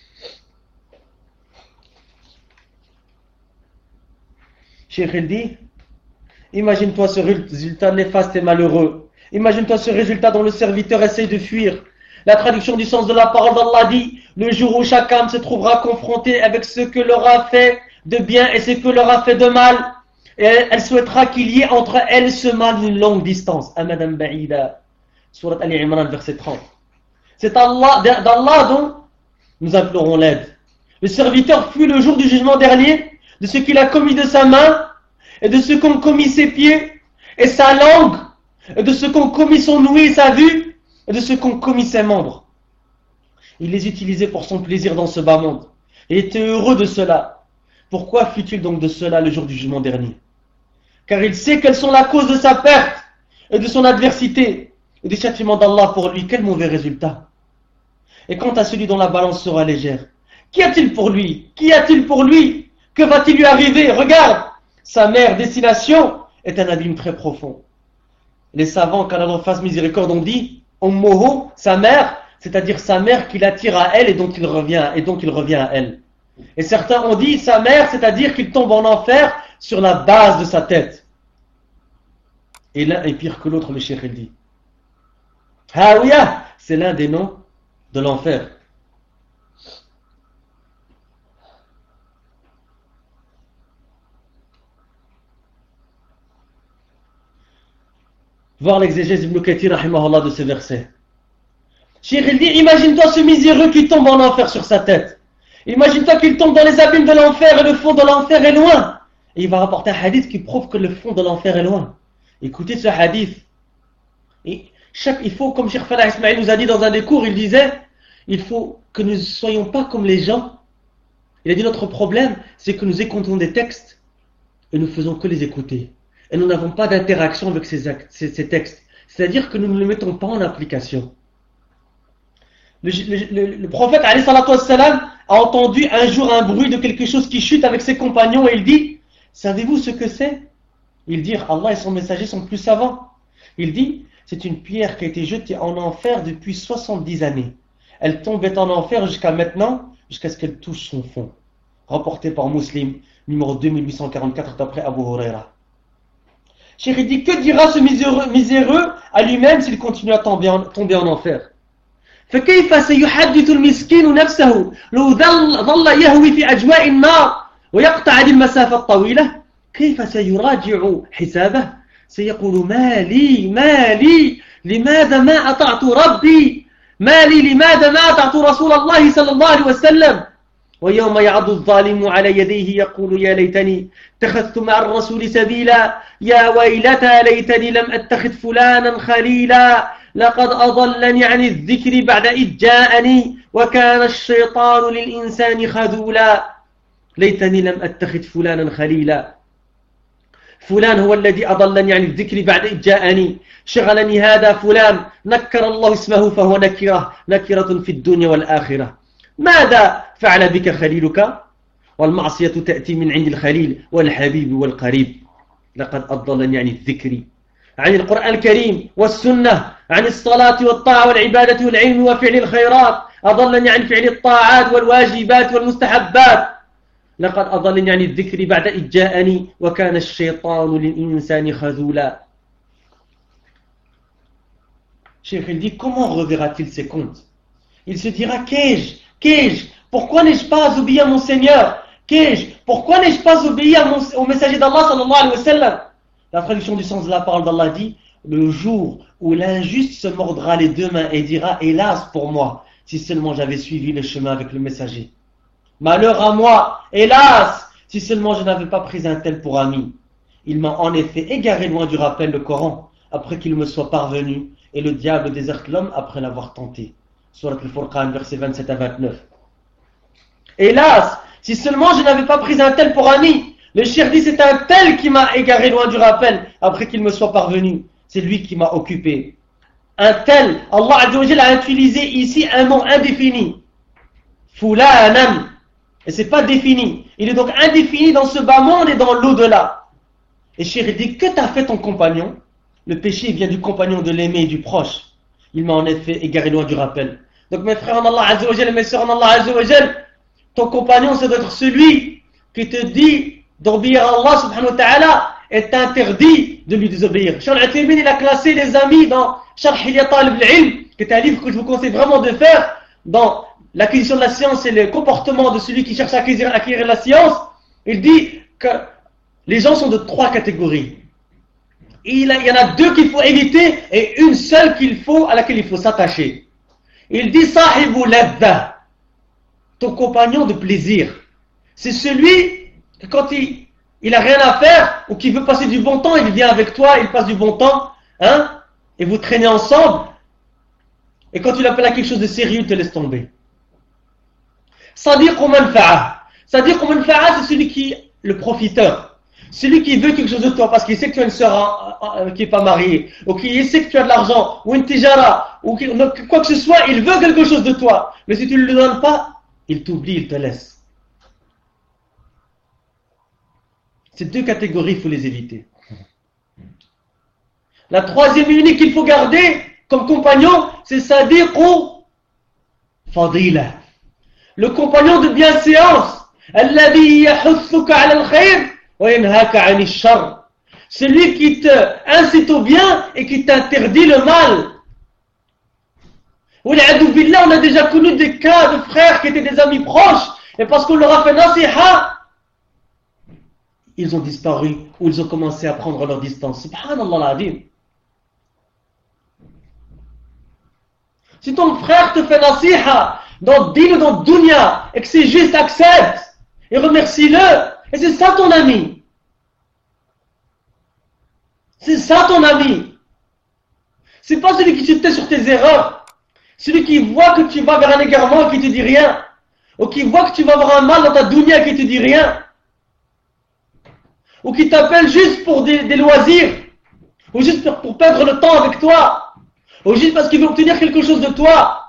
Cheikh il dit, imagine-toi ce résultat néfaste et malheureux. Imagine-toi ce résultat dont le serviteur essaye de fuir. La traduction du sens de la parole d'Allah dit, le jour où chaque âme se trouvera confrontée avec ce que leur a fait de bien et ce que leur a fait de mal, et elle souhaitera qu'il y ait entre elle et ce mal une longue distance. Amadan Ba'ida. Surat Ali Imran, verset 30. C'est d'Allah dont nous implorons l'aide. Le serviteur fuit le jour du jugement dernier de ce qu'il a commis de sa main et de ce qu'ont commis ses pieds et sa langue et de ce qu'ont commis son ouïe et sa vue et de ce qu'ont commis ses membres. Il les utilisait pour son plaisir dans ce bas monde et était heureux de cela. Pourquoi fuit-il donc de cela le jour du jugement dernier? Car il sait quelles sont la cause de sa perte et de son adversité et des châtiments d'Allah pour lui. Quel mauvais résultat. Et quant à celui dont la balance sera légère, qu'y a-t-il pour lui? Qu'y a-t-il pour lui? Que va-t-il lui arriver? Regarde, sa mère destination est un abîme très profond. Les savants, qu'Allah leur fasse miséricorde, ont dit Ummuhu, sa mère, c'est-à-dire sa mère qui l'attire à elle et dont il revient à elle. Et certains ont dit sa mère, c'est-à-dire qu'il tombe en enfer sur la base de sa tête. Et l'un est pire que l'autre, le cheikh il dit. Hawiya, c'est l'un des noms de l'enfer. Voir l'exégèse d'Ibn Kathir rahimahullah de ce verset. Cheikh il dit, imagine-toi ce miséreux qui tombe en enfer sur sa tête. Imagine-toi qu'il tombe dans les abîmes de l'enfer et le fond de l'enfer est loin. Et il va rapporter un hadith qui prouve que le fond de l'enfer est loin. Écoutez ce hadith. Et il faut, comme Cheikh Falah Ismail nous a dit dans un des cours, il disait, il faut que nous ne soyons pas comme les gens. Il a dit notre problème, c'est que nous écoutons des textes et nous faisons que les écouter. Et nous n'avons pas d'interaction avec ces textes. C'est-à-dire que nous ne le mettons pas en application. Le prophète alayhi salatu wassalam, a entendu un jour un bruit de quelque chose qui chute avec ses compagnons et il dit, savez-vous ce que c'est? Ils dirent, Allah et son messager sont plus savants. Il dit, c'est une pierre qui a été jetée en enfer depuis 70 années. Elle tombait en enfer jusqu'à maintenant, jusqu'à ce qu'elle touche son fond. Rapporté par Muslim, numéro 2844 d'après Abu Huraira. Cheikh dit, que dira ce miséreux à lui-même s'il continue à tomber en enfer? فكيف سيحدث المسكين نفسه لو ظل يهوي في أجواء النار ويقطع هذه المسافة الطويلة؟ كيف سيراجع حسابه؟ سيقول ما لي لماذا ما أطعت ربي؟ ما لي لماذا ما أطعت رسول الله صلى الله عليه وسلم؟ ويوم يعض الظالم على يديه يقول يا ليتني اتخذت مع الرسول سبيلا يا ويلتى ليتني لم أتخذ فلانا خليلا لقد أضلني عن الذكر بعد إذ جاءني وكان الشيطان للإنسان خذولا ليتني لم أتخذ فلانا خليلا فلان هو الذي أضلني عن الذكر بعد إذ جاءني شغلني هذا فلان نكر الله اسمه فهو نكرة في الدنيا والآخرة ماذا فعل بك خليلك والمعصية تأتي من عند الخليل والحبيب والقريب لقد أضلني عن الذكر عن القرآن الكريم والسنة عن الصلاة والطاعة والعبادة والعلم وفعل الخيرات أضلني عن فعل الطاعات والواجبات والمستحبات لقد أضلني عن الذكر بعد إذ جاءني وكان الشيطان للإنسان خذولا. Cheikh il dit, comment reverra-t-il ses comptes? Il se dira, qu'ai-je? Pourquoi n'ai-je pas obéi à mon Seigneur? Pourquoi n'ai-je pas obéi au messager d'Allah sallallahu alayhi wa sallam? La traduction du sens de la parole d'Allah dit, le jour où l'injuste se mordra les deux mains et dira, hélas pour moi, si seulement j'avais suivi le chemin avec le messager. Malheur à moi, hélas, si seulement je n'avais pas pris un tel pour ami. Il m'a en effet égaré loin du rappel le Coran, après qu'il me soit parvenu, et le diable déserte l'homme après l'avoir tenté. Surat al-Furqan, versets 27 à 29. Hélas, si seulement je n'avais pas pris un tel pour ami. Le cheikh dit, c'est un tel qui m'a égaré loin du rappel, après qu'il me soit parvenu. C'est lui qui m'a occupé. Un tel, Allah Azza wa Jalla a utilisé ici un mot indéfini. Fulanan. Et c'est pas défini. Il est donc indéfini dans ce bas monde et dans l'au-delà. Et cheikh dit, que t'a fait ton compagnon? Le péché vient du compagnon de l'aimé et du proche. Il m'a en effet égaré loin du rappel. Donc mes frères en Allah Azza wa Jalla, mes sœurs en Allah Azza wa Jalla, ton compagnon ça doit être celui qui te dit d'obéir à Allah subhanahu wa ta'ala et t'interdit de lui désobéir. Cheikh Al-Uthaymin il a classé les amis dans Sharh Hilya Talib al-Ilm, qui est un livre que je vous conseille vraiment de faire dans l'acquisition de la science et le comportement de celui qui cherche à acquérir la science. Il dit que les gens sont de trois catégories. Il y en a deux qu'il faut éviter et une seule à laquelle il faut s'attacher. Il dit Sahibu ladda, ton compagnon de plaisir. C'est celui que quand il a rien à faire ou qui veut passer du bon temps, il vient avec toi, il passe du bon temps, hein, et vous traînez ensemble. Et quand tu l'appelles à quelque chose de sérieux, il te laisse tomber. Sadiq ou manfa'a. Sadiq ou manfa'a, c'est celui qui, le profiteur. Celui qui veut quelque chose de toi parce qu'il sait que tu as une sœur qui n'est pas mariée, ou qu'il sait que tu as de l'argent, ou une tijara, ou quoi que ce soit, il veut quelque chose de toi. Mais si tu ne le donnes pas, il t'oublie, il te laisse. Ces deux catégories, il faut les éviter. La troisième et unique qu'il faut garder comme compagnon, c'est Sadiq ou Fadila. Le compagnon de bienséance. Alladhi yahuthuka ala al-khayr. Celui qui te incite au bien et qui t'interdit le mal. On a déjà connu des cas de frères qui étaient des amis proches et parce qu'on leur a fait nasiha, ils ont disparu ou ils ont commencé à prendre leur distance. Subhanallah al-Azim. Si ton frère te fait nasiha dans din ou dans dunya et que c'est juste, accepte et remercie-le. Et c'est ça ton ami. C'est ça ton ami. C'est pas celui qui te tait sur tes erreurs. Celui qui voit que tu vas vers un égarement et qui te dit rien. Ou qui voit que tu vas avoir un mal dans ta dunya et qui te dit rien. Ou qui t'appelle juste pour des loisirs. ou juste pour perdre le temps avec toi, ou juste parce qu'il veut obtenir quelque chose de toi.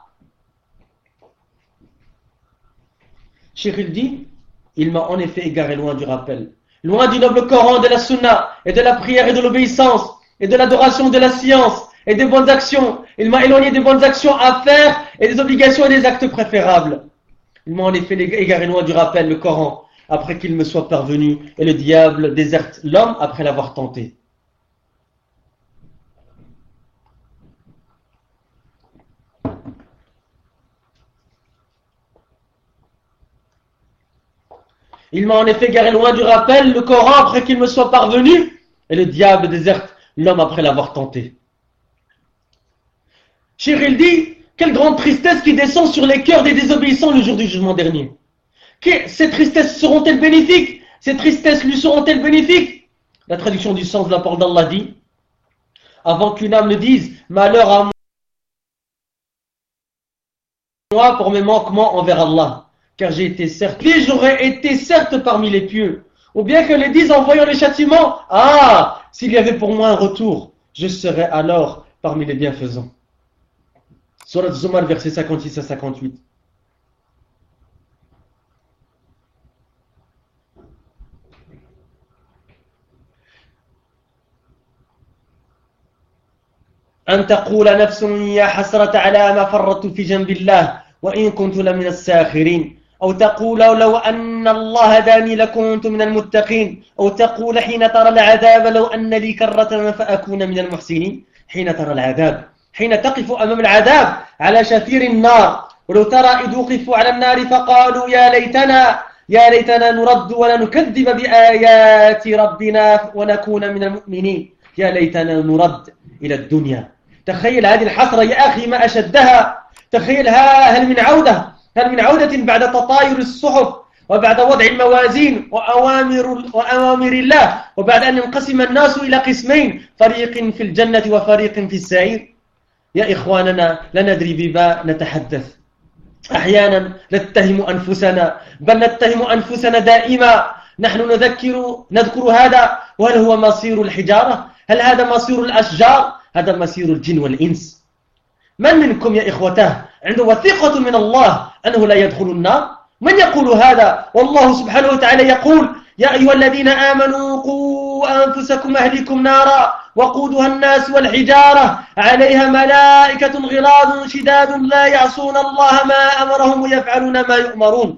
Cheikh il dit, il m'a en effet égaré loin du rappel, loin du noble Coran, de la Sunna, et de la prière et de l'obéissance, et de l'adoration de la science, et des bonnes actions. Il m'a éloigné des bonnes actions à faire, et des obligations et des actes préférables. Il m'a en effet égaré loin du rappel, le Coran, après qu'il me soit parvenu, et le diable déserte l'homme après l'avoir tenté. Il m'a en effet égaré loin du rappel, le Coran, après qu'il me soit parvenu, et le diable déserte l'homme après l'avoir tenté. Cheikh il dit, quelle grande tristesse qui descend sur les cœurs des désobéissants le jour du jugement dernier. Ces tristesses seront-elles bénéfiques? Ces tristesses lui seront-elles bénéfiques? La traduction du sens de la parole d'Allah dit, avant qu'une âme ne dise, malheur à moi pour mes manquements envers Allah, car j'aurais été certes parmi les pieux, ou bien qu'elle les dise en voyant les châtiments, ah, s'il y avait pour moi un retour, je serais alors parmi les bienfaisants. Surat Zumar, versets 56 à 58. أن تقول نفس يا حسرة على ما فرطت في جنب الله وإن كنت لمن الساخرين أو تقول لو أن الله هداني لكنت من المتقين أو تقول حين ترى العذاب لو أن لي كرة فأكون من المحسنين حين ترى العذاب حين تقف أمام العذاب على شفير النار ولو ترى إذ وقفوا على النار فقالوا يا ليتنا نرد ولا نكذب بآيات ربنا ونكون من المؤمنين يا ليتنا نرد إلى الدنيا. تخيل هذه الحسرة يا أخي ما أشدها. تخيلها هل من عودة بعد تطاير الصحف وبعد وضع الموازين وأوامر الله وبعد أن ينقسم الناس إلى قسمين فريق في الجنة وفريق في السعير. يا إخواننا لا ندري بما نتحدث. أحيانا نتهم أنفسنا بل نتهم أنفسنا دائما. نحن نذكر هذا وهل هو مصير الحجارة؟ هل هذا مصير الأشجار؟ هذا مصير الجن والإنس. من منكم يا إخوته عنده وثيقة من الله أنه لا يدخل النار؟ من يقول هذا؟ والله سبحانه وتعالى يقول يا أيها الذين آمنوا قوا أنفسكم أهلكم نارا وقودها الناس والحجارة عليها ملائكة غلاظ شداد لا يعصون الله ما أمرهم ويفعلون ما يؤمرون.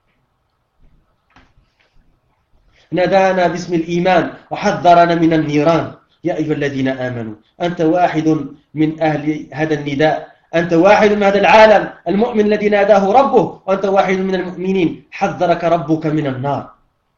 نادانا باسم الإيمان وحذرنا من النيران. يا أيها الذين آمنوا أنت واحد من أهل هذا النداء، أنت واحد من هذا العالم المؤمن الذي ناداه ربه، وأنت واحد من المؤمنين حذرك ربك من النار.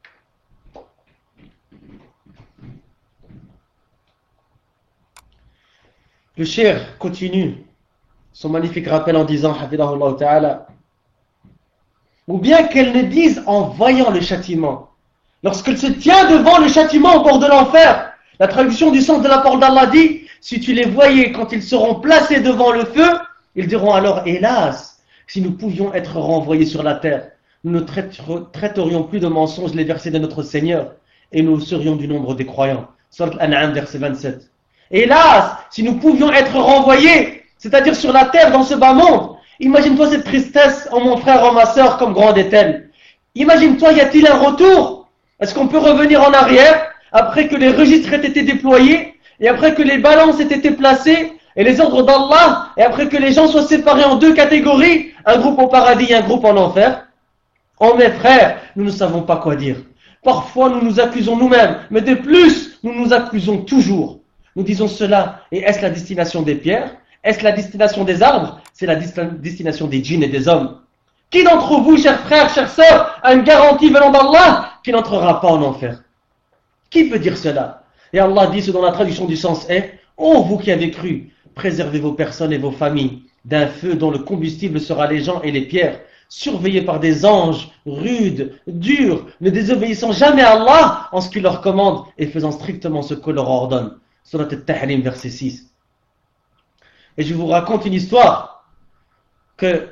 Le cheikh continue son magnifique rappel en disant Hafidahullah Ta'ala, ou bien qu'elle ne dise en voyant le châtiment, lorsqu'elle se tient devant le châtiment au bord de l'enfer. La traduction du sens de la parole d'Allah dit, si tu les voyais quand ils seront placés devant le feu, ils diront alors, hélas, si nous pouvions être renvoyés sur la terre, nous ne traiterions plus de mensonges les versets de notre Seigneur, et nous serions du nombre des croyants. Surat Al-An'am, verset 27. Hélas, si nous pouvions être renvoyés, c'est-à-dire sur la terre, dans ce bas monde, imagine-toi cette tristesse, oh mon frère, oh ma sœur, comme grande est-elle. Imagine-toi, y a-t-il un retour? Est-ce qu'on peut revenir en arrière après que les registres aient été déployés et après que les balances aient été placées et les ordres d'Allah et après que les gens soient séparés en deux catégories, un groupe au paradis et un groupe en enfer? Oh mes frères, nous ne savons pas quoi dire. Parfois nous nous accusons nous-mêmes, mais de plus, nous nous accusons toujours. Nous disons cela, et est-ce la destination des pierres? Est-ce la destination des arbres? C'est la destination des djinns et des hommes. Qui d'entre vous, chers frères, chères sœurs, a une garantie venant d'Allah qu'il n'entrera pas en enfer? Qui peut dire cela? Et Allah dit ce dont la traduction du sens est, ô vous qui avez cru, préservez vos personnes et vos familles d'un feu dont le combustible sera les gens et les pierres, surveillés par des anges rudes, durs, ne désobéissant jamais à Allah en ce qu'il leur commande et faisant strictement ce que leur ordonne. Surat Al-Tahrim, verset 6. Et je vous raconte une histoire que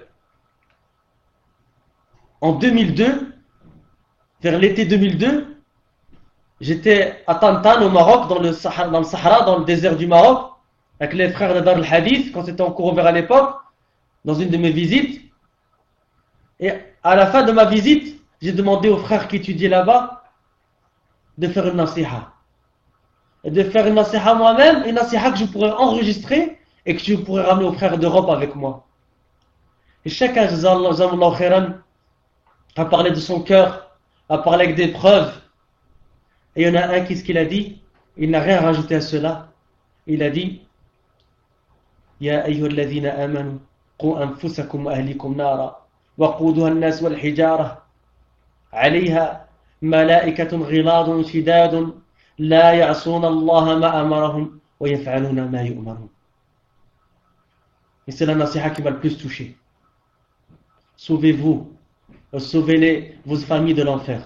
en 2002, vers l'été 2002, J'étais à Tantan au Maroc, dans le Sahara, dans le désert du Maroc, avec les frères de Dar al-Hadith, quand c'était en cours ouvert à l'époque, dans une de mes visites. Et à la fin de ma visite, j'ai demandé aux frères qui étudiaient là-bas de faire une nasiha. Et de faire une nasiha moi-même, une nasiha que je pourrais enregistrer et que je pourrais ramener aux frères d'Europe avec moi. Et chacun, jazakallahu khairan, a parlé de son cœur, a parlé avec des preuves. Et il y en a un qu'est-ce qu'il a dit? Il n'a rien rajouté à cela. Il a dit Ya ayyuhalladhina amanu qu anfusakum wa ahlikum nara waquduha an-nas wal hijara 'alayha malaikatun ghiladun shidadun la ya'suna Allah ma amarahum wa yaf'aluna ma yu'marun. Et c'est la nasiha qui m'a le plus touché. Sauvez-vous, sauvez vos familles de l'enfer.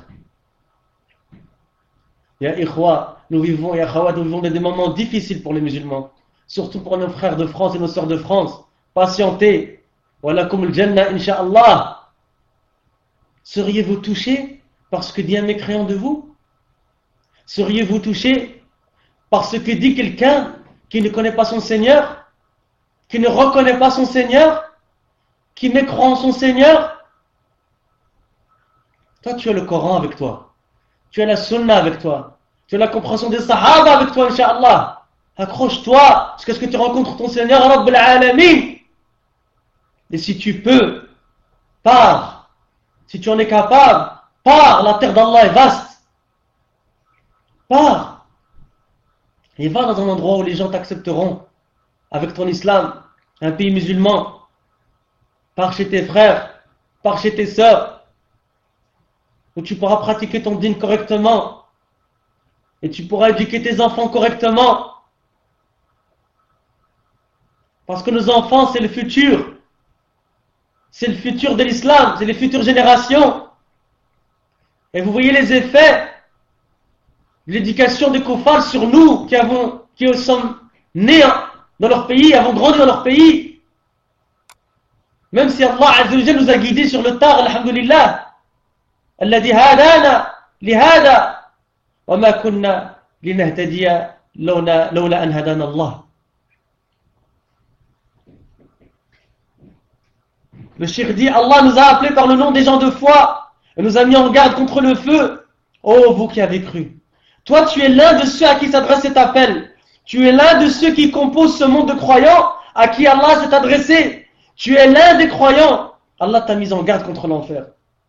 Ya ikhwa, nous vivons des moments difficiles pour les musulmans, surtout pour nos frères de France et nos sœurs de France. Patientez, walakum al-jannah insha'Allah. Seriez-vous touchés par ce que dit un mécréant de vous? Seriez-vous touchés par ce que dit quelqu'un qui ne connaît pas son Seigneur, qui ne reconnaît pas son Seigneur, qui mécroit en son Seigneur? Toi, tu as le Coran avec toi. Tu as la Sunna avec toi. Tu as la compréhension des Sahaba avec toi, Inch'Allah. Accroche-toi jusqu'à ce que tu rencontres ton Seigneur, Rabbul Alamin. Et si tu peux, pars. Si tu en es capable, pars. La terre d'Allah est vaste. Pars. Et va dans un endroit où les gens t'accepteront avec ton islam. Un pays musulman. Pars chez tes frères. Pars chez tes sœurs. Où tu pourras pratiquer ton dîn correctement et tu pourras éduquer tes enfants correctement, parce que nos enfants c'est le futur de l'islam, c'est les futures générations. Et vous voyez les effets de l'éducation des kuffars sur nous qui sommes nés dans leur pays, avons grandi dans leur pays, même si Allah Azza wa Jalla nous a guidés sur le tard, alhamdulillah. الذي هدانا لهذا وما كنا لنهتدي لولا أن هدانا الله. Le cheikh dit, Allah nous a appelés par le nom des gens de foi et nous a mis en garde contre le feu. Oh, vous qui avez cru. Toi, tu es l'un de ceux à qui s'adresse cet appel. Tu es l'un de ceux qui composent ce monde de croyants à qui Allah s'est adressé. Tu es l'un des croyants. Allah t'a mis en garde contre l'enfer.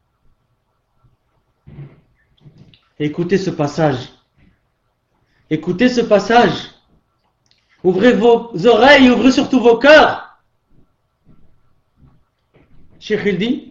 Écoutez ce passage. Écoutez ce passage. Ouvrez vos oreilles, ouvrez surtout vos cœurs. Cheikh il dit,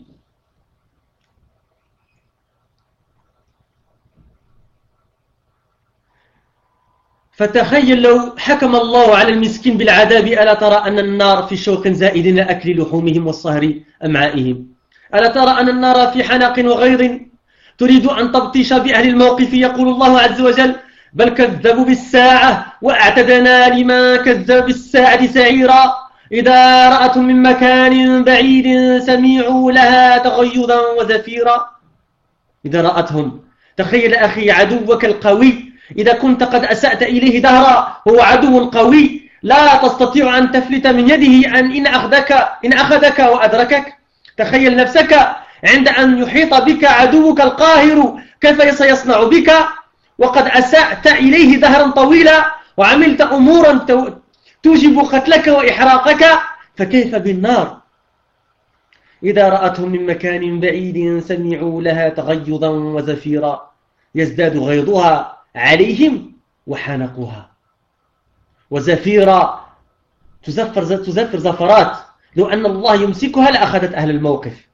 فتخيل لو حكم الله على المسكين بالعذاب ألا ترى أن النار في شوق زائد لأكل لحومهم والصهر أمعائهم ألا ترى أن النار في حنق وغيظ تريد أن تبطش بأهل الموقف يقول الله عز وجل بل كذبوا بالساعة وأعتدنا لمن كذب بالساعة سعيرا إذا رأتهم من مكان بعيد سميعوا لها تغيظا وزفيرا. إذا رأتهم، تخيل أخي عدوك القوي إذا كنت قد أسأت إليه دهرا هو عدو قوي لا تستطيع أن تفلت من يده إن أخذك وأدركك. تخيل نفسك عند أن يحيط بك عدوك القاهر كيف سيصنع بك وقد أسأت إليه دهرا طويلا وعملت أمورا توجب قتلك وإحراقك فكيف بالنار. إذا رأتهم من مكان بعيد سمعوا لها تغيظا وزفيرا يزداد غيظها عليهم وحنقها وزفيرا تزفر زفرات لو أن الله يمسكها لأخذت أهل الموقف.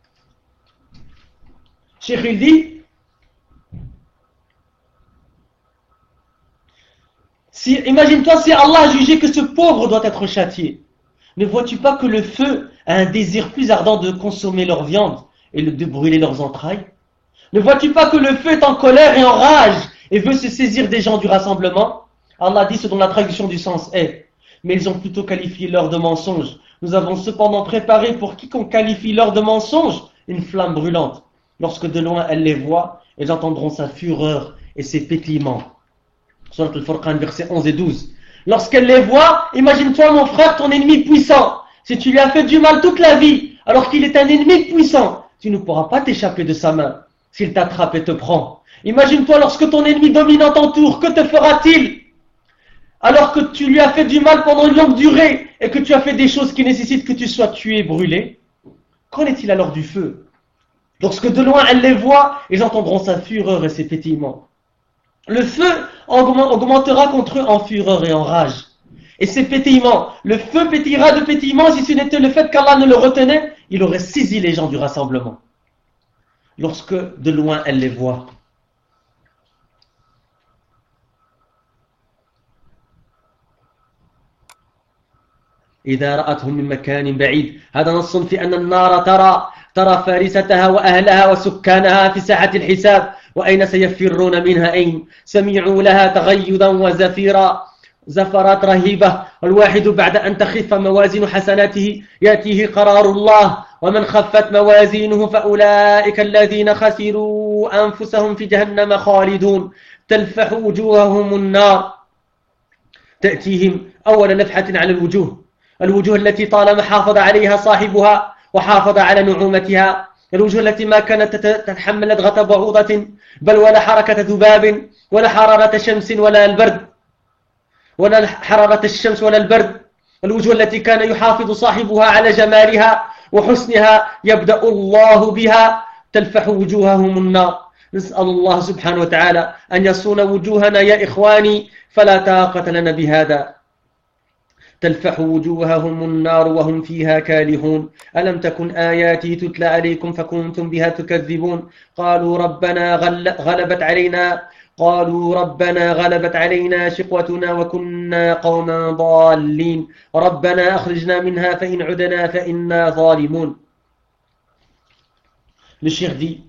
Cheikh il dit, imagine-toi si Allah a jugé que ce pauvre doit être châtié. Ne vois-tu pas que le feu a un désir plus ardent de consommer leur viande et de brûler leurs entrailles? Ne vois-tu pas que le feu est en colère et en rage et veut se saisir des gens du rassemblement? Allah dit ce dont la traduction du sens est, mais ils ont plutôt qualifié l'heure de mensonge. Nous avons cependant préparé pour quiconque qualifie l'heure de mensonge une flamme brûlante. Lorsque de loin elles les voient, elles entendront sa fureur et ses pétillements. Surat Al-Furqan, versets 11 et 12. Lorsqu'elle les voit, imagine-toi mon frère, ton ennemi puissant. Si tu lui as fait du mal toute la vie, alors qu'il est un ennemi puissant, tu ne pourras pas t'échapper de sa main s'il t'attrape et te prend. Imagine-toi lorsque ton ennemi dominant t'entoure, que te fera-t-il? Alors que tu lui as fait du mal pendant une longue durée et que tu as fait des choses qui nécessitent que tu sois tué, brûlé, qu'en est-il alors du feu? Lorsque de loin elle les voit, ils entendront sa fureur et ses pétillements. Le feu augmentera contre eux en fureur et en rage. Et ces pétillements, le feu pétillera de pétillements si ce n'était le fait qu'Allah ne le retenait, il aurait saisi les gens du rassemblement. Lorsque de loin elle les voit. إذا رأتهم من مكان بعيد هذا نص في أن النار ترى فارستها وأهلها وسكانها في ساحة الحساب وأين سيفرون منها أين سمعوا لها تغيظا وزفيرا زفرات رهيبة والواحد بعد أن تخف موازين حسناته يأتيه قرار الله ومن خفت موازينه فأولئك الذين خسروا أنفسهم في جهنم خالدون تلفح وجوههم النار تأتيهم أول نفحة على الوجوه التي طالما حافظ عليها صاحبها وحافظ على نعومتها الوجوه التي ما كانت تتحمل لدغة بعوضة بل ولا حركة ذباب ولا حرارة شمس ولا البرد ولا حرارة الشمس ولا البرد الوجوه التي كان يحافظ صاحبها على جمالها وحسنها يبدأ الله بها تلفح وجوههم النار نسأل الله سبحانه وتعالى أن يصون وجوهنا يا إخواني فلا طاقة لنا بهذا تلفح وجوههم النار وهم فيها كالحون ألم تكن آياتي تتلى عليكم فكنتم بها تكذبون قالوا ربنا غلبت علينا شقوتنا وكنا قوما ضالين ربنا أخرجنا منها فإن عدنا فإنا ظالمون. Le cheikh dit,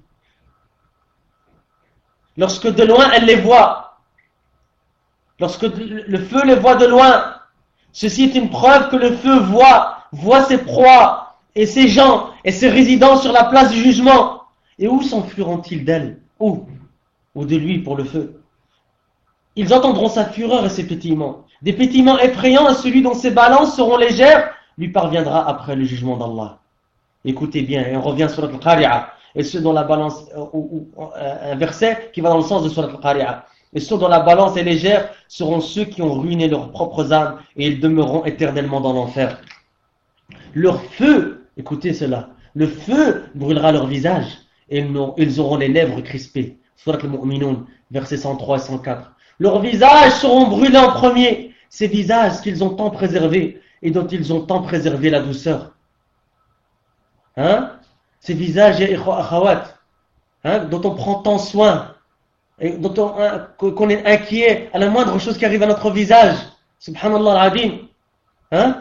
lorsque de loin elle les voit, lorsque le feu les voit de loin, ceci est une preuve que le feu voit ses proies et ses gens et ses résidents sur la place du jugement. Et où s'enfuiront-ils d'elle? Où? Ou de lui pour le feu? Ils entendront sa fureur et ses pétillements. Des pétillements effrayants à celui dont ses balances seront légères lui parviendra après le jugement d'Allah. Écoutez bien, et on revient sur Al-Qari'ah. Et ceux dont la balance, un verset qui va dans le sens de Surat Al-Qari'ah. Et ceux dont la balance est légère seront ceux qui ont ruiné leurs propres âmes et ils demeureront éternellement dans l'enfer. Leur feu, écoutez cela, le feu brûlera leur visage et ils auront les lèvres crispées. Surat Al-Mu'minun, versets 103 et 104. Leurs visages seront brûlés en premier, ces visages qu'ils ont tant préservés et dont ils ont tant préservé la douceur. Ces visages, ya ikhwa akhawat, dont on prend tant soin, et dont qu'on est inquiet à la moindre chose qui arrive à notre visage. Subhanallah al-Adim.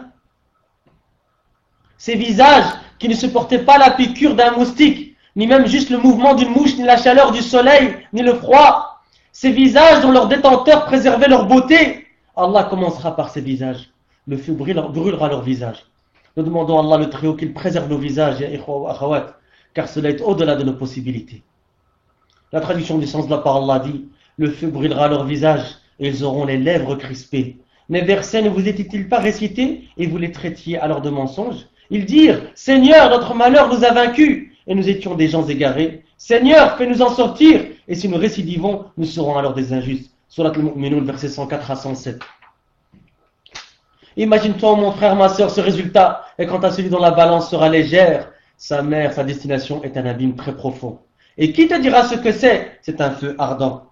Ces visages qui ne supportaient pas la piqûre d'un moustique, ni même juste le mouvement d'une mouche, ni la chaleur du soleil, ni le froid. Ces visages dont leurs détenteurs préservaient leur beauté. Allah commencera par ces visages. Le feu brûlera leur visage. Nous demandons à Allah le Très-Haut qu'il préserve nos visages, ya ikhwa wa akhawat, car cela est au-delà de nos possibilités. La traduction du sens de la parole Allah dit, le feu brûlera leur visage et ils auront les lèvres crispées. Mes versets ne vous étaient-ils pas récités et vous les traitiez alors de mensonges? Ils dirent, Seigneur, notre malheur nous a vaincus et nous étions des gens égarés. Seigneur, fais-nous en sortir et si nous récidivons, nous serons alors des injustes. Surat Al-Mu'minun, versets 104 à 107. Imagine-toi, mon frère, ma soeur, ce résultat. Et quant à celui dont la balance sera légère, sa mère, sa destination est un abîme très profond. Et qui te dira ce que c'est? C'est un feu ardent.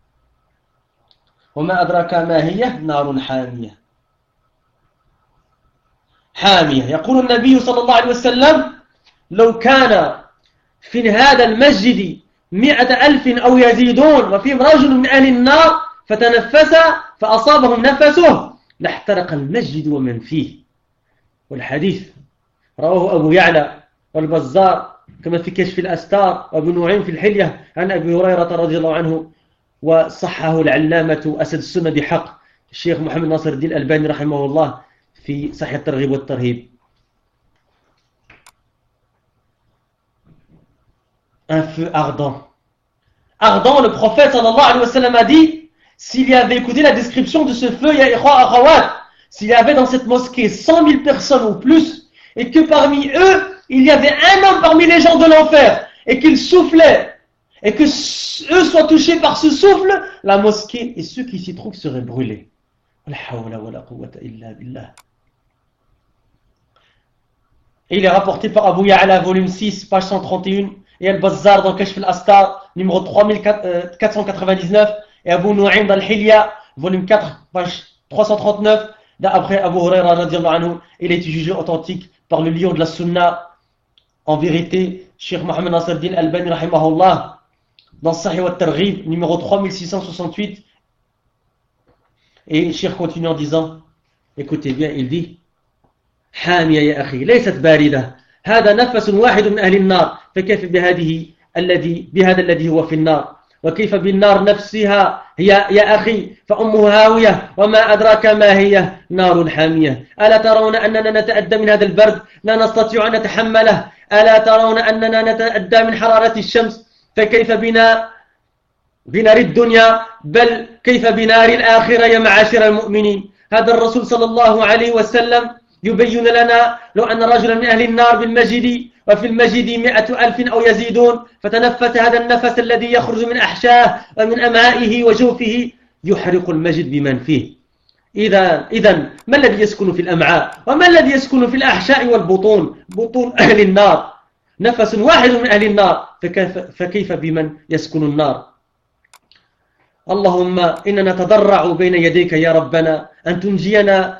وما أدراك ما هي نار حامية. حامية. يقول النبي صلى الله عليه وسلم لو كان في هذا المسجد 100,000 أو يزيدون وفيهم رجل من أهل النار فتنفس فأصابهم نفسه لاحترق المسجد ومن فيه. والحديث رواه أبو يعلى والبزار كما في كشف الأستار وابن نعيم في الحلية عن أبي هريرة رضي الله عنه وصحه العلامة أسد السنة بحق الشيخ محمد ناصر الدين الألباني رحمه الله في صحيح الترغيب والترهيب. Un feu ardent, ardent, le prophète sallallahu alayhi wa sallam a dit, s'il y avait écouté la description de ce feu, ya ikhwa akhawat, s'il y avait dans cette mosquée 100 000 personnes ou plus, et que parmi eux, il y avait un homme parmi les gens de l'enfer, et qu'il soufflait, et que eux soient touchés par ce souffle, la mosquée et ceux qui s'y trouvent seraient brûlés. Et il est rapporté par Abu Ya'la, volume 6, page 131, et Al-Bazzar dans Kashf al-Astar, numéro 3499, et Abu Nu'aym dans Al-Hilya, volume 4, page 339, d'après Abu Huraira radiallahu anhu, il est jugé authentique par le lion de la Sunna. En vérité, Cheikh Mohamed Nasruddin Al-Albani rahimahullah, dans Sahih al-Targhib, numéro 3668, et Cheikh continue en disant, écoutez bien, il dit, حامية يا أخي ليست باردة هذا نفس واحد من أهل النار فكيف بهذا الذي هو في النار وكيف بالنار نفسها هي يا أخي فأمه هاوية وما أدراك ما هي نار حامية ألا ترون أننا نتأدى من هذا البرد لا نستطيع أن نتحمله ألا ترون أننا نتأدى من حرارة الشمس فكيف بنار الدنيا بل كيف بنار الآخرة يا معاشر المؤمنين. هذا الرسول صلى الله عليه وسلم يبين لنا لو أن رجلا من أهل النار بالمجد وفي المجد 100,000 أو يزيدون فتنفس هذا النفس الذي يخرج من أحشاه ومن أمائه وجوفه يحرق المجد بمن فيه. إذن ما الذي يسكن في الأمعاء وما الذي يسكن في الأحشاء والبطون بطون أهل النار نفس واحد من أهل النار فكيف بمن يسكن النار. اللهم إننا نتضرع بين يديك يا ربنا أن تنجينا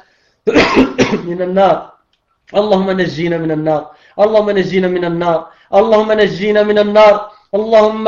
من النار. اللهم نجينا من النار اللهم نجينا من النار اللهم نجينا من النار. اللهم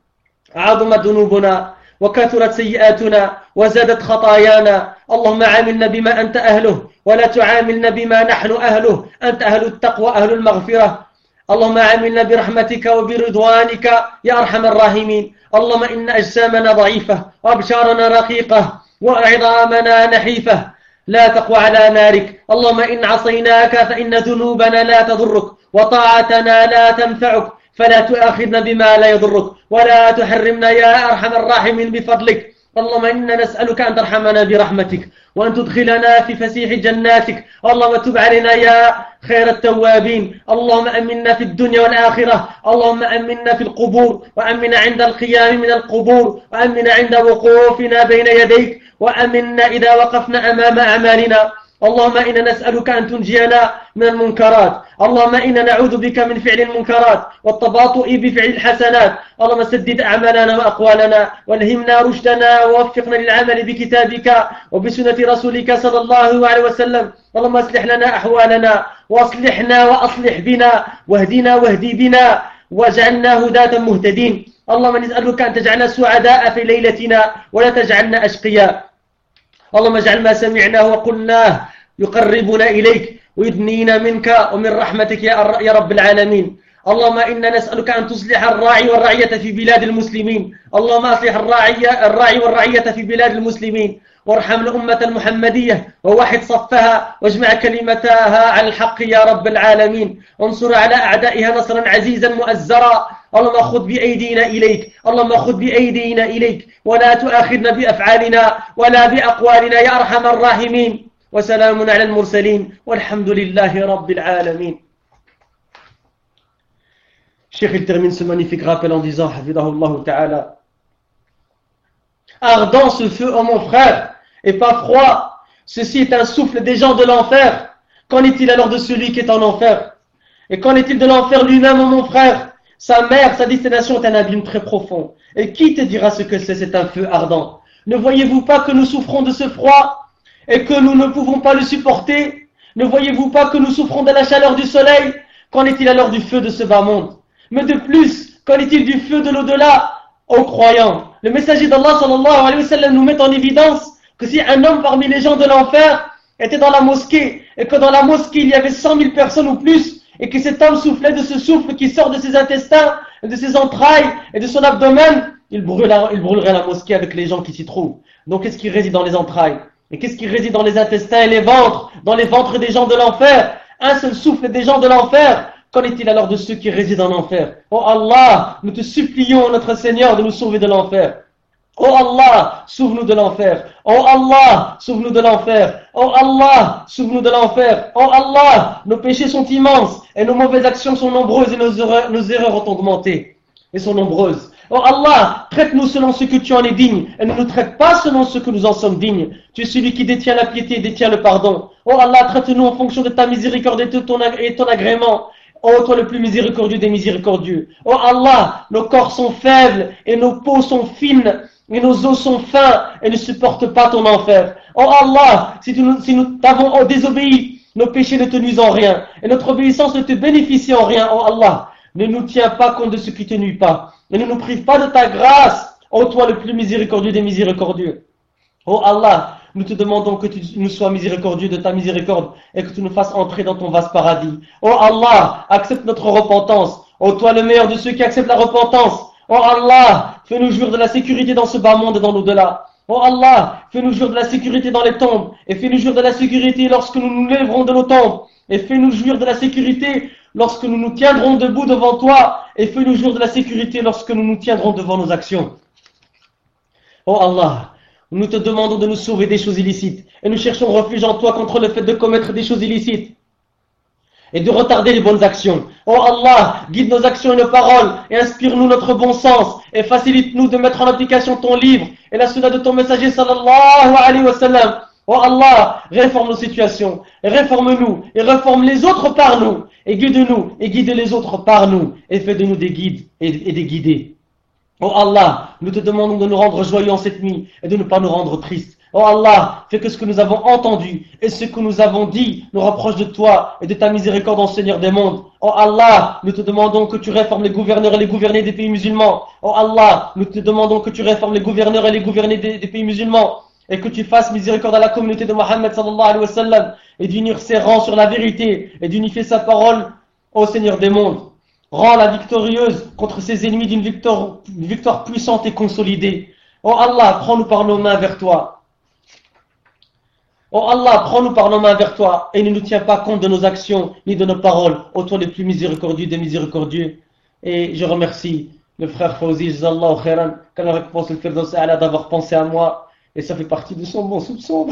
عظمت ذنوبنا وكثرت سيئاتنا وزادت خطايانا. اللهم عاملنا بما أنت أهله ولا تعاملنا بما نحن أهله. أنت أهل التقوى أهل المغفرة. اللهم عاملنا برحمتك وبرضوانك يا أرحم الراحمين. اللهم إن أجسامنا ضعيفة وأبشارنا رقيقة وعظامنا نحيفة لا تقوى على نارك. اللهم إن عصيناك فإن ذنوبنا لا تضرك وطاعتنا لا تنفعك فلا تؤاخذنا بما لا يضرك ولا تحرمنا يا أرحم الراحمين بفضلك. اللهم إنا نسألك أن ترحمنا برحمتك وأن تدخلنا في فسيح جناتك. اللهم تب علينا يا خير التوابين. اللهم أمنا في الدنيا والآخرة. اللهم أمنا في القبور وأمنا عند القيام من القبور وأمنا عند وقوفنا بين يديك وأمنا إذا وقفنا أمام أعمالنا. اللهم إنا نسألك أن تنجينا من المنكرات. اللهم إنا نعوذ بك من فعل المنكرات والتباطؤ بفعل الحسنات. اللهم سدد أعمالنا وأقوالنا والهمنا رشدنا ووفقنا للعمل بكتابك وبسنة رسولك صلى الله عليه وسلم. اللهم اصلح لنا أحوالنا واصلحنا وأصلح بنا واهدنا واهدي بنا واجعلنا هداة مهتدين. اللهم نسألك أن تجعلنا سعداء في ليلتنا ولا تجعلنا أشقياء. اللهم اجعل ما سمعناه وقلناه يقربنا إليك ويدنينا منك ومن رحمتك يا رب العالمين. اللهم إنا نسألك أن تصلح الراعي والرعية في بلاد المسلمين. اللهم أصلح الراعي والرعية في بلاد المسلمين وارحم الأمة المحمدية ووحد صفها واجمع كلمتها على الحق يا رب العالمين. انصر على أعدائها نصرا عزيزا مؤزرا. اللهم خذ بأيدينا إليك. اللهم خذ بأيدينا إليك ولا تؤاخذنا بأفعالنا ولا بأقوالنا يا أرحم الراحمين. وسلام على المرسلين والحمد لله رب العالمين. Cheikh, il termine ce magnifique rappel en disant Hafidahullah ta'ala, ardent ce feu, oh mon frère, et pas froid. Ceci est un souffle des gens de l'enfer. Qu'en est-il alors de celui qui est en enfer? Et qu'en est-il de l'enfer lui-même, oh mon frère? Sa mère, sa destination est un abîme très profond. Et qui te dira ce que c'est un feu ardent? Ne voyez-vous pas que nous souffrons de ce froid et que nous ne pouvons pas le supporter? Ne voyez-vous pas que nous souffrons de la chaleur du soleil? Qu'en est-il alors du feu de ce bas monde? Mais de plus, qu'en est-il du feu de l'au-delà? Aux croyants, le messager d'Allah sallallahu alayhi wa sallam nous met en évidence que si un homme parmi les gens de l'enfer était dans la mosquée et que dans la mosquée il y avait 100 000 personnes ou plus et que cet homme soufflait de ce souffle qui sort de ses intestins, de ses entrailles et de son abdomen, il brûlerait la mosquée avec les gens qui s'y trouvent. Donc qu'est-ce qui réside dans les entrailles? Et qu'est-ce qui réside dans les intestins et les ventres? Dans les ventres des gens de l'enfer. Un seul souffle des gens de l'enfer qu'en est-il alors de ceux qui résident en enfer? Oh Allah, nous te supplions, notre Seigneur, de nous sauver de l'enfer. Oh Allah, sauve-nous de l'enfer. Oh Allah, sauve-nous de l'enfer. Oh Allah, sauve-nous de l'enfer. Oh Allah, nos péchés sont immenses et nos mauvaises actions sont nombreuses et nos erreurs ont augmenté et sont nombreuses. Oh Allah, traite-nous selon ce que tu en es digne et ne nous traite pas selon ce que nous en sommes dignes. Tu es celui qui détient la piété et détient le pardon. Oh Allah, traite-nous en fonction de ta miséricorde et ton agrément. Oh, toi le plus miséricordieux des miséricordieux. Oh Allah, nos corps sont faibles et nos peaux sont fines et nos os sont fins et ne supportent pas ton enfer. Oh Allah, si nous t'avons désobéi, nos péchés ne te nuisent en rien et notre obéissance ne te bénéficie en rien. Oh Allah, ne nous tiens pas compte de ce qui te nuit pas et ne nous prive pas de ta grâce. Oh toi le plus miséricordieux des miséricordieux. Oh Allah, nous te demandons que tu nous sois miséricordieux de ta miséricorde et que tu nous fasses entrer dans ton vaste paradis. Oh Allah, accepte notre repentance. Oh toi le meilleur de ceux qui acceptent la repentance. Oh Allah, fais-nous jouir de la sécurité dans ce bas monde et dans l'au-delà. Oh Allah, fais-nous jouir de la sécurité dans les tombes et fais-nous jouir de la sécurité lorsque nous nous lèverons de nos tombes et fais-nous jouir de la sécurité lorsque nous nous tiendrons debout devant toi et fais-nous jouir de la sécurité lorsque nous nous tiendrons devant nos actions. Oh Allah, nous te demandons de nous sauver des choses illicites et nous cherchons refuge en toi contre le fait de commettre des choses illicites et de retarder les bonnes actions. Oh Allah, guide nos actions et nos paroles et inspire-nous notre bon sens et facilite-nous de mettre en application ton livre et la sunna de ton messager sallallahu alayhi wa sallam. Oh Allah, réforme nos situations, réforme-nous et réforme les autres par nous et guide-nous et guide les autres par nous et fais de nous des guides et des guidés. Oh Allah, nous te demandons de nous rendre joyeux en cette nuit et de ne pas nous rendre tristes. Oh Allah, fais que ce que nous avons entendu et ce que nous avons dit nous rapproche de toi et de ta miséricorde en Seigneur des mondes. Oh Allah, nous te demandons que tu réformes les gouverneurs et les gouvernés des pays musulmans. Oh Allah, nous te demandons que tu réformes les gouverneurs et les gouvernés des pays musulmans et que tu fasses miséricorde à la communauté de Mohammed sallallahu alayhi wa sallam et d'unir ses rangs sur la vérité et d'unifier sa parole au Seigneur des mondes. Rends-la victorieuse contre ses ennemis d'une victoire puissante et consolidée. Oh Allah, prends-nous par nos mains vers toi. Oh Allah, prends-nous par nos mains vers toi et ne nous tiens pas compte de nos actions ni de nos paroles. Ô toi le plus miséricordieux des miséricordieux. Et je remercie le frère Fawzi, Jazallahu khairan, qu'Allah récompense le Firdaus A'la d'avoir pensé à moi. Et ça fait partie de son bon soupçon.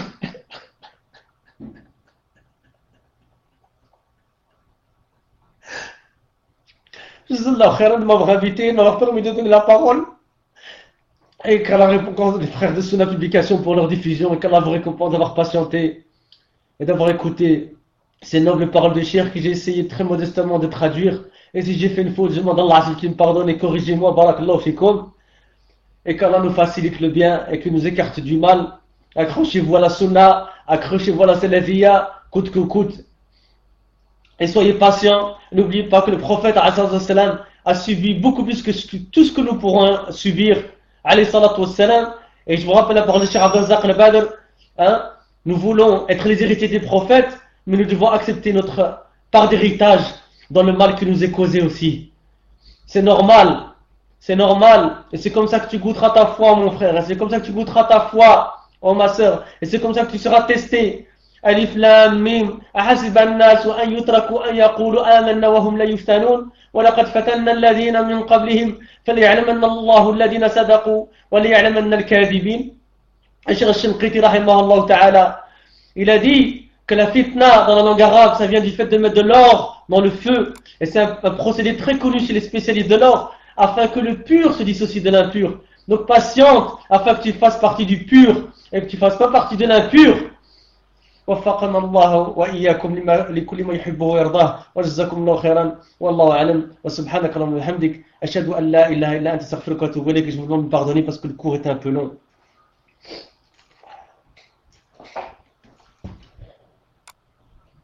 Jazallahu khairan de m'avoir invité, de m'avoir permis de donner la parole. Et qu'Allah récompense les frères de Sunna Publication pour leur diffusion et qu'Allah vous récompense d'avoir patienté et d'avoir écouté ces nobles paroles de Cheikh que j'ai essayé très modestement de traduire. Et si j'ai fait une faute, je demande à Allah qu'il me pardonne et corrigez-moi, barakallahu fikum. Et qu'Allah nous facilite le bien et qu'il nous écarte du mal. Accrochez-vous à la Sunna, accrochez-vous à la Salafiyya, coûte que coûte. Et soyez patients. N'oubliez pas que le prophète a subi beaucoup plus que tout ce que nous pourrons subir. Alayhi salatu wassalam. Et je vous rappelle la parole de Cheikh Abdel Razak al-Badr. Nous voulons être les héritiers des prophètes, mais nous devons accepter notre part d'héritage dans le mal qui nous est causé aussi. C'est normal. C'est normal. Et c'est comme ça que tu goûteras ta foi, mon frère. Et c'est comme ça que tu goûteras ta foi, oh ma soeur. Et c'est comme ça que tu seras testé. Alif Lam Mim. أحسب الناس أن يتركوا أن يقولوا آمنا وهم لا يفتنون ولقد فتنا الذين من قبلهم فليعلمن الله الذين صدقوا وليعلمن الكاذبين. Cheikh Al-Shinqiti rahimahullah ta'ala, il a dit que la fitna dans la langue arabe, ça vient du fait de mettre de l'or dans le feu. Et c'est un procédé très connu chez les spécialistes de l'or, afin que le pur se dissocie de l'impur. Donc patiente, afin que tu fasses partie du pur et que tu fasses pas partie de l'impur. وفقنا الله وإياكم لكل ما يحبه ويرضاه وجزاكم الله خيرا والله أعلم وسبحانك اللهم وبحمدك أشهد أن لا إله إلا أنت أستغفرك وأتوب إليك. Je vous demande de me pardonner parce que le cours était un peu long.